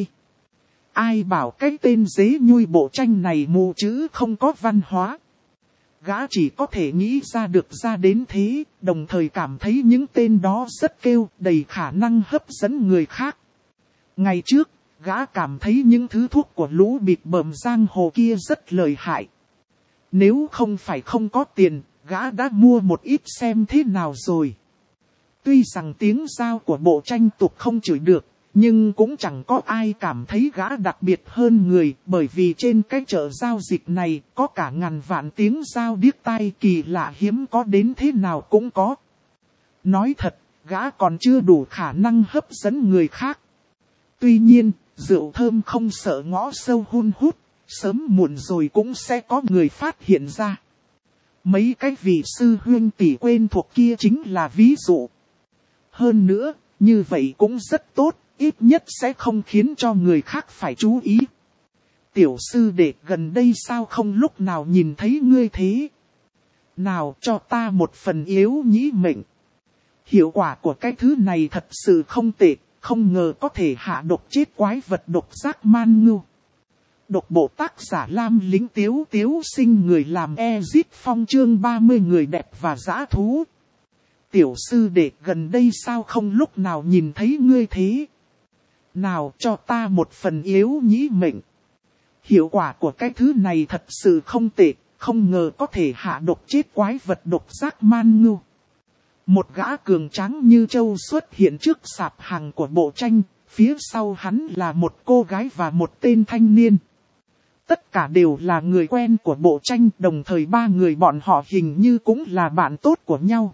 Ai bảo cái tên dế nhui Bộ Tranh này mù chữ không có văn hóa. Gã chỉ có thể nghĩ ra được ra đến thế, đồng thời cảm thấy những tên đó rất kêu, đầy khả năng hấp dẫn người khác. Ngày trước, gã cảm thấy những thứ thuốc của lũ bịt bợm giang hồ kia rất lợi hại. Nếu không phải không có tiền, gã đã mua một ít xem thế nào rồi. Tuy rằng tiếng giao của Bộ Tranh tục không chửi được, nhưng cũng chẳng có ai cảm thấy gã đặc biệt hơn người, bởi vì trên cái chợ giao dịch này có cả ngàn vạn tiếng giao điếc tai kỳ lạ hiếm có đến thế nào cũng có. Nói thật, gã còn chưa đủ khả năng hấp dẫn người khác. Tuy nhiên, rượu thơm không sợ ngõ sâu hun hút, sớm muộn rồi cũng sẽ có người phát hiện ra. Mấy cái vị sư huynh tỷ quen thuộc kia chính là ví dụ. Hơn nữa, như vậy cũng rất tốt, ít nhất sẽ không khiến cho người khác phải chú ý. Tiểu sư đệ gần đây sao không lúc nào nhìn thấy ngươi thế? Nào cho ta một phần yếu nhĩ mệnh. Hiệu quả của cái thứ này thật sự không tệ, không ngờ có thể hạ độc chết quái vật độc giác man ngưu. Độc bộ tác giả Lam Lính Tiếu Tiếu sinh người làm Ezit Phong chương ba mươi người đẹp và dã thú. Tiểu sư đệ gần đây sao không lúc nào nhìn thấy ngươi thế? Nào cho ta một phần yếu nhĩ mệnh. Hiệu quả của cái thứ này thật sự không tệ, không ngờ có thể hạ độc chết quái vật độc giác man ngưu. Một gã cường tráng như trâu xuất hiện trước sạp hàng của Bộ Tranh, phía sau hắn là một cô gái và một tên thanh niên. Tất cả đều là người quen của Bộ Tranh, đồng thời ba người bọn họ hình như cũng là bạn tốt của nhau.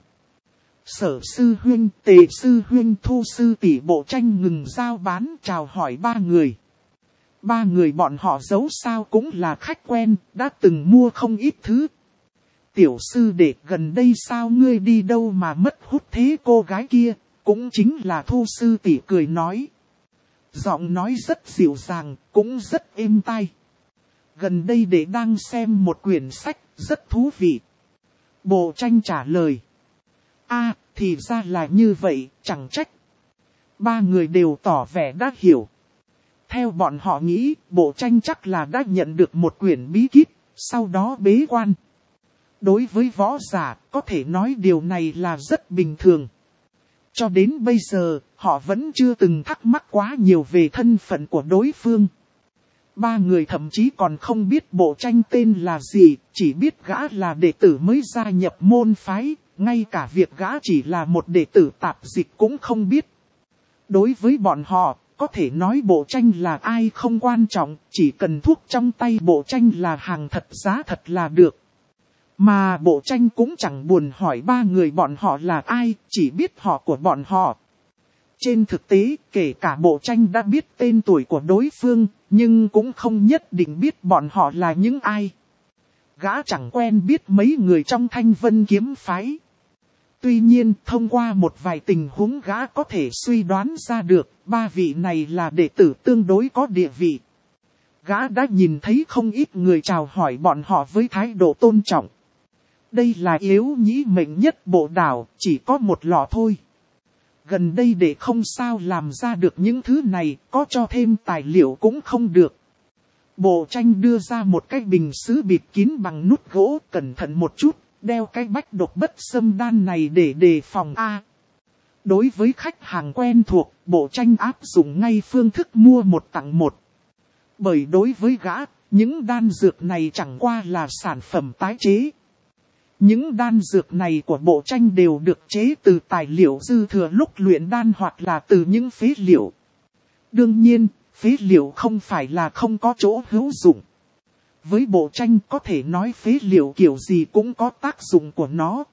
Sở sư huynh, Tề sư huynh, Thu sư tỷ Bộ Tranh ngừng giao bán chào hỏi ba người. Ba người bọn họ dẫu sao cũng là khách quen, đã từng mua không ít thứ. Tiểu sư đệ gần đây sao ngươi đi đâu mà mất hút thế? Cô gái kia, cũng chính là Thu sư tỷ cười nói. Giọng nói rất dịu dàng, cũng rất êm tai. Gần đây đệ đang xem một quyển sách, rất thú vị. Bộ Tranh trả lời. À, thì ra là như vậy, chẳng trách. Ba người đều tỏ vẻ đã hiểu. Theo bọn họ nghĩ, Bộ Tranh chắc là đã nhận được một quyển bí kíp, sau đó bế quan. Đối với võ giả, có thể nói điều này là rất bình thường. Cho đến bây giờ, họ vẫn chưa từng thắc mắc quá nhiều về thân phận của đối phương. Ba người thậm chí còn không biết Bộ Tranh tên là gì, chỉ biết gã là đệ tử mới gia nhập môn phái, ngay cả việc gã chỉ là một đệ tử tạp dịch cũng không biết. Đối với bọn họ, có thể nói Bộ Tranh là ai không quan trọng, chỉ cần thuốc trong tay Bộ Tranh là hàng thật giá thật là được. Mà Bộ Tranh cũng chẳng buồn hỏi ba người bọn họ là ai, chỉ biết họ của bọn họ. Trên thực tế, kể cả Bộ Tranh đã biết tên tuổi của đối phương, nhưng cũng không nhất định biết bọn họ là những ai. Gã chẳng quen biết mấy người trong Thanh Vân kiếm phái. Tuy nhiên, thông qua một vài tình huống gã có thể suy đoán ra được, ba vị này là đệ tử tương đối có địa vị. Gã đã nhìn thấy không ít người chào hỏi bọn họ với thái độ tôn trọng. Đây là yếu nhĩ mệnh nhất bộ đảo, chỉ có một lọ thôi. Gần đây để không sao làm ra được những thứ này, có cho thêm tài liệu cũng không được. Bộ Tranh đưa ra một cái bình sứ bịt kín bằng nút gỗ, cẩn thận một chút, đeo cái bách độc bất xâm đan này để đề phòng A. Đối với khách hàng quen thuộc, Bộ Tranh áp dụng ngay phương thức mua một tặng một. Bởi đối với gã, những đan dược này chẳng qua là sản phẩm tái chế. Những đan dược này của Bộ Tranh đều được chế từ tài liệu dư thừa lúc luyện đan hoặc là từ những phế liệu. Đương nhiên, phế liệu không phải là không có chỗ hữu dụng. Với Bộ Tranh có thể nói phế liệu kiểu gì cũng có tác dụng của nó.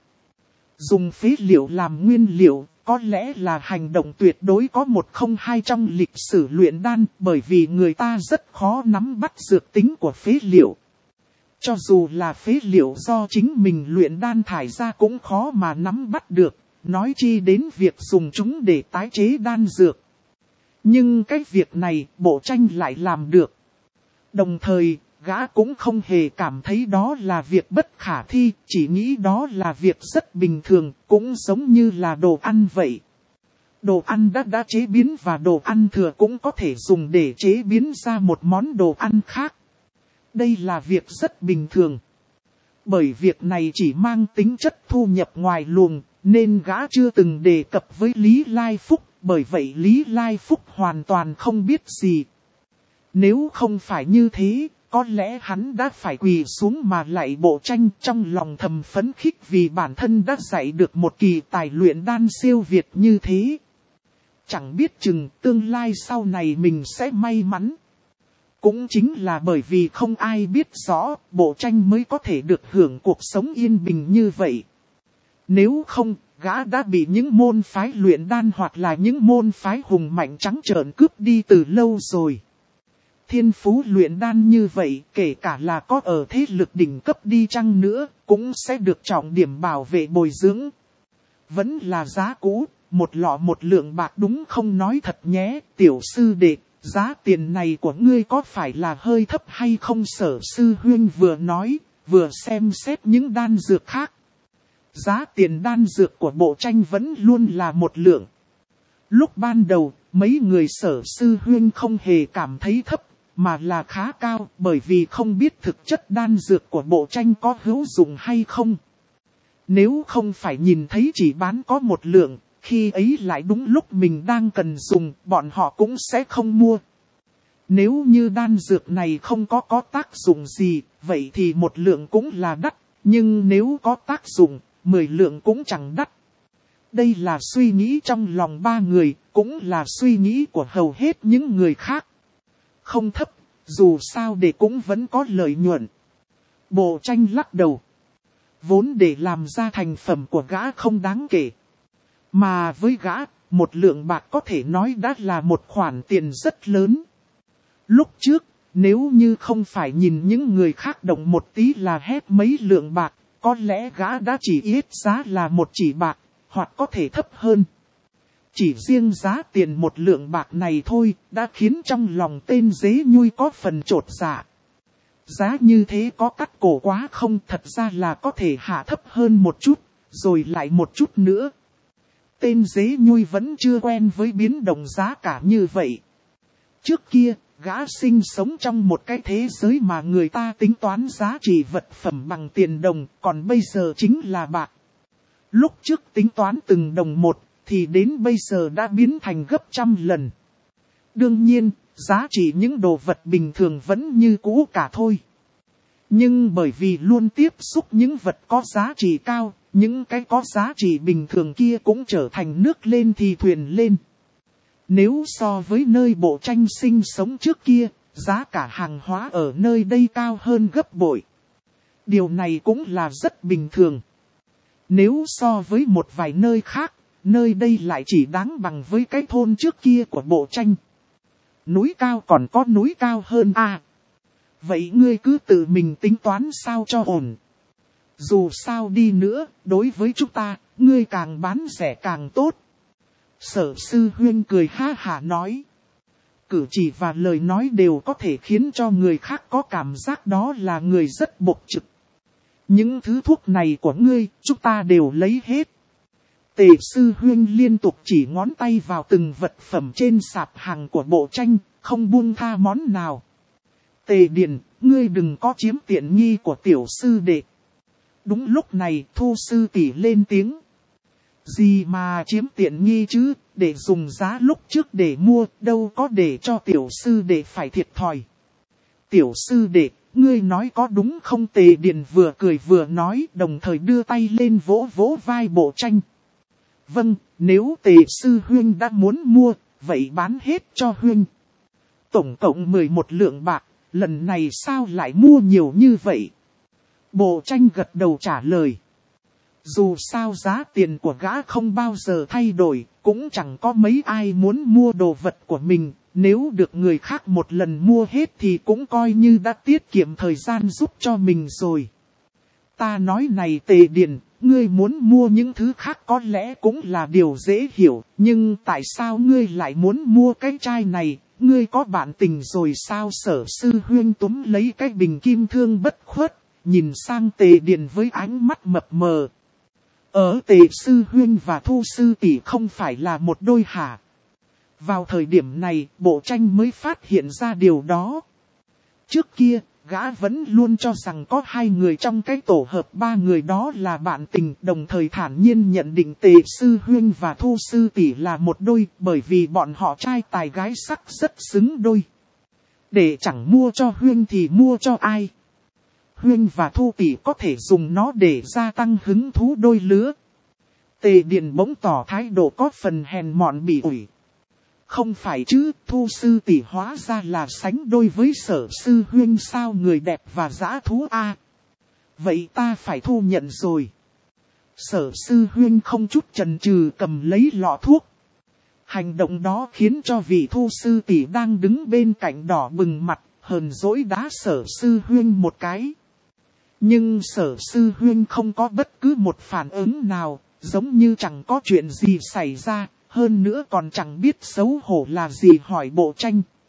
Dùng phế liệu làm nguyên liệu, có lẽ là hành động tuyệt đối có một không hai trong lịch sử luyện đan, bởi vì người ta rất khó nắm bắt dược tính của phế liệu. Cho dù là phế liệu do chính mình luyện đan thải ra cũng khó mà nắm bắt được, nói chi đến việc dùng chúng để tái chế đan dược. Nhưng cái việc này Bộ Tranh lại làm được. Đồng thời, gã cũng không hề cảm thấy đó là việc bất khả thi, chỉ nghĩ đó là việc rất bình thường, cũng giống như là đồ ăn vậy. Đồ ăn đã đã chế biến và đồ ăn thừa cũng có thể dùng để chế biến ra một món đồ ăn khác. Đây là việc rất bình thường. Bởi việc này chỉ mang tính chất thu nhập ngoài luồng, nên gã chưa từng đề cập với Lý Lai Phúc, bởi vậy Lý Lai Phúc hoàn toàn không biết gì. Nếu không phải như thế, có lẽ hắn đã phải quỳ xuống mà lạy Bộ Tranh, trong lòng thầm phấn khích vì bản thân đã dạy được một kỳ tài luyện đan siêu việt như thế. Chẳng biết chừng tương lai sau này mình sẽ may mắn. Cũng chính là bởi vì không ai biết rõ, Bộ Tranh mới có thể được hưởng cuộc sống yên bình như vậy. Nếu không, gã đã bị những môn phái luyện đan hoặc là những môn phái hùng mạnh trắng trợn cướp đi từ lâu rồi. Thiên phú luyện đan như vậy, kể cả là có ở thế lực đỉnh cấp đi chăng nữa, cũng sẽ được trọng điểm bảo vệ bồi dưỡng. Vẫn là giá cũ, một lọ một lượng bạc đúng không nói thật nhé, tiểu sư đệ, giá tiền này của ngươi có phải là hơi thấp hay không? Sở sư huynh vừa nói, vừa xem xét những đan dược khác. Giá tiền đan dược của Bộ Tranh vẫn luôn là một lượng. Lúc ban đầu, mấy người sở sư huynh không hề cảm thấy thấp, mà là khá cao, bởi vì không biết thực chất đan dược của Bộ Tranh có hữu dụng hay không. Nếu không phải nhìn thấy chỉ bán có một lượng, khi ấy lại đúng lúc mình đang cần dùng, bọn họ cũng sẽ không mua. Nếu như đan dược này không có có tác dụng gì, vậy thì một lượng cũng là đắt, nhưng nếu có tác dụng, mười lượng cũng chẳng đắt. Đây là suy nghĩ trong lòng ba người, cũng là suy nghĩ của hầu hết những người khác. Không thấp, dù sao để cũng vẫn có lợi nhuận. Bộ Tranh lắc đầu. Vốn để làm ra thành phẩm của gã không đáng kể. Mà với gã, một lượng bạc có thể nói đã là một khoản tiền rất lớn. Lúc trước, nếu như không phải nhìn những người khác động một tí là hết mấy lượng bạc, có lẽ gã đã chỉ ít giá là một chỉ bạc, hoặc có thể thấp hơn. Chỉ riêng giá tiền một lượng bạc này thôi, đã khiến trong lòng tên dế nhui có phần trột dạ. Giá như thế có cắt cổ quá không? Thật ra là có thể hạ thấp hơn một chút, rồi lại một chút nữa. Tên dế nhui vẫn chưa quen với biến động giá cả như vậy. Trước kia, gã sinh sống trong một cái thế giới mà người ta tính toán giá trị vật phẩm bằng tiền đồng, còn bây giờ chính là bạc. Lúc trước tính toán từng đồng một, thì đến bây giờ đã biến thành gấp trăm lần. Đương nhiên, giá trị những đồ vật bình thường vẫn như cũ cả thôi. Nhưng bởi vì luôn tiếp xúc những vật có giá trị cao, những cái có giá trị bình thường kia cũng trở thành nước lên thì thuyền lên. Nếu so với nơi Bộ Tranh sinh sống trước kia, giá cả hàng hóa ở nơi đây cao hơn gấp bội. Điều này cũng là rất bình thường. Nếu so với một vài nơi khác, nơi đây lại chỉ đáng bằng với cái thôn trước kia của bộ tranh. Núi cao còn có núi cao hơn à. Vậy ngươi cứ tự mình tính toán sao cho ổn. Dù sao đi nữa, đối với chúng ta, ngươi càng bán rẻ càng tốt. Sở Sư Huynh cười ha hả nói. Cử chỉ và lời nói đều có thể khiến cho người khác có cảm giác đó là người rất bộc trực. Những thứ thuốc này của ngươi, chúng ta đều lấy hết. Tề Sư Huynh liên tục chỉ ngón tay vào từng vật phẩm trên sạp hàng của bộ tranh, không buông tha món nào. Tề Điền, ngươi đừng có chiếm tiện nghi của tiểu sư đệ. Đúng lúc này, Thu sư tỷ lên tiếng. Gì mà chiếm tiện nghi chứ, để dùng giá lúc trước để mua, đâu có để cho tiểu sư đệ phải thiệt thòi. Tiểu sư đệ, ngươi nói có đúng không? Tề Điền vừa cười vừa nói, đồng thời đưa tay lên vỗ vỗ vai bộ tranh. Vâng, nếu Tề Sư Huynh đã muốn mua, vậy bán hết cho Huynh. Tổng cộng mười một lượng bạc, lần này sao lại mua nhiều như vậy? Bộ tranh gật đầu trả lời. Dù sao giá tiền của gã không bao giờ thay đổi, cũng chẳng có mấy ai muốn mua đồ vật của mình. Nếu được người khác một lần mua hết thì cũng coi như đã tiết kiệm thời gian giúp cho mình rồi. Ta nói này Tề Điền, ngươi muốn mua những thứ khác có lẽ cũng là điều dễ hiểu. Nhưng tại sao ngươi lại muốn mua cái chai này? Ngươi có bạn tình rồi sao? Sở Sư Huynh túm lấy cái bình kim thương bất khuất, nhìn sang Tề Điền với ánh mắt mập mờ. Ở Tề Sư Huynh và Thu sư tỷ không phải là một đôi hả? Vào thời điểm này, bộ tranh mới phát hiện ra điều đó. Trước kia, gã vẫn luôn cho rằng có hai người trong cái tổ hợp ba người đó là bạn tình, đồng thời thản nhiên nhận định Tề Sư Huynh và Thu sư tỷ là một đôi, bởi vì bọn họ trai tài gái sắc rất xứng đôi. Để chẳng mua cho Huynh thì mua cho ai? Huynh và Thu tỷ có thể dùng nó để gia tăng hứng thú đôi lứa. Tề Điền bỗng tỏ thái độ có phần hèn mọn bỉ ủi. Không phải chứ, Thu sư tỷ hóa ra là sánh đôi với Sở Sư Huynh sao? Người đẹp và dã thú a. À, vậy ta phải thu nhận rồi. Sở Sư Huynh không chút chần chừ cầm lấy lọ thuốc. Hành động đó khiến cho vị Thu sư tỷ đang đứng bên cạnh đỏ bừng mặt, hờn dỗi đá Sở Sư Huynh một cái. Nhưng Sở Sư Huynh không có bất cứ một phản ứng nào, giống như chẳng có chuyện gì xảy ra, hơn nữa còn chẳng biết xấu hổ là gì hỏi bộ tranh.